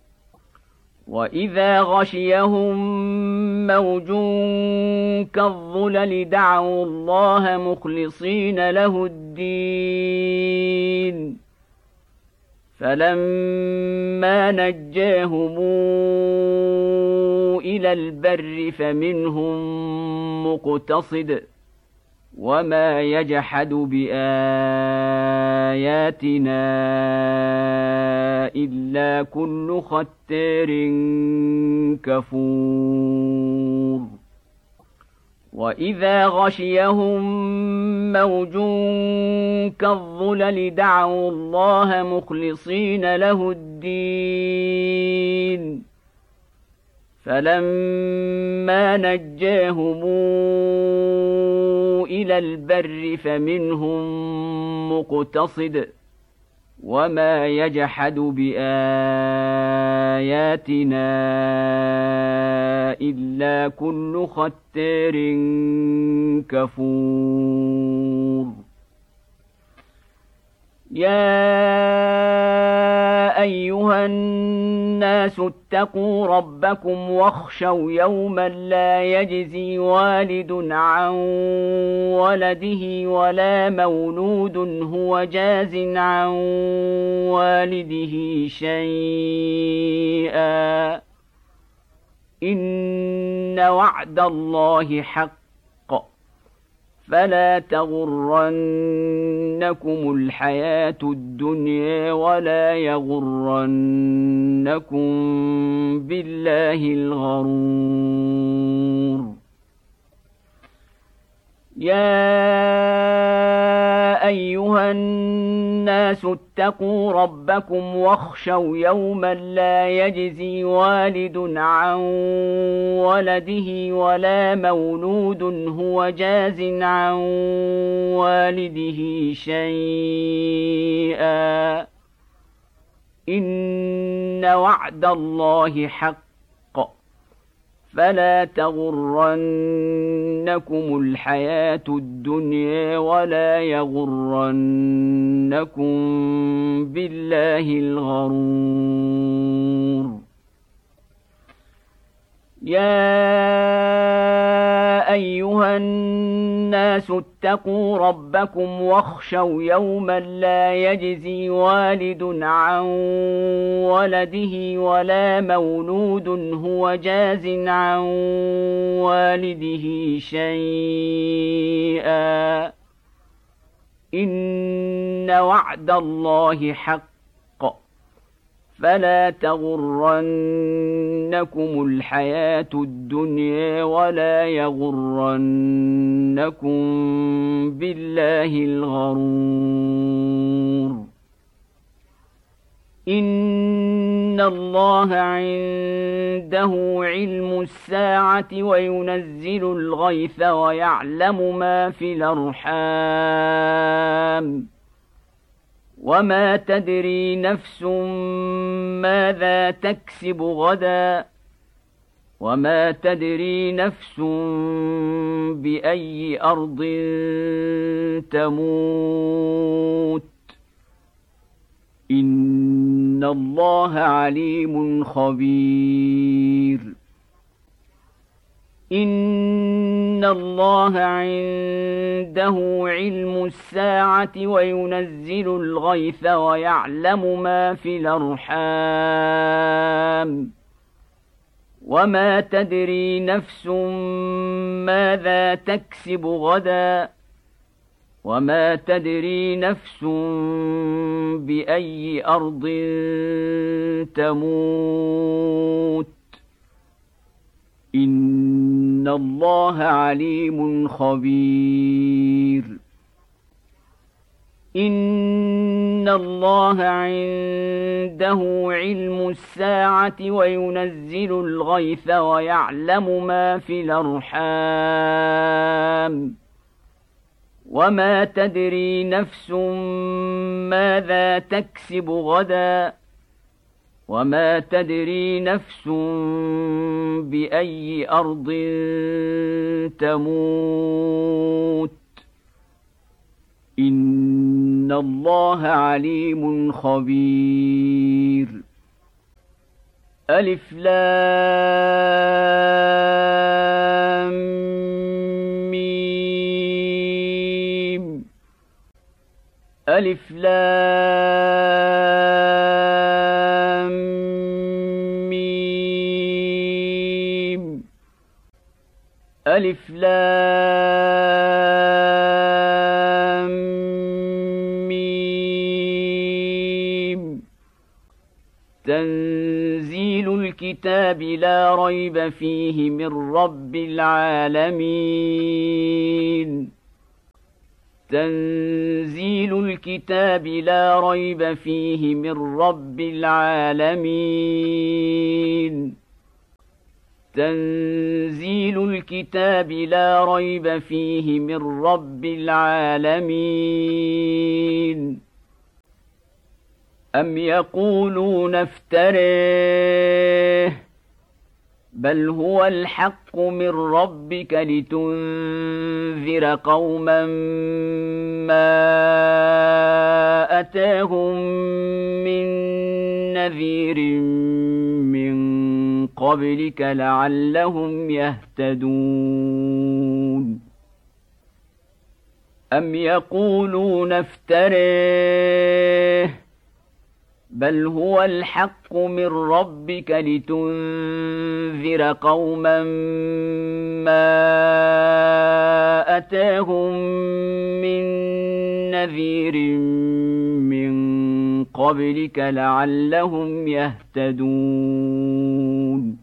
وإذا غشيهم موج كالظلل دعوا الله مخلصين له الدين فلما نجاهم إلى البر فمنهم مقتصد وما يجحد بآياتنا إلا كل ختار كفور وإذا غشيهم موج كالظلل دعوا الله مخلصين له الدين فلما نجاهم إلى البر فمنهم مقتصد وما يجحد بآياتنا إلا كل ختار كفور يا أيها الناس اتقوا ربكم واخشوا يوما لا يجزي والد عن ولده ولا مولود هو جاز عن والده شيئا إن وعد الله حق فلا تغرنكم الحياة الدنيا ولا يغرنكم بالله الغرور يا أيها الناس اتقوا ربكم واخشوا يوما لا يجزي والد عن ولده ولا مولود هو جاز عن والده شيئا إن وعد الله حق فلا تغرنكم الحياة الدنيا ولا يغرنكم بالله الغرور يا أيها الناس اتقوا ربكم واخشوا يوما لا يجزي والد عن ولده ولا مولود هو جاز عن والده شيئا إن وعد الله حق فلا تغرنكم الحياة الدنيا ولا يغرنكم بالله الغرور إن الله عنده علم الساعة وينزل الغيث ويعلم ما في الأرحام وما تدري نفس ماذا تكسب غدا وما تدري نفس بأي أرض تموت إن الله عليم خبير إن الله عنده علم الساعة وينزل الغيث ويعلم ما في الأرحام وما تدري نفس ماذا تكسب غدا وما تدري نفس بأي أرض تموت إن الله عليم خبير إن الله عنده علم الساعة وينزل الغيث ويعلم ما في الأرحام وما تدري نفس ماذا تكسب غدا وما تدري نفس بأي أرض تموت إن الله عليم خبير ألف لام ميم ألف لام ميم ألف لام ميم تنزيل الكتاب لا ريب فيه من رب العالمين تنزيل الكتاب لا ريب فيه من رب العالمين تنزيل الكتاب لا ريب فيه من رب العالمين أم يقولون افتريه بل هو الحق من ربك لتنذر قوما ما أتاهم من نذير من قبلك لعلهم يهتدون أم يقولون افتريه بل هو الحق من ربك لتنذر قوما ما أتاهم من نذير من قبلك لعلهم يهتدون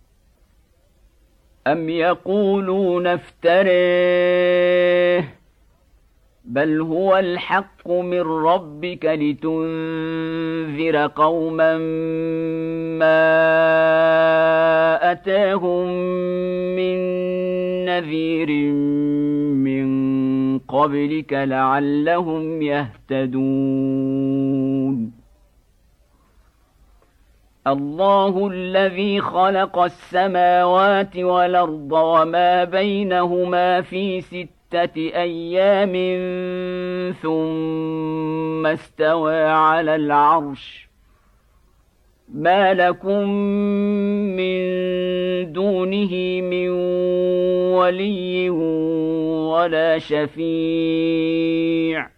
أم يقولون افتريه بل هو الحق من ربك لتنذر قوما ما أتاهم من نذير من قبلك لعلهم يهتدون الله الذي خلق السماوات والأرض وما بينهما في ستة أيام ثم استوى على العرش ما لكم من دونه من ولي ولا شفيع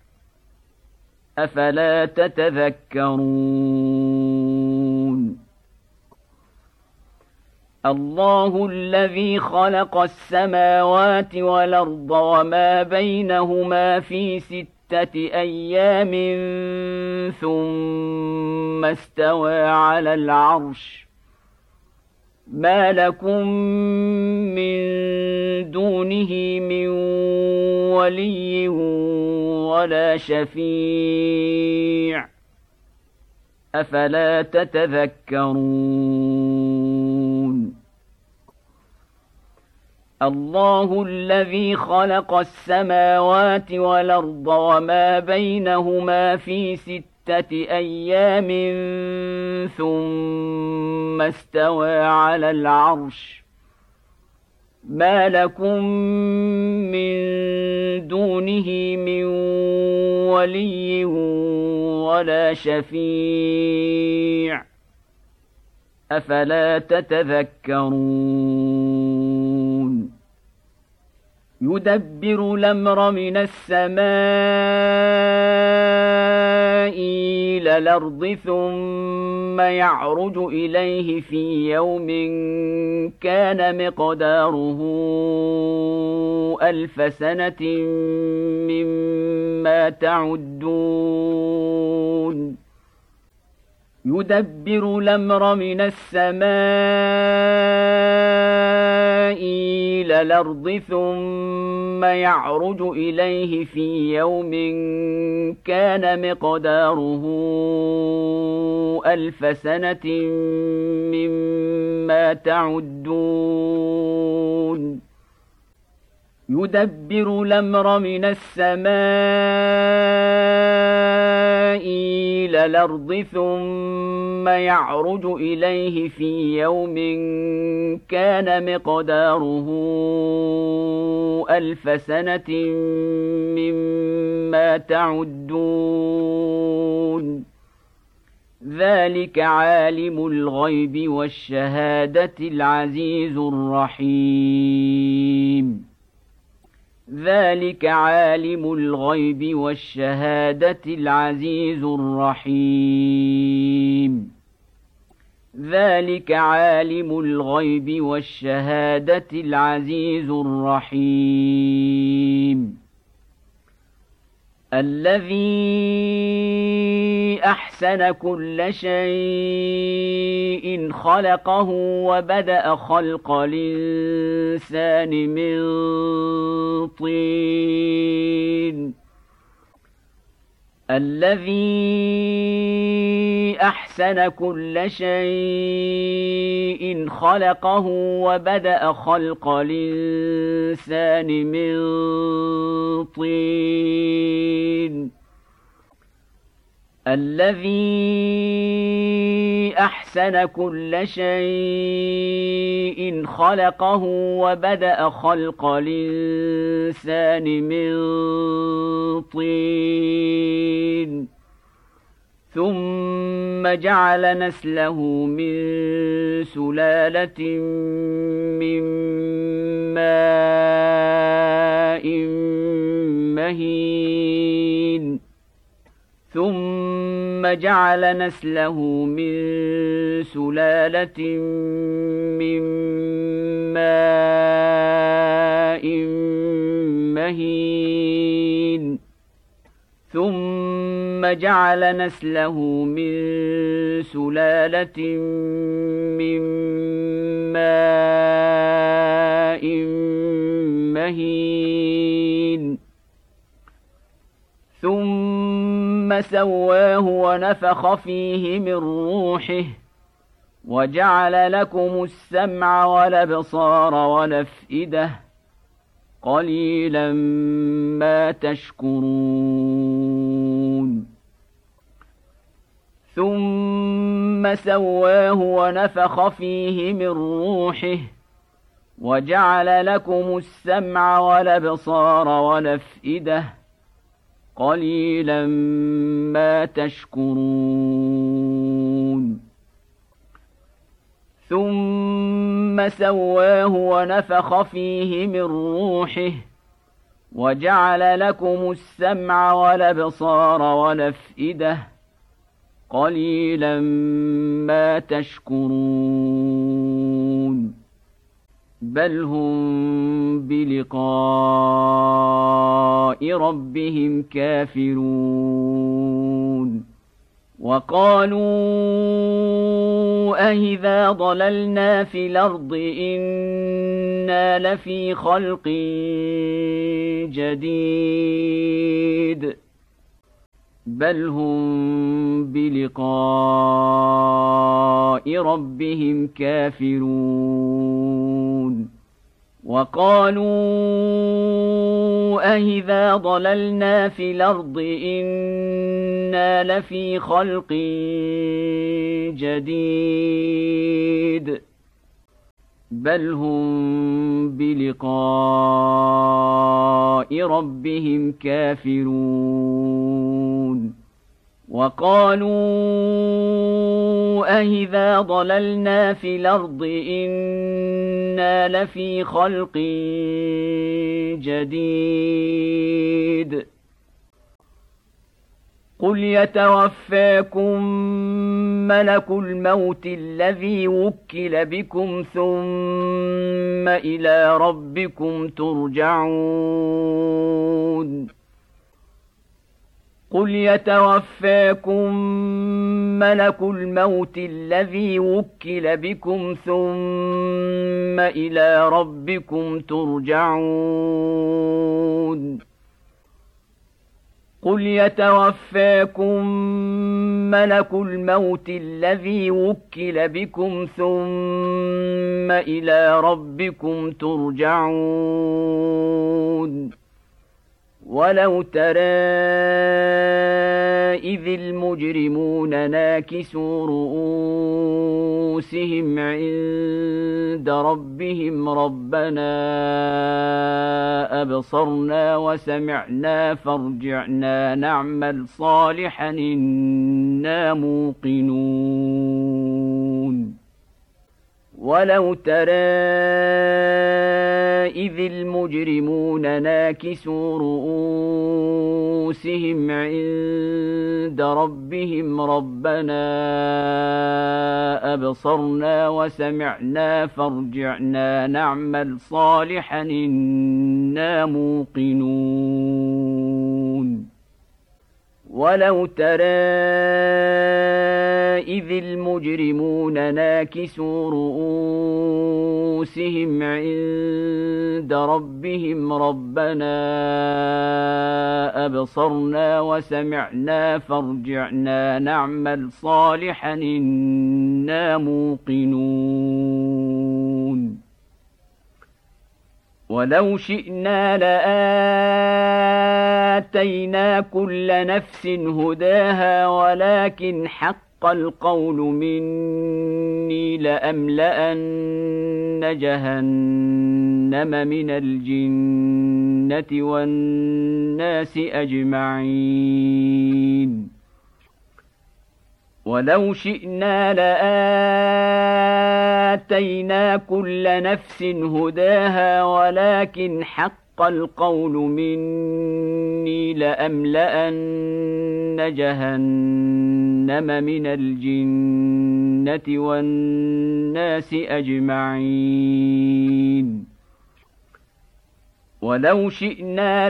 أفلا تتذكرون الله الذي خلق السماوات والأرض وما بينهما في ستة أيام ثم استوى على العرش ما لكم من دونه من ولي ولا شفيع أفلا تتذكرون الله الذي خلق السماوات والأرض وما بينهما في ستة أيام ثم استوى على العرش ما لكم من دونه من ولي ولا شفيع أفلا تتذكرون يدبر الأمر من السماء إلى الأرض ثم يعرج إليه في يوم كان مقداره ألف سنة مما تعدون يدبر الأمر من السماء إلى الأرض ثم يعرج إليه في يوم كان مقداره ألف سنة مما تعدون يدبر الأمر من السماء إلى الأرض ثم يعرج إليه في يوم كان مقداره ألف سنة مما تعدون ذلك عالم الغيب والشهادة العزيز الرحيم ذلك عالم الغيب والشهادة العزيز الرحيم ذلك عالم الغيب والشهادة العزيز الرحيم الذي أحسن كل شيء خلقه وبدأ خلق الإنسان من طين الذي أحسن كل شيء خلقه وبدأ خلق الإنسان من طين الذي أحسن كل شيء خلقه وبدأ خلق الإنسان من طين ثم جعل نسله من سلالة من ماء مهين ثم جعل نسله من سلالة من ماء مهين ثم جعل نسله من سلالة من ماء مهين ثم سواه ونفخ فيه من روحه وجعل لكم السمع والأبصار والأفئدة قليلا ما تشكرون ثم سواه ونفخ فيه من روحه وجعل لكم السمع والأبصار والأفئدة قليلا ما تشكرون ثم سواه ونفخ فيه من روحه وجعل لكم السمع والأبصار والأفئدة قليلا ما تشكرون بل هم بلقاء ربهم كافرون وقالوا أإذا ضللنا في الأرض إنا لفي خلق جديد بل هم بلقاء ربهم كافرون وقالوا أإذا ضللنا في الأرض إنا لفي خلق جديد بل هم بلقاء ربهم كافرون وقالوا أإذا ضللنا في الأرض إنا لفي خلق جديد قل يتوفاكم ملك الموت الذي وكل بكم ثم إلى ربكم ترجعون قل يتوفاكم ملك الموت الذي وكل بكم ثم إلى ربكم ترجعون قل يتوفاكم ملك الموت الذي وكل بكم ثم إلى ربكم ترجعون ولو ترى إذ المجرمون ناكسوا رؤوسهم عند ربهم ربنا أبصرنا وسمعنا فارجعنا نعمل صالحا إنا موقنون ولو ترى إذ المجرمون ناكسوا رؤوسهم عند ربهم ربنا أبصرنا وسمعنا فارجعنا نعمل صالحا إنا موقنون ولو ترى إذ المجرمون ناكسوا رؤوسهم عند ربهم ربنا أبصرنا وسمعنا فارجعنا نعمل صالحا إنا موقنون ولو شئنا لآتينا كل نفس هداها ولكن حق القول مني لأملأن جهنم من الجنة والناس أجمعين ولو شئنا لآتينا كل نفس هداها ولكن حق القول مني لأملأن جهنم من الجنة والناس أجمعين ولو شئنا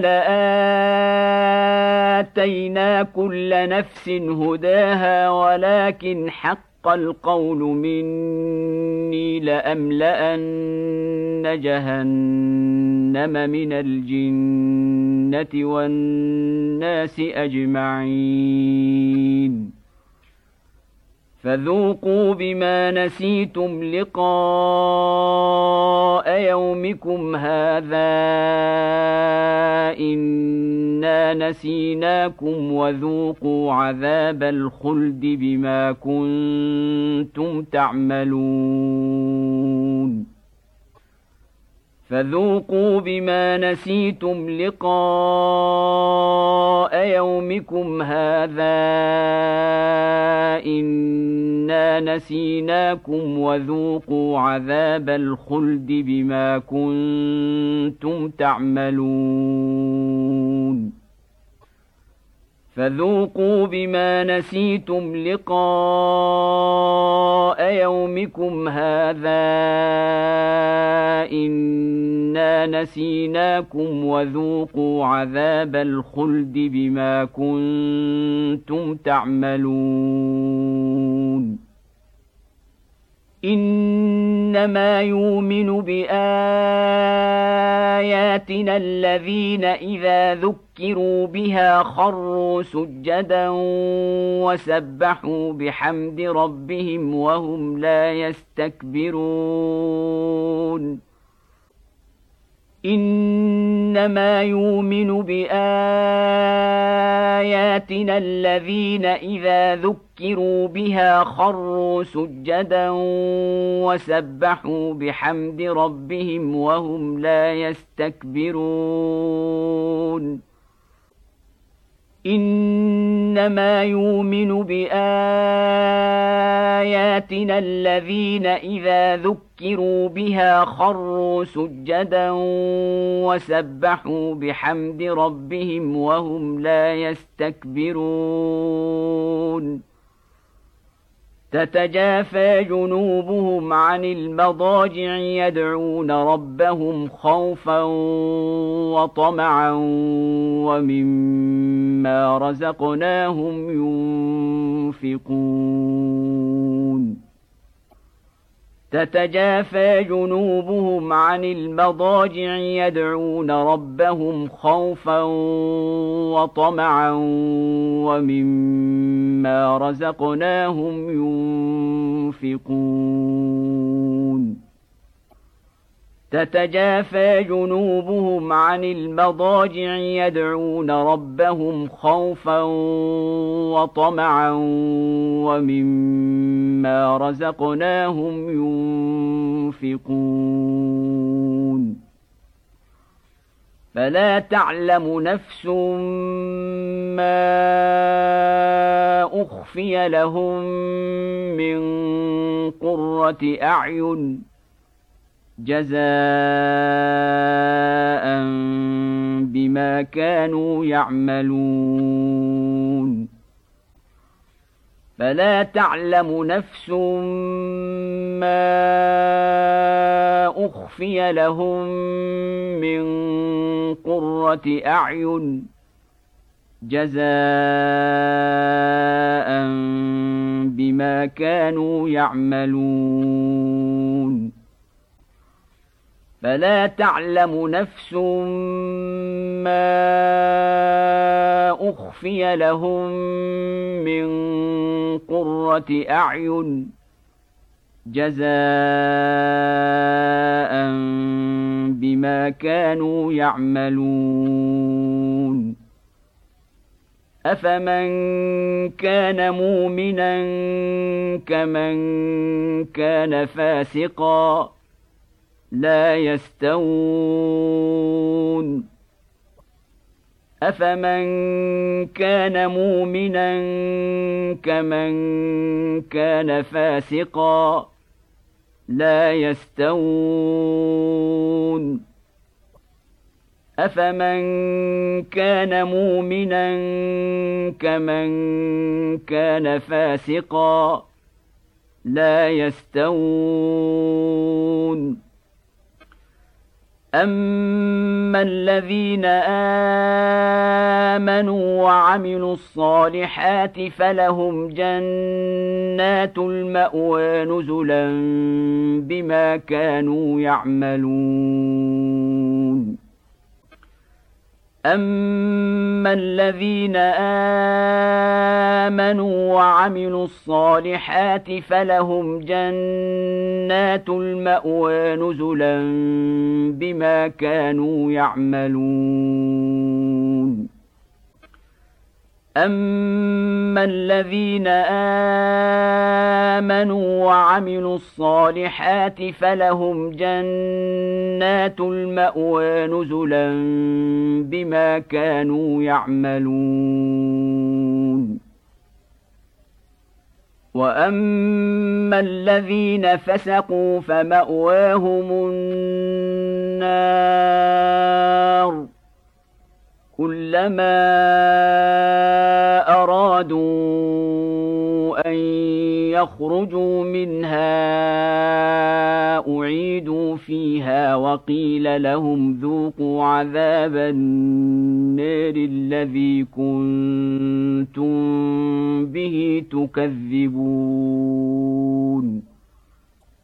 لآتينا كل نفس هداها ولكن حق القول مني لأملأن جهنم من الجنة والناس أجمعين فذوقوا بما نسيتم لقاء يومكم هذا إنا نسيناكم وذوقوا عذاب الخلد بما كنتم تعملون فذوقوا بما نسيتم لقاء يومكم هذا إنا نسيناكم وذوقوا عذاب الخلد بما كنتم تعملون فذوقوا بما نسيتم لقاء يومكم هذا إنا نسيناكم وذوقوا عذاب الخلد بما كنتم تعملون إنما يؤمن بآياتنا الذين إذا ذكروا بها خروا سجدا وسبحوا بحمد ربهم وهم لا يستكبرون إنما يؤمن بآياتنا الذين إذا ذكروا بها خروا سجدا وسبحوا بحمد ربهم وهم لا يستكبرون إنما يؤمن بآياتنا الذين إذا ذكروا بها خروا سجدا وسبحوا بحمد ربهم وهم لا يستكبرون تتجافى جنوبهم عن المضاجع يدعون ربهم خوفا وطمعا ومما رزقناهم ينفقون تتجافى جنوبهم عن المضاجع يدعون ربهم خوفا وطمعا ومما رزقناهم ينفقون تتجافى جنوبهم عن المضاجع يدعون ربهم خوفا وطمعا ومما رزقناهم ينفقون فلا تعلم نفس ما أخفي لهم من قرة أعين جزاء بما كانوا يعملون فلا تعلم نفس ما أخفي لهم من قرة أعين جزاء بما كانوا يعملون فلا تعلم نفس ما أخفي لهم من قرة أعين جزاء بما كانوا يعملون أفمن كان مؤمنا كمن كان فاسقا لا يستوون أفمن كان مؤمنا كمن كان فاسقا لا يستوون أفمن كان مؤمنا كمن كان فاسقا لا يستوون أما الذين آمنوا وعملوا الصالحات فلهم جنات المأوى نزلا بما كانوا يعملون أما الذين آمنوا وعملوا الصالحات فلهم جنات المأوى نزلا بما كانوا يعملون أما الذين آمنوا وعملوا الصالحات فلهم جنات المأوى نزلا بما كانوا يعملون وأما الذين فسقوا فمأواهم النار كلما أرادوا أن يخرجوا منها أعيدوا فيها وقيل لهم ذوقوا عذاب النار الذي كنتم به تكذبون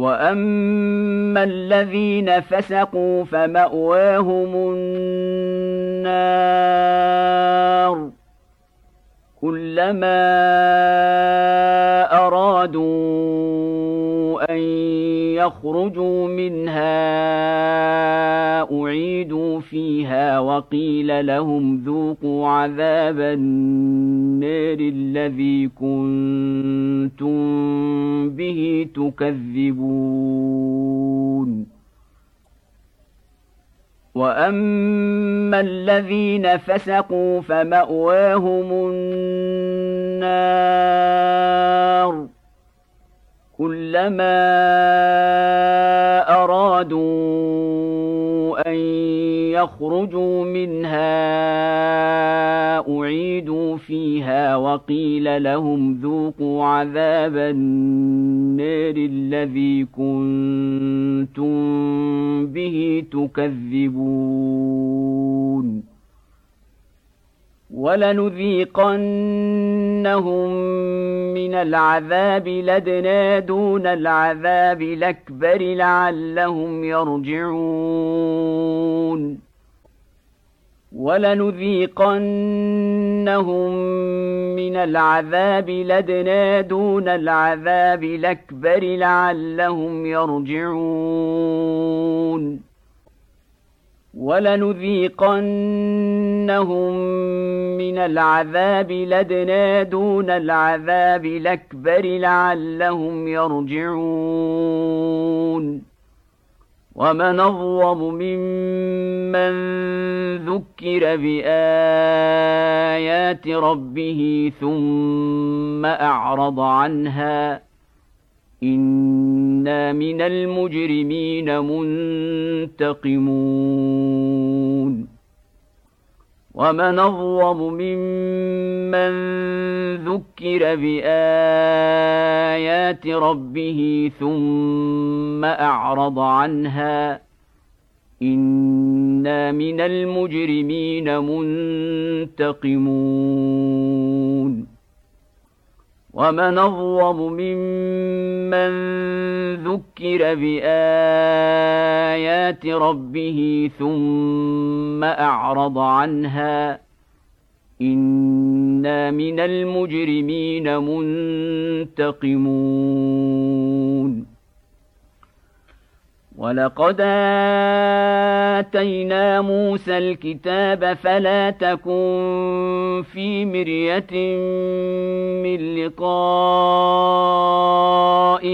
وأما الذين فسقوا فمأواهم النار كلما أرادوا أن يخرجوا منها أعيدوا فيها وقيل لهم ذوقوا عذاب النار الذي كنتم به تكذبون وأما الذين فسقوا فمأواهم النار كلما أرادوا أن يخرجوا منها أعيدوا فيها وقيل لهم ذوقوا عذاب النار الذي كنتم به تكذبون ولنذيقنهم من العذاب الأدنى دون العذاب الأكبر لعلهم يرجعون ولنذيقنهم من العذاب الأدنى دون العذاب الأكبر لعلهم يرجعون ولنذيقنهم من العذاب الأدنى دون العذاب الأكبر لعلهم يرجعون ومن أظلم ممن ذكر بآيات ربه ثم أعرض عنها إنا من المجرمين منتقمون ومن أظلم ممن ذكر بآيات ربه ثم أعرض عنها إنا من المجرمين منتقمون ومن أظلم ممن ذكر بآيات ربه ثم أعرض عنها إنا من المجرمين منتقمون ولقد آتينا موسى الكتاب فلا تكن في مرية من لقائه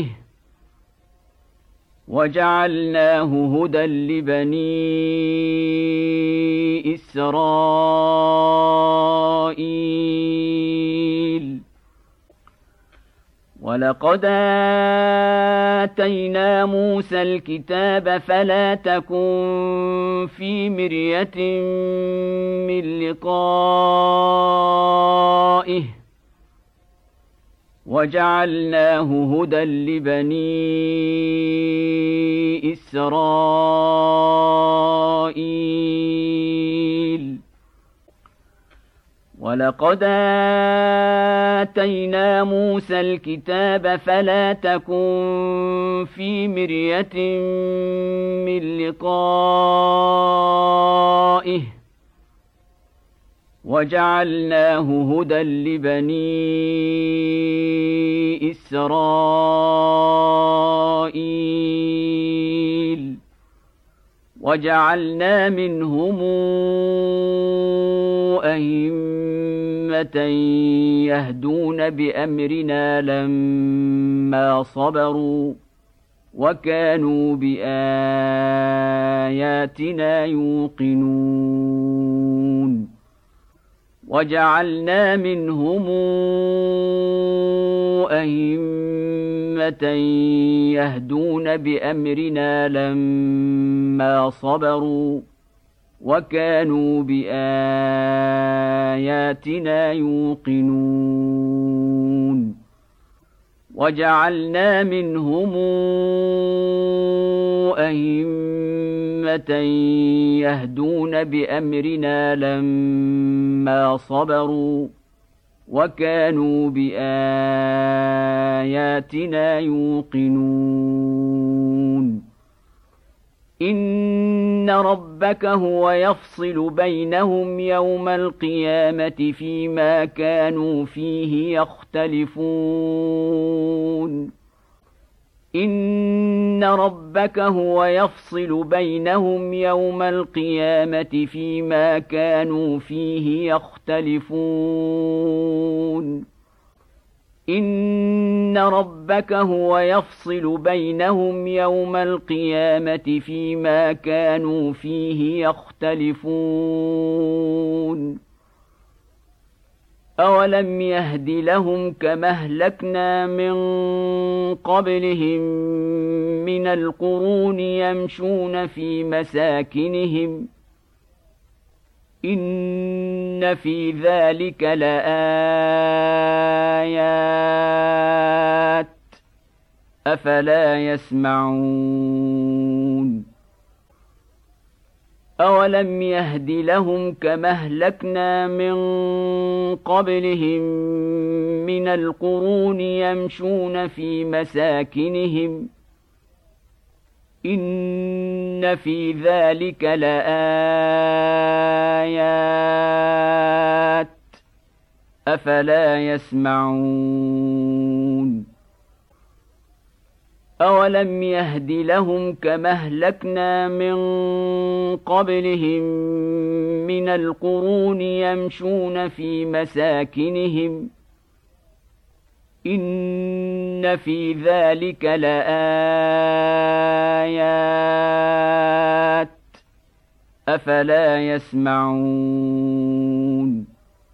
وجعلناه هدى لبني إسرائيل ولقد آتينا موسى الكتاب فلا تكن في مرية من لقائه وجعلناه هدى لبني إسرائيل ولقد آتينا موسى الكتاب فلا تكن في مرية من لقائه وجعلناه هدى لبني إسرائيل وجعلنا منهم أئمة يهدون بأمرنا لما صبروا وكانوا بآياتنا يوقنون وجعلنا منهم أئمة يهدون بأمرنا لما صبروا وكانوا بآياتنا يوقنون وجعلنا منهم أئمة يهدون بأمرنا لما صبروا وكانوا بآياتنا يوقنون إن ربك هو يفصل بينهم يوم القيامة فيما كانوا فيه يختلفون إن ربك هو يفصل بينهم يوم القيامة فيما كانوا فيه يختلفون إن ربك هو يفصل بينهم يوم القيامة فيما كانوا فيه يختلفون أولم يهد لهم كما أهلكنا من قبلهم من القرون يمشون في مساكنهم إن في ذلك لآيات أفلا يسمعون أولم يهد لهم كما أهلكنا من قبلهم من القرون يمشون في مساكنهم إن في ذلك لآيات أفلا يسمعون أولم يهد لهم كما أهلكنا من قبلهم من القرون يمشون في مساكنهم إن في ذلك لآيات أفلا يسمعون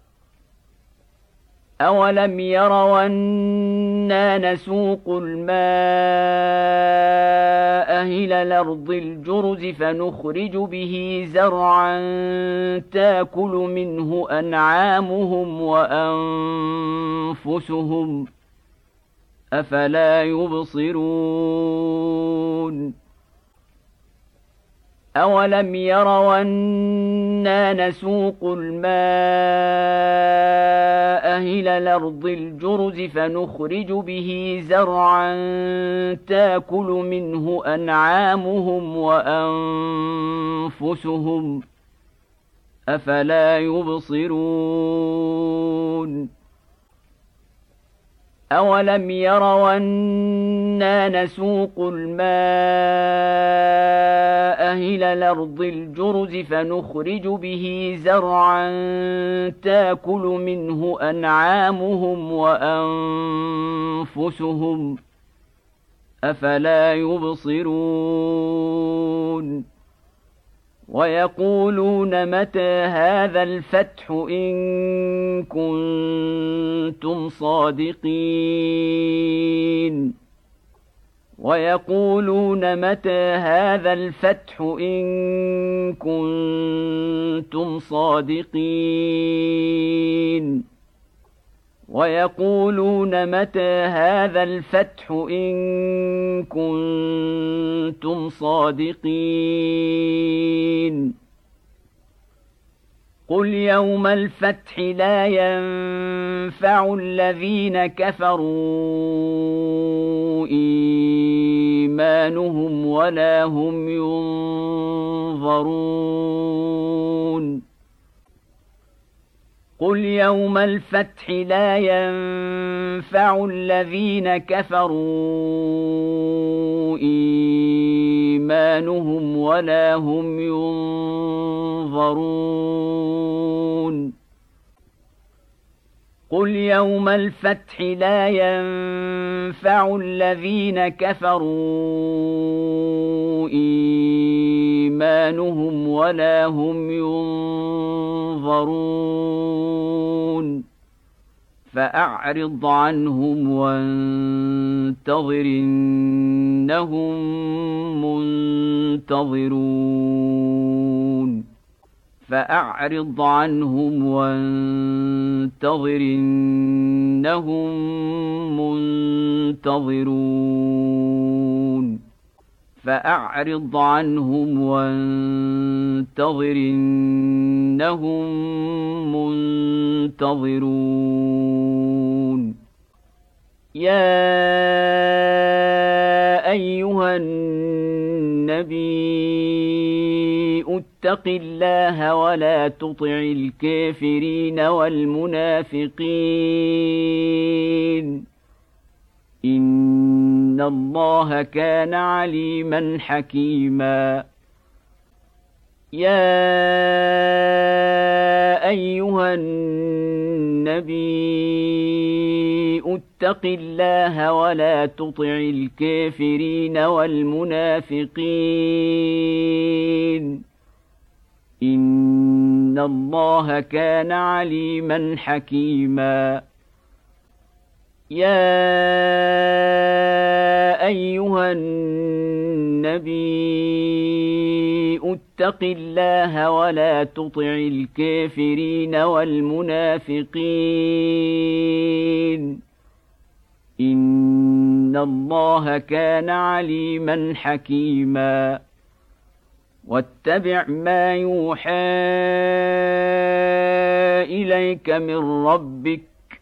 أولم يروا أنا نسوق الماء إلى الأرض الجرز فنخرج به زرعا تأكل منه أنعامهم وأنفسهم أفلا يبصرون أولم يروا أنا نسوق الماء إلى الأرض الجرز فنخرج به زرعا تأكل منه أنعامهم وأنفسهم أفلا يبصرون أولم يروا أنا نسوق الماء إلى الأرض الجرز فنخرج به زرعا تأكل منه أنعامهم وأنفسهم أفلا يبصرون ويقولون متى هذا الفتح إن كنتم صادقين ويقولون متى هذا الفتح إن كنتم صادقين ويقولون متى هذا الفتح إن كنتم صادقين قل يوم الفتح لا ينفع الذين كفروا إيمانهم ولا هم ينظرون قل يوم الفتح لا ينفع الذين كفروا إيمانهم ولا هم ينظرون قل يوم الفتح لا ينفع الذين كفروا إيمانهم ولا هم ينظرون فأعرض عنهم وانتظر إنهم منتظرون فأعرض عنهم وانتظر إنهم منتظرون فأعرض عنهم وانتظر إنهم منتظرون يا أيها النبي اتق الله ولا تطع الكافرين والمنافقين إن الله كان عليما حكيما يا أيها النبي اتق الله ولا تطع الكافرين والمنافقين إن الله كان عليما حكيما يا أيها النبي اتق الله ولا تطع الكافرين والمنافقين إن الله كان عليما حكيما واتبع ما يوحى إليك من ربك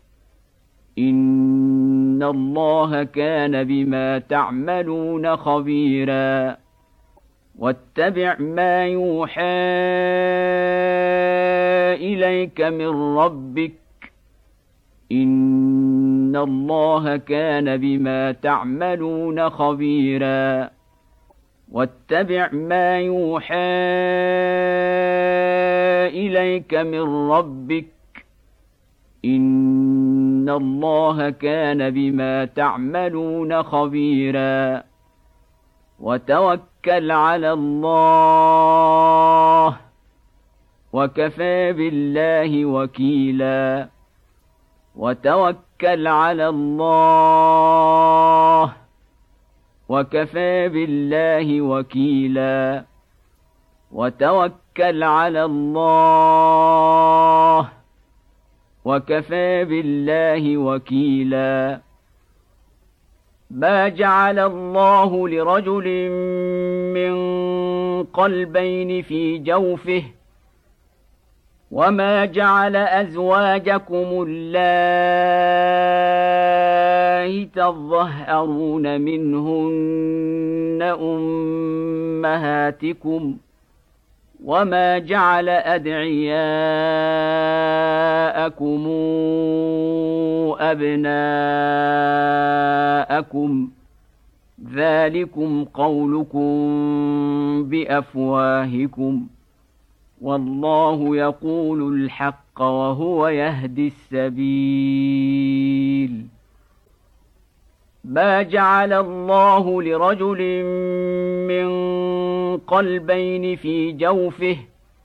إن الله كان بما تعملون خبيرا واتبع ما يوحى إليك من ربك إن الله كان بما تعملون خبيرا واتبع ما يوحى إليك من ربك إن الله كان بما تعملون خبيرا وتوكل على الله وكفى بالله وكيلا وتوكل على الله وكفى بالله وكيلا وتوكل على الله وكفى بالله وكيلا ما جعل الله لرجل من قلبين في جوفه وما جعل أزواجكم اللائي تظهرون منهن أمهاتكم وما جعل أدعياءكم أبناءكم ذلكم قولكم بأفواهكم والله يقول الحق وهو يهدي السبيل ما جعل الله لرجل من قلبين في جوفه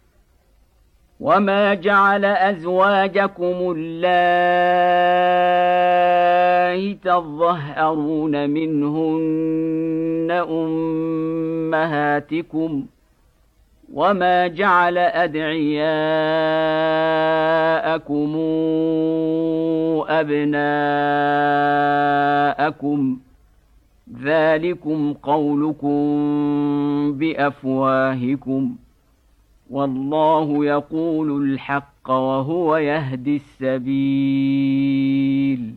وما جعل أزواجكم اللائي تظهرون منهن أمهاتكم وما جعل أدعياءكم أبناءكم ذلكم قولكم بأفواهكم والله يقول الحق وهو يهدي السبيل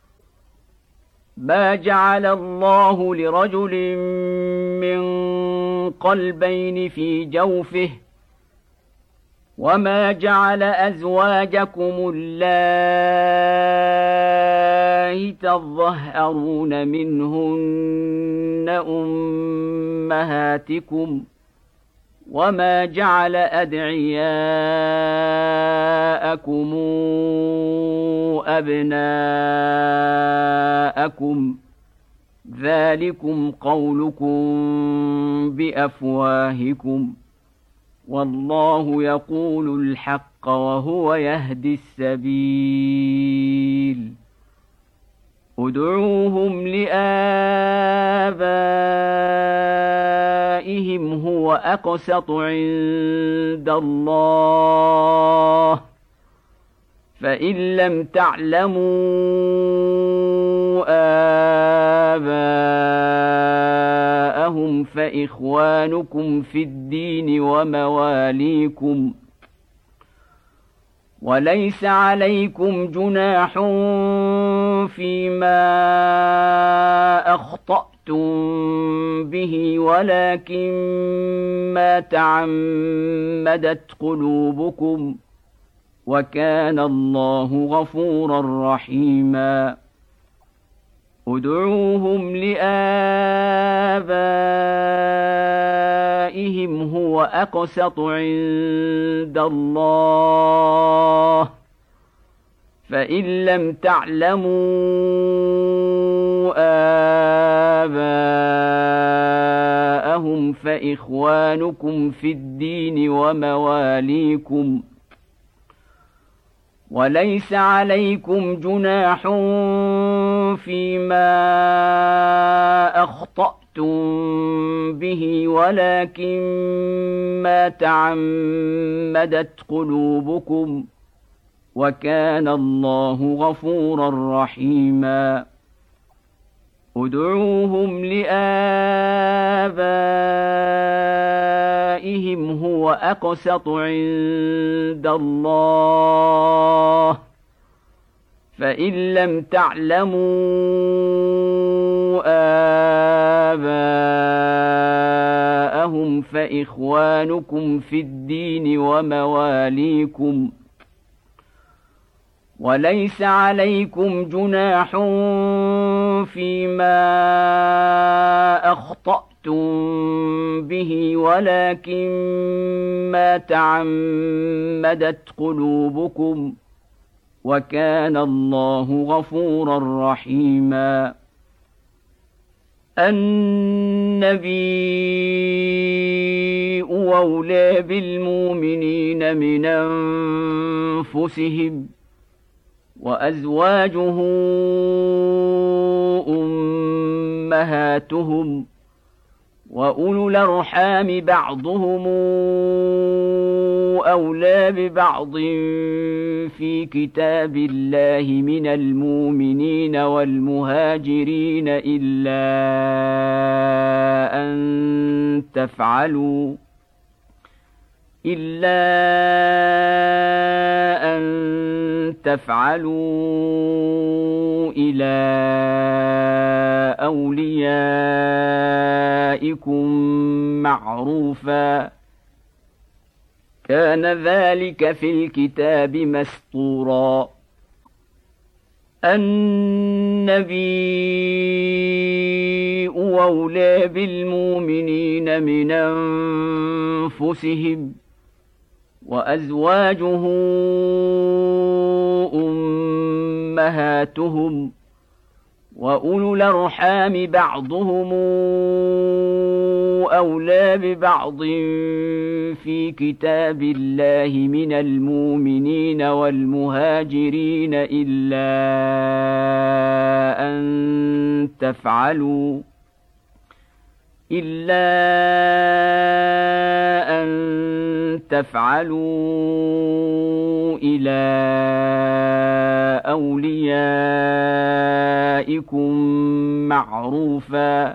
ما جعل الله لرجل من قلبين في جوفه وما جعل أزواجكم اللائي تظهرون منهن أمهاتكم وما جعل أدعياءكم أبناءكم ذلكم قولكم بأفواهكم والله يقول الحق وهو يهدي السبيل ادعوهم لآبائهم هو أقسط عند الله فإن لم تعلموا آباءهم فإخوانكم في الدين ومواليكم وليس عليكم جناح فيما أخطأتم به ولكن ما تعمدت قلوبكم وكان الله غفورا رحيما ادعوهم لآبائهم هو أقسط عند الله فإن لم تعلموا آباءهم فإخوانكم في الدين ومواليكم وليس عليكم جناح فيما أخطأتم به ولكن ما تعمدت قلوبكم وكان الله غفورا رحيما ادعوهم لآبائهم هو أقسط عند الله فإن لم تعلموا آباءهم فإخوانكم في الدين ومواليكم وليس عليكم جناح فيما أخطأتم به ولكن ما تعمدت قلوبكم وكان الله غفورا رحيما النبي أولى بالمؤمنين من أنفسهم وأزواجه أمهاتهم وأولو الأرحام بعضهم أولى ببعض في كتاب الله من المؤمنين والمهاجرين إلا أن تفعلوا إلا أن تفعلوا إلى أوليائكم معروفا كان ذلك في الكتاب مسطورا النبي أولى بالمؤمنين من أنفسهم وأزواجه أمهاتهم وأولو الأرحام بعضهم أولى ببعض في كتاب الله من المؤمنين والمهاجرين إلا أن تفعلوا إلا أن تفعلوا إلى أوليائكم معروفا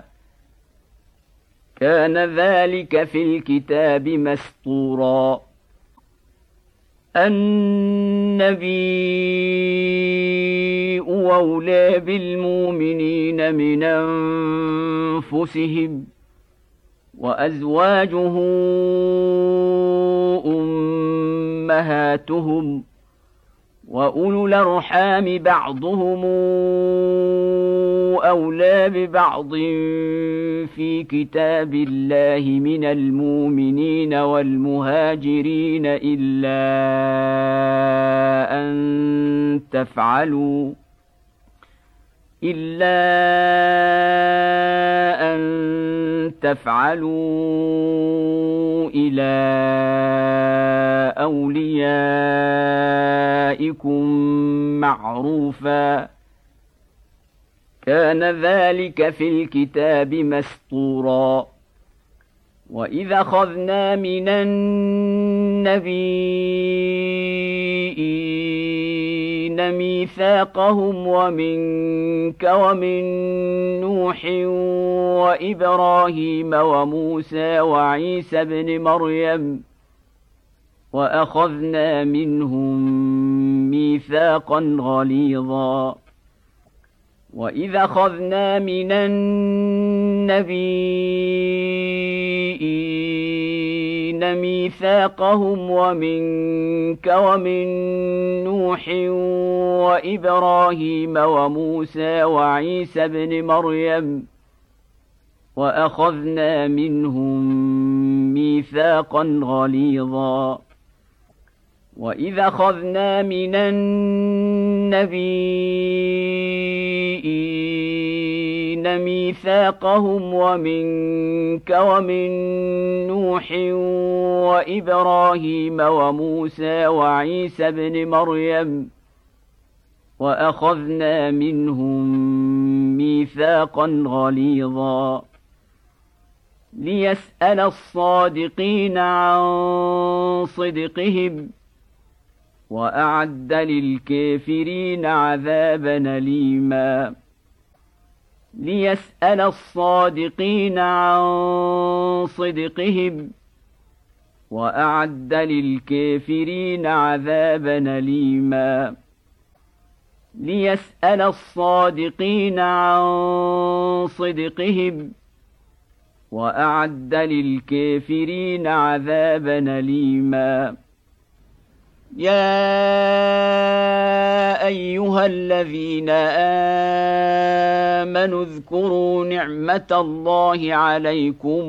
كان ذلك في الكتاب مسطورا النبي أولى بالمؤمنين من أنفسهم وأزواجه أمهاتهم وأولو الأرحام بعضهم أولى ببعض في كتاب الله من المؤمنين والمهاجرين إلا أن تفعلوا إلا أن تفعلوا إلى أوليائكم معروفا كان ذلك في الكتاب مسطورا وإذا أخذنا من النبيين ميثاقهم ومنك ومن نوح وإبراهيم وموسى وعيسى ابن مريم وأخذنا منهم ميثاقا غليظا وإذا أخذنا من النبيين ميثاقهم ومنك ومن نوح وإبراهيم وموسى وعيسى ابن مريم وأخذنا منهم ميثاقا غليظا وإذا أخذنا من النبيين ميثاقهم ومنك ومن نوح وإبراهيم وموسى وعيسى ابن مريم وأخذنا منهم ميثاقا غليظا ليسأل الصادقين عن صدقهم وأعد للكافرين عذابا أليما ليسأل الصادقين عن صدقهم وأعد للكافرين عذابا أليما ليسأل الصادقين عن صدقهم وأعد للكافرين عذابا أليما يا أيها الذين آمنوا اذكروا نعمة الله عليكم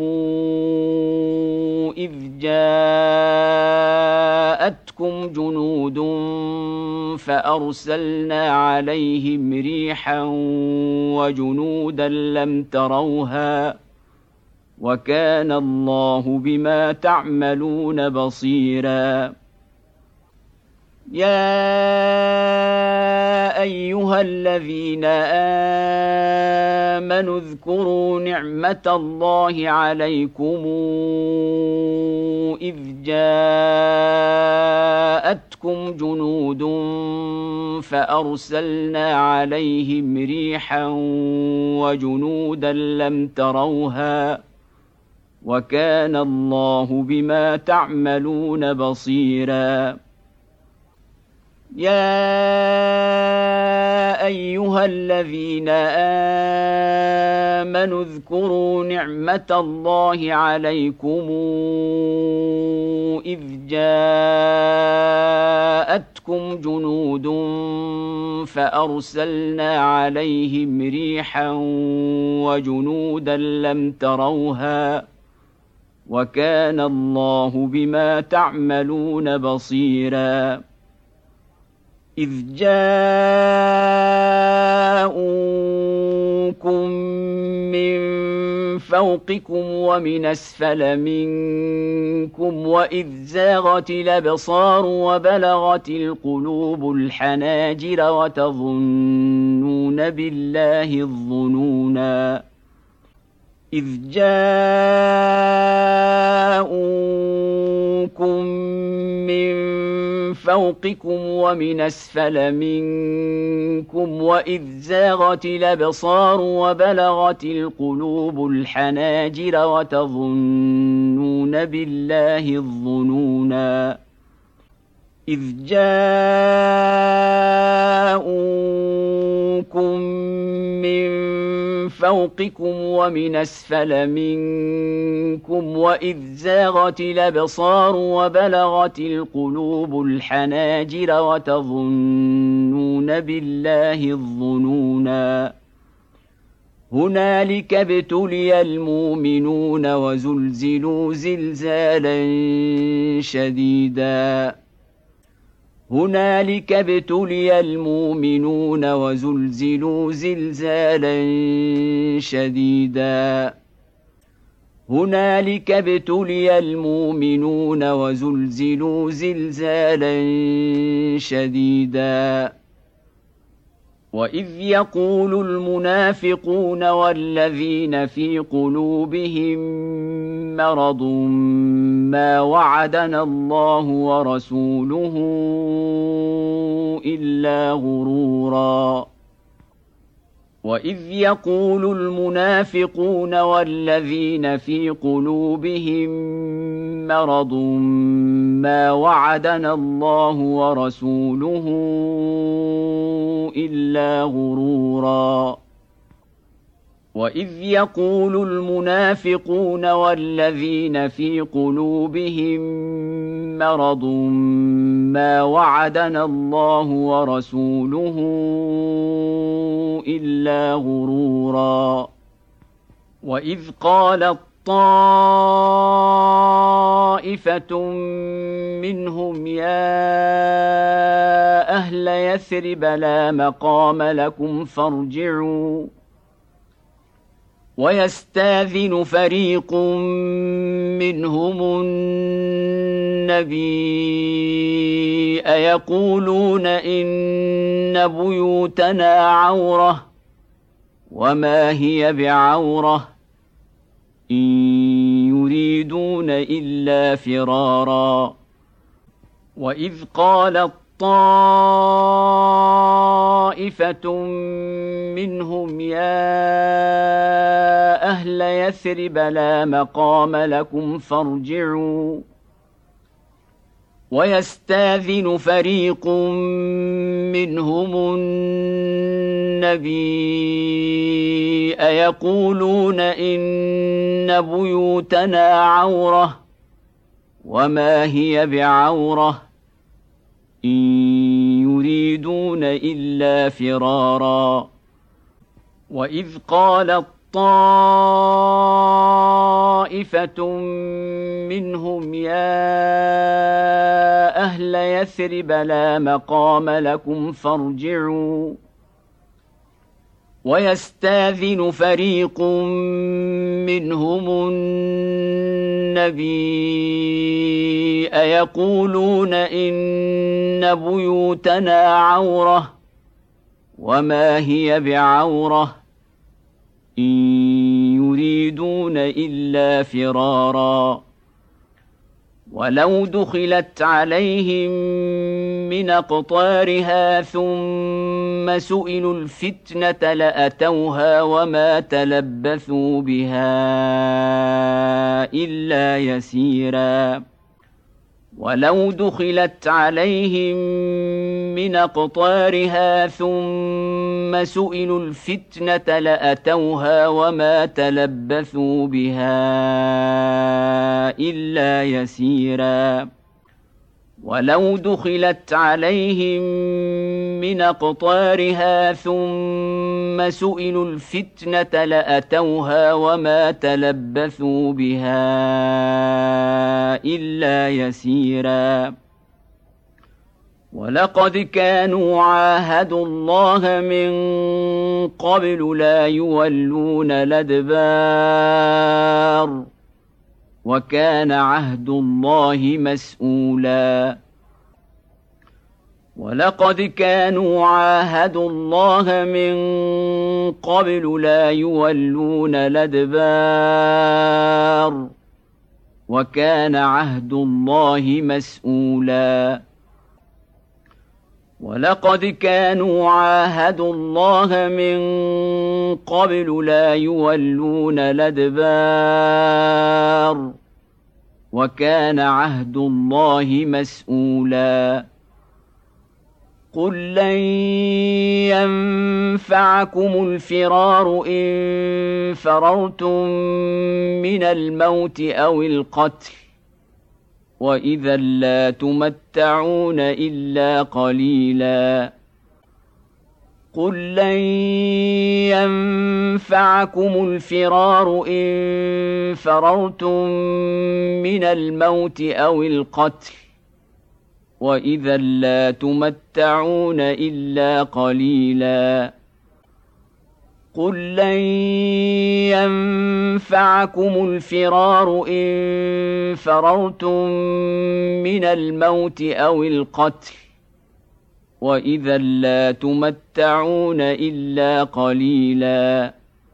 إذ جاءتكم جنود فأرسلنا عليهم ريحا وجنودا لم تروها وكان الله بما تعملون بصيرا يا أيها الذين آمنوا اذكروا نعمة الله عليكم إذ جاءتكم جنود فأرسلنا عليهم ريحا وجنودا لم تروها وكان الله بما تعملون بصيرا يا أيها الذين آمنوا اذكروا نعمة الله عليكم إذ جاءتكم جنود فأرسلنا عليهم ريحا وجنودا لم تروها وكان الله بما تعملون بصيرا إذ جاءوكم من فوقكم ومن أسفل منكم وإذ زاغت الأبصار وبلغت القلوب الحناجر وتظنون بالله الظنونا إذ جاءوكم من فوقكم ومن أسفل منكم وإذ زاغت الأبصار وبلغت القلوب الحناجر وتظنون بالله الظنونا إذ جاءوكم من فوقكم ومن أسفل منكم وإذ زاغت الأبصار وبلغت القلوب الحناجر وتظنون بالله الظنونا هنالك ابتلي المؤمنون وزلزلوا زلزالا شديدا هنالك ابتلي المؤمنون وزلزلوا زلزالا شديدا هنالك ابتلي المؤمنون وزلزلوا زلزالا شديدا وإذ يقول المنافقون والذين في قلوبهم مرض ما وعدنا الله ورسوله إلا غرورا وإذ يقول المنافقون والذين في قلوبهم مرض ما وعدنا الله ورسوله إلا غرورا وإذ يقول المنافقون والذين في قلوبهم مرض ما وعدنا الله ورسوله إلا غرورا وإذ قالت طائفة منهم يا أهل يثرب لا مقام لكم فارجعوا ويستاذن فريق منهم النبي أيقولون إن بيوتنا عورة وما هي بعورة إن يريدون إلا فرارا وإذ قالت طائفة منهم يا أهل يثرب لا مقام لكم فارجعوا ويستاذن فريق منهم النبي أيقولون إن بيوتنا عورة وما هي بعورة إن يريدون إلا فرارا وإذ قالت طائفة منهم يا أهل يثرب لا مقام لكم فارجعوا ويستاذن فريق منهم النبي أيقولون إن بيوتنا عورة وما هي بعورة إن يريدون إلا فرارا ولو دخلت عليهم من أقطارها ثم سئلوا الفتنة لأتوها وما تلبثوا بها إلا يسيرا ولو دخلت عليهم من أقطارها ثم سئلوا الفتنة لأتوها وما تلبثوا بها إلا يسيرا ولو دخلت عليهم من أقطارها ثم سئلوا الفتنة لأتوها وما تلبثوا بها إلا يسيرا ولقد كانوا عاهدوا الله من قبل لا يولون الأدبار وكان عهد الله مسؤولا ولقد كانوا عاهدوا الله من قبل لا يولون الأدبار وكان عهد الله مسؤولا ولقد كانوا عاهدوا الله من قبل لا يولون الأدبار وكان عهد الله مسؤولا قل لن ينفعكم الفرار إن فررتم من الموت أو القتل وإذا لا تمتعون إلا قليلا قل لن ينفعكم الفرار إن فررتم من الموت أو القتل وإذا لا تمتعون إلا قليلا قل لن ينفعكم الفرار إن فررتم من الموت أو القتل وإذا لا تمتعون إلا قليلا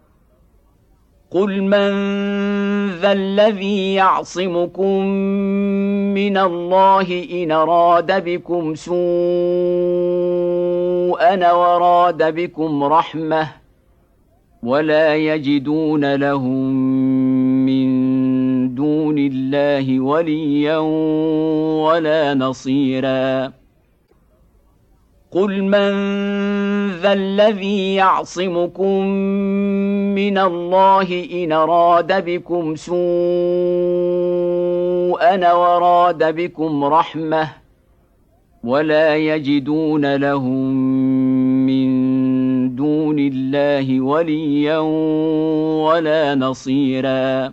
قل من ذا الذي يعصمكم من الله إن أراد بكم سوءا سوءا وراد بكم رحمة ولا يجدون لهم من دون الله وليا ولا نصيرا قل من ذا الذي يعصمكم من الله إن أراد بكم سوءا وراد بكم رحمة ولا يجدون لهم من دون الله وليا ولا نصيرا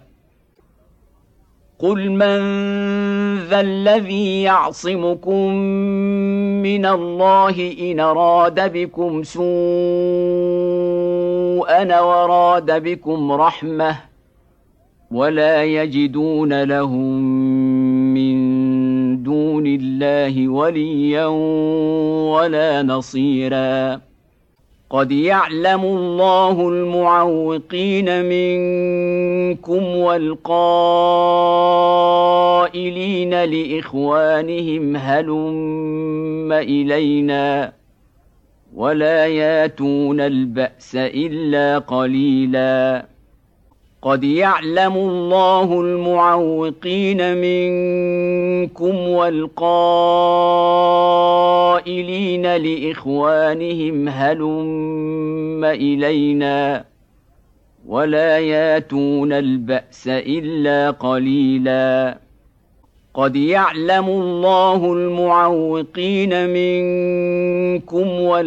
قل من ذا الذي يعصمكم من الله إن أراد بكم سوءا وراد بكم رحمة ولا يجدون لهم من دون الله وليا ولا نصيرا قد يعلم الله المعوقين منكم والقائلين لإخوانهم هلم إلينا ولا ياتون البأس إلا قليلا قد يعلم الله المعوقين منكم والقائلين لإخوانهم هلم إلينا ولا ياتون البأس إلا قليلا قد يعلم الله المعوقين منكم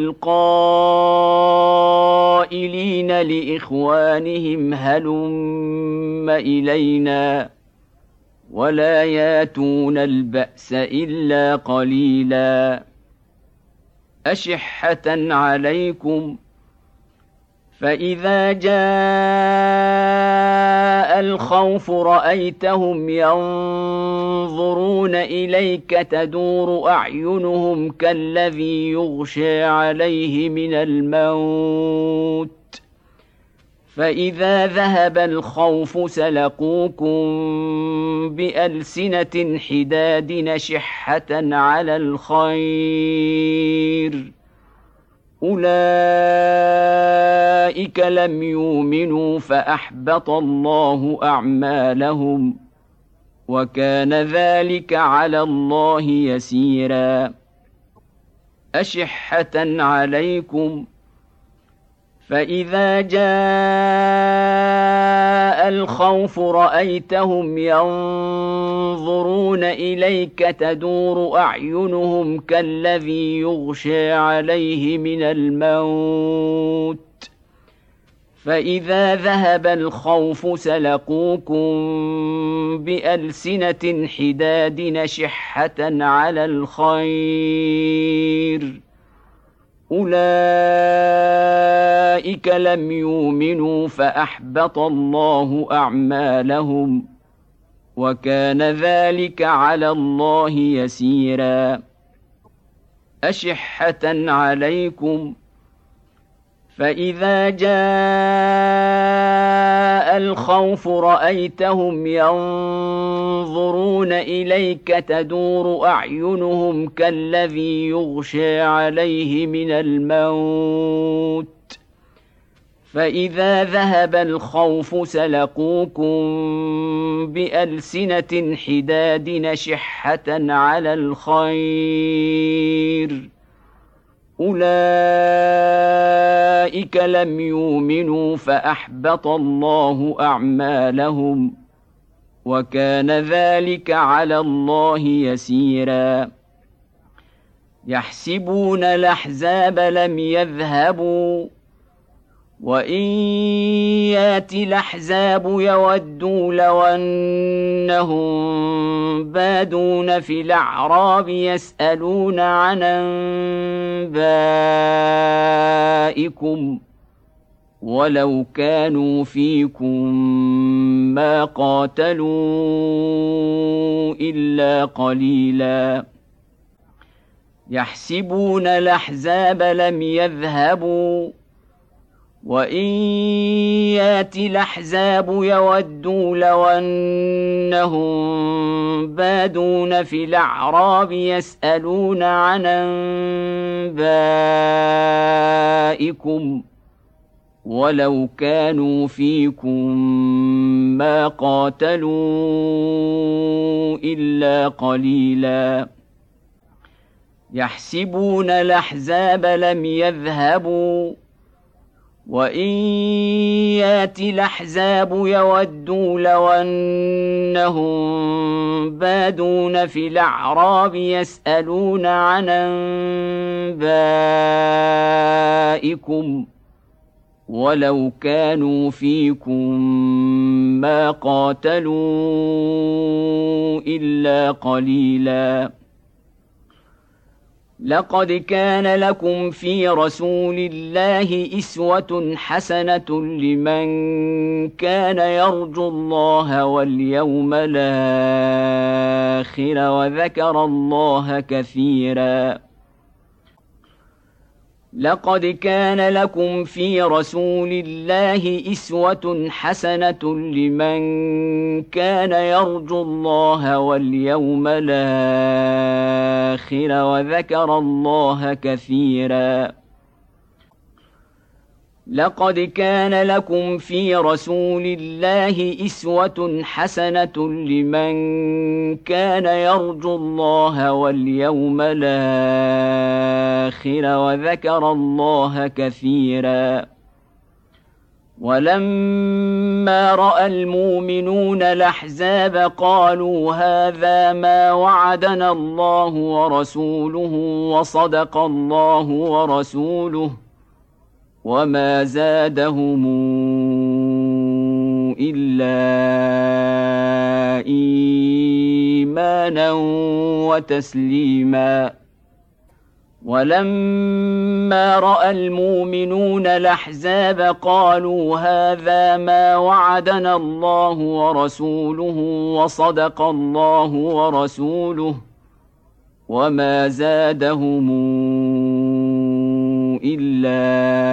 والقائلين لإخوانهم هلم إلينا ولا ياتون البأس إلا قليلا أشحة عليكم فإذا جاء الخوف رأيتهم ينظرون إليك تدور أعينهم كالذي يغشى عليه من الموت فإذا ذهب الخوف سلقوكم بألسنة حداد نشحة على الخير أولئك لم يؤمنوا فأحبط الله أعمالهم وكان ذلك على الله يسيرا أشحة عليكم فإذا جاء الخوف رأيتهم ينظرون إليك تدور أعينهم كالذي يغشى عليه من الموت فإذا ذهب الخوف سلقوكم بألسنة حداد نشحة على الخير أولئك لم يؤمنوا فأحبط الله أعمالهم وكان ذلك على الله يسيرا أشحة عليكم فإذا جاء الخوف رأيتهم ينظرون إليك تدور أعينهم كالذي يغشى عليه من الموت فإذا ذهب الخوف سلقوكم بألسنة حداد نشحة على الخير أولئك لم يؤمنوا فأحبط الله أعمالهم وكان ذلك على الله يسيرا يحسبون الأحزاب لم يذهبوا وإن يأتي الأحزاب يودوا لو أنهم بادون في الأعراب يسألون عن أنبائكم ولو كانوا فيكم ما قاتلوا إلا قليلا يحسبون الأحزاب لم يذهبوا وإن يأتِ الأحزاب يودوا لو أنهم بادون في الأعراب يسألون عن أنبائكم ولو كانوا فيكم ما قاتلوا إلا قليلا يحسبون الأحزاب لم يذهبوا وإن يأتِ الأحزاب يودوا لو أنهم بادون في الأعراب يسألون عن أنبائكم ولو كانوا فيكم ما قاتلوا إلا قليلا لقد كان لكم في رسول الله أسوة حسنة لمن كان يرجو الله واليوم الآخر وذكر الله كثيرا لقد كان لكم في رسول الله أسوة حسنة لمن كان يرجو الله واليوم الآخر وذكر الله كثيرا لقد كان لكم في رسول الله أسوة حسنة لمن كان يرجو الله واليوم الآخر وذكر الله كثيرا ولما رأى المؤمنون الأحزاب قالوا هذا ما وعدنا الله ورسوله وصدق الله ورسوله وما زادهم إلا إيمانا وتسليما ولما رأى المؤمنون الأحزاب قالوا هذا ما وعدنا الله ورسوله وصدق الله ورسوله وما زادهم إلا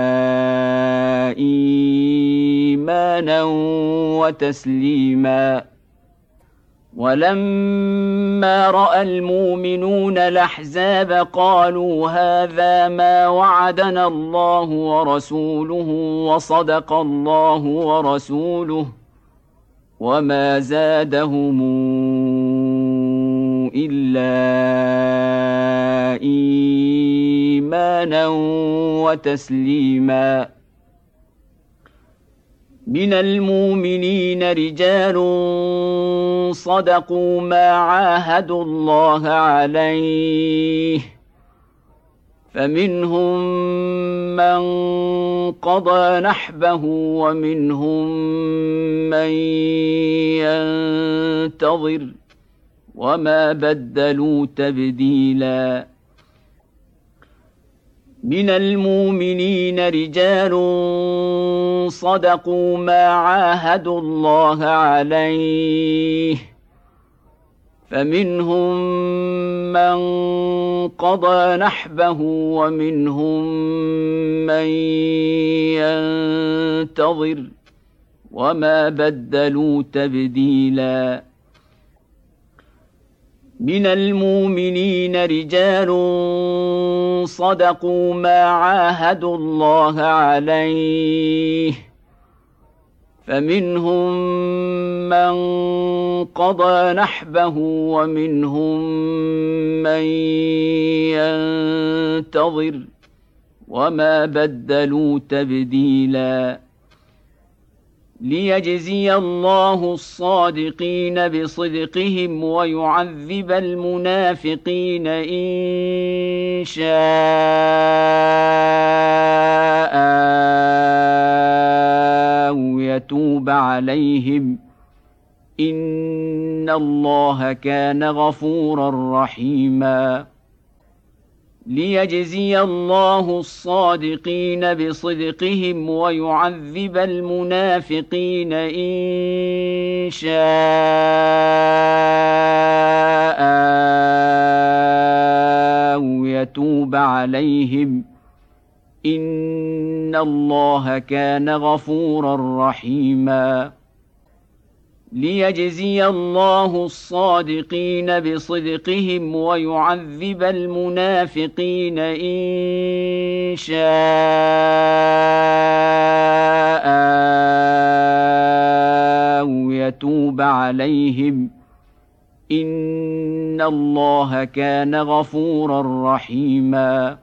إيمانا وتسليما ولما رأى المؤمنون الأحزاب قالوا هذا ما وعدنا الله ورسوله وصدق الله ورسوله وما زادهم إلا إيمانا وتسليما من المؤمنين رجال صدقوا ما عاهدوا الله عليه فمنهم من قضى نحبه ومنهم من ينتظر وما بدلوا تبديلا من المؤمنين رجال صدقوا ما عاهدوا الله عليه فمنهم من قضى نحبه ومنهم من ينتظر وما بدلوا تبديلا من المؤمنين رجال صدقوا ما عاهدوا الله عليه فمنهم من قضى نحبه ومنهم من ينتظر وما بدلوا تبديلا ليجزي الله الصادقين بصدقهم ويعذب المنافقين إن شاء أو يتوب عليهم إن الله كان غفورا رحيما ليجزي الله الصادقين بصدقهم ويعذب المنافقين إن شاء أو يتوب عليهم إن الله كان غفورا رحيما ليجزي الله الصادقين بصدقهم ويعذب المنافقين إن شاء أو يتوب عليهم إن الله كان غفورا رحيما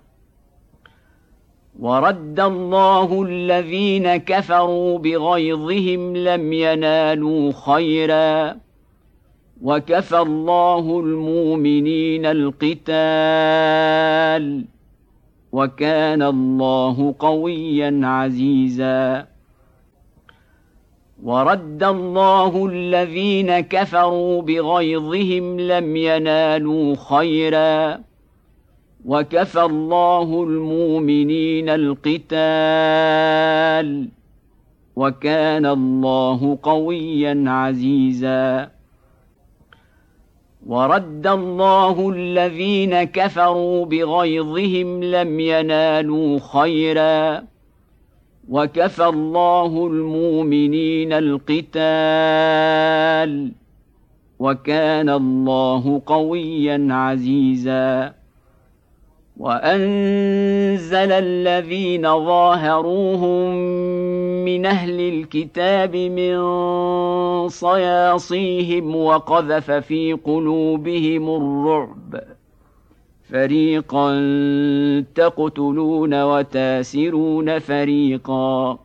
ورد الله الذين كفروا بغيظهم لم ينالوا خيرا وكفى الله المؤمنين القتال وكان الله قويا عزيزا ورد الله الذين كفروا بغيظهم لم ينالوا خيرا وكفى الله المؤمنين القتال وكان الله قويا عزيزا ورد الله الذين كفروا بغيظهم لم ينالوا خيرا وكفى الله المؤمنين القتال وكان الله قويا عزيزا وأنزل الذين ظاهروهم من أهل الكتاب من صياصيهم وقذف في قلوبهم الرعب فريقا تقتلون وتاسرون فريقا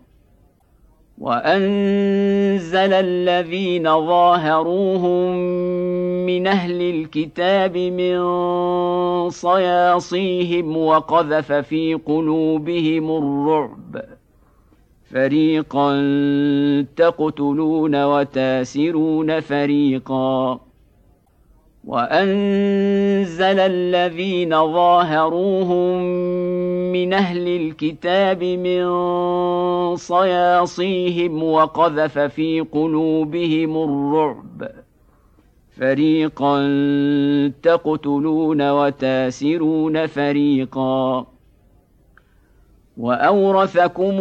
وأنزل الذين ظاهروهم من أهل الكتاب من صياصيهم وقذف في قلوبهم الرعب فريقا تقتلون وتاسرون فريقا وأنزل الذين ظاهروهم من أهل الكتاب من صياصيهم وقذف في قلوبهم الرعب فريقا تقتلون وتاسرون فريقا وأورثكم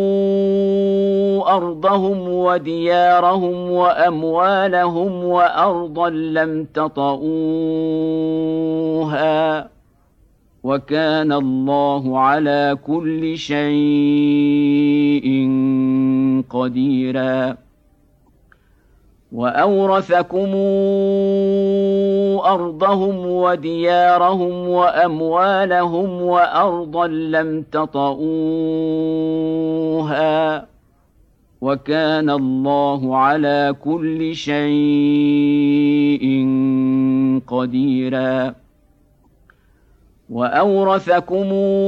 أرضهم وديارهم وأموالهم وأرضا لم تطئوها وكان الله على كل شيء قديرا وأورثكم أرضهم وديارهم وأموالهم وأرضا لم تطئوها وكان الله على كل شيء قديرا وأورثكم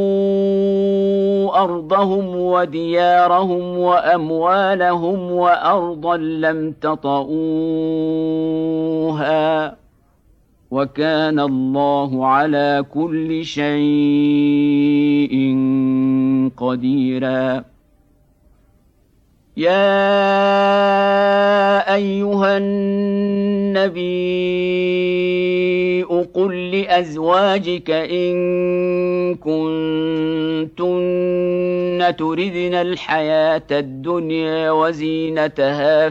أرضهم وديارهم وأموالهم وأرضا لم تطئوها وكان الله على كل شيء قديرا يا أيها النبي قل لأزواجك إن كنتن تردن الحياة الدنيا وزينتها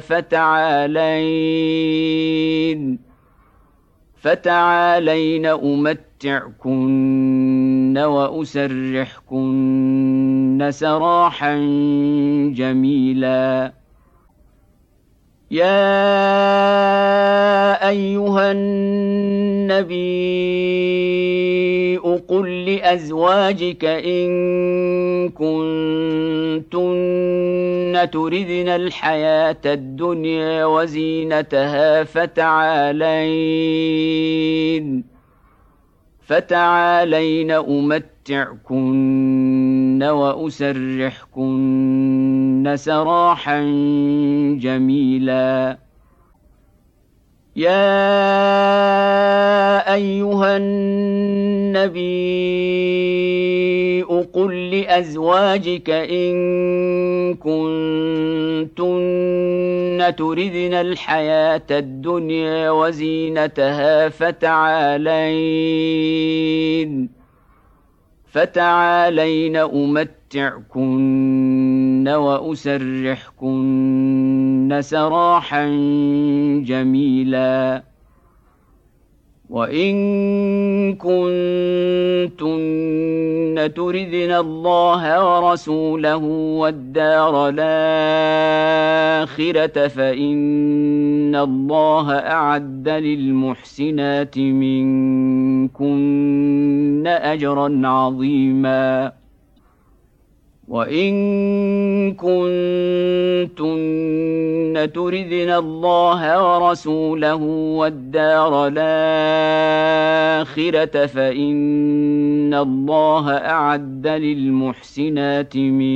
فتعالين فتعالين أمتعكن وأسرحكن سراحا جميلا يا أيها النبي قل لأزواجك إن كنتن تردن الحياة الدنيا وزينتها فتعالين فتعالين أمتعكن وأسرحكن سراحا جميلا يا أيها النبي قل لأزواجك إن كنتن تردن الحياة الدنيا وزينتها فتعالين فتعالين أمتعكن وأسرحكن سراحا جميلا. وإن كنتن تردن الله ورسوله والدار الآخرة فإن الله أعد للمحسنات منكن أجرا عظيما. وإن كنتن تردن الله ورسوله والدار الآخرة فإن الله أعد للمحسنات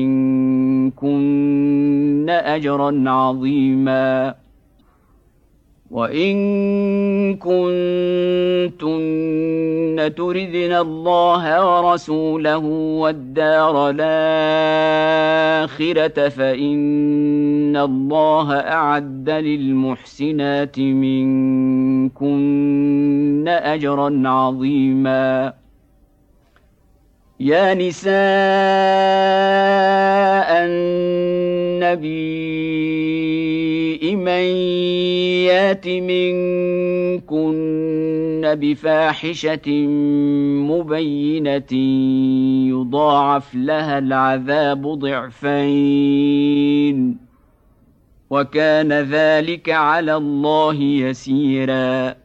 منكن أجرا عظيما. وإن كنتن تردن الله ورسوله والدار الآخرة فإن الله أعد للمحسنات منكن أجرا عظيما. يا نساء النبي من يات منكن بفاحشة مبينة يضاعف لها العذاب ضعفين وكان ذلك على الله يسيرا.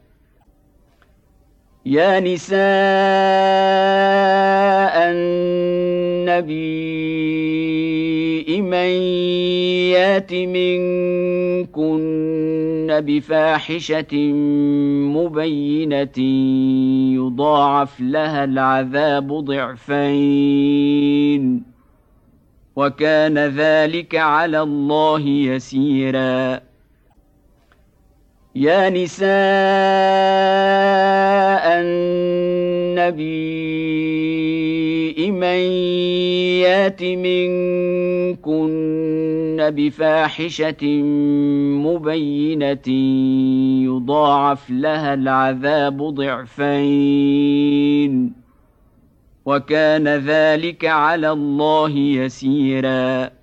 يا نساء النبي من يات منكن بفاحشة مبينة يضاعف لها العذاب ضعفين وكان ذلك على الله يسيرا. يا نساء النبي من يات منكن بفاحشة مبينة يضاعف لها العذاب ضعفين وكان ذلك على الله يسيرا.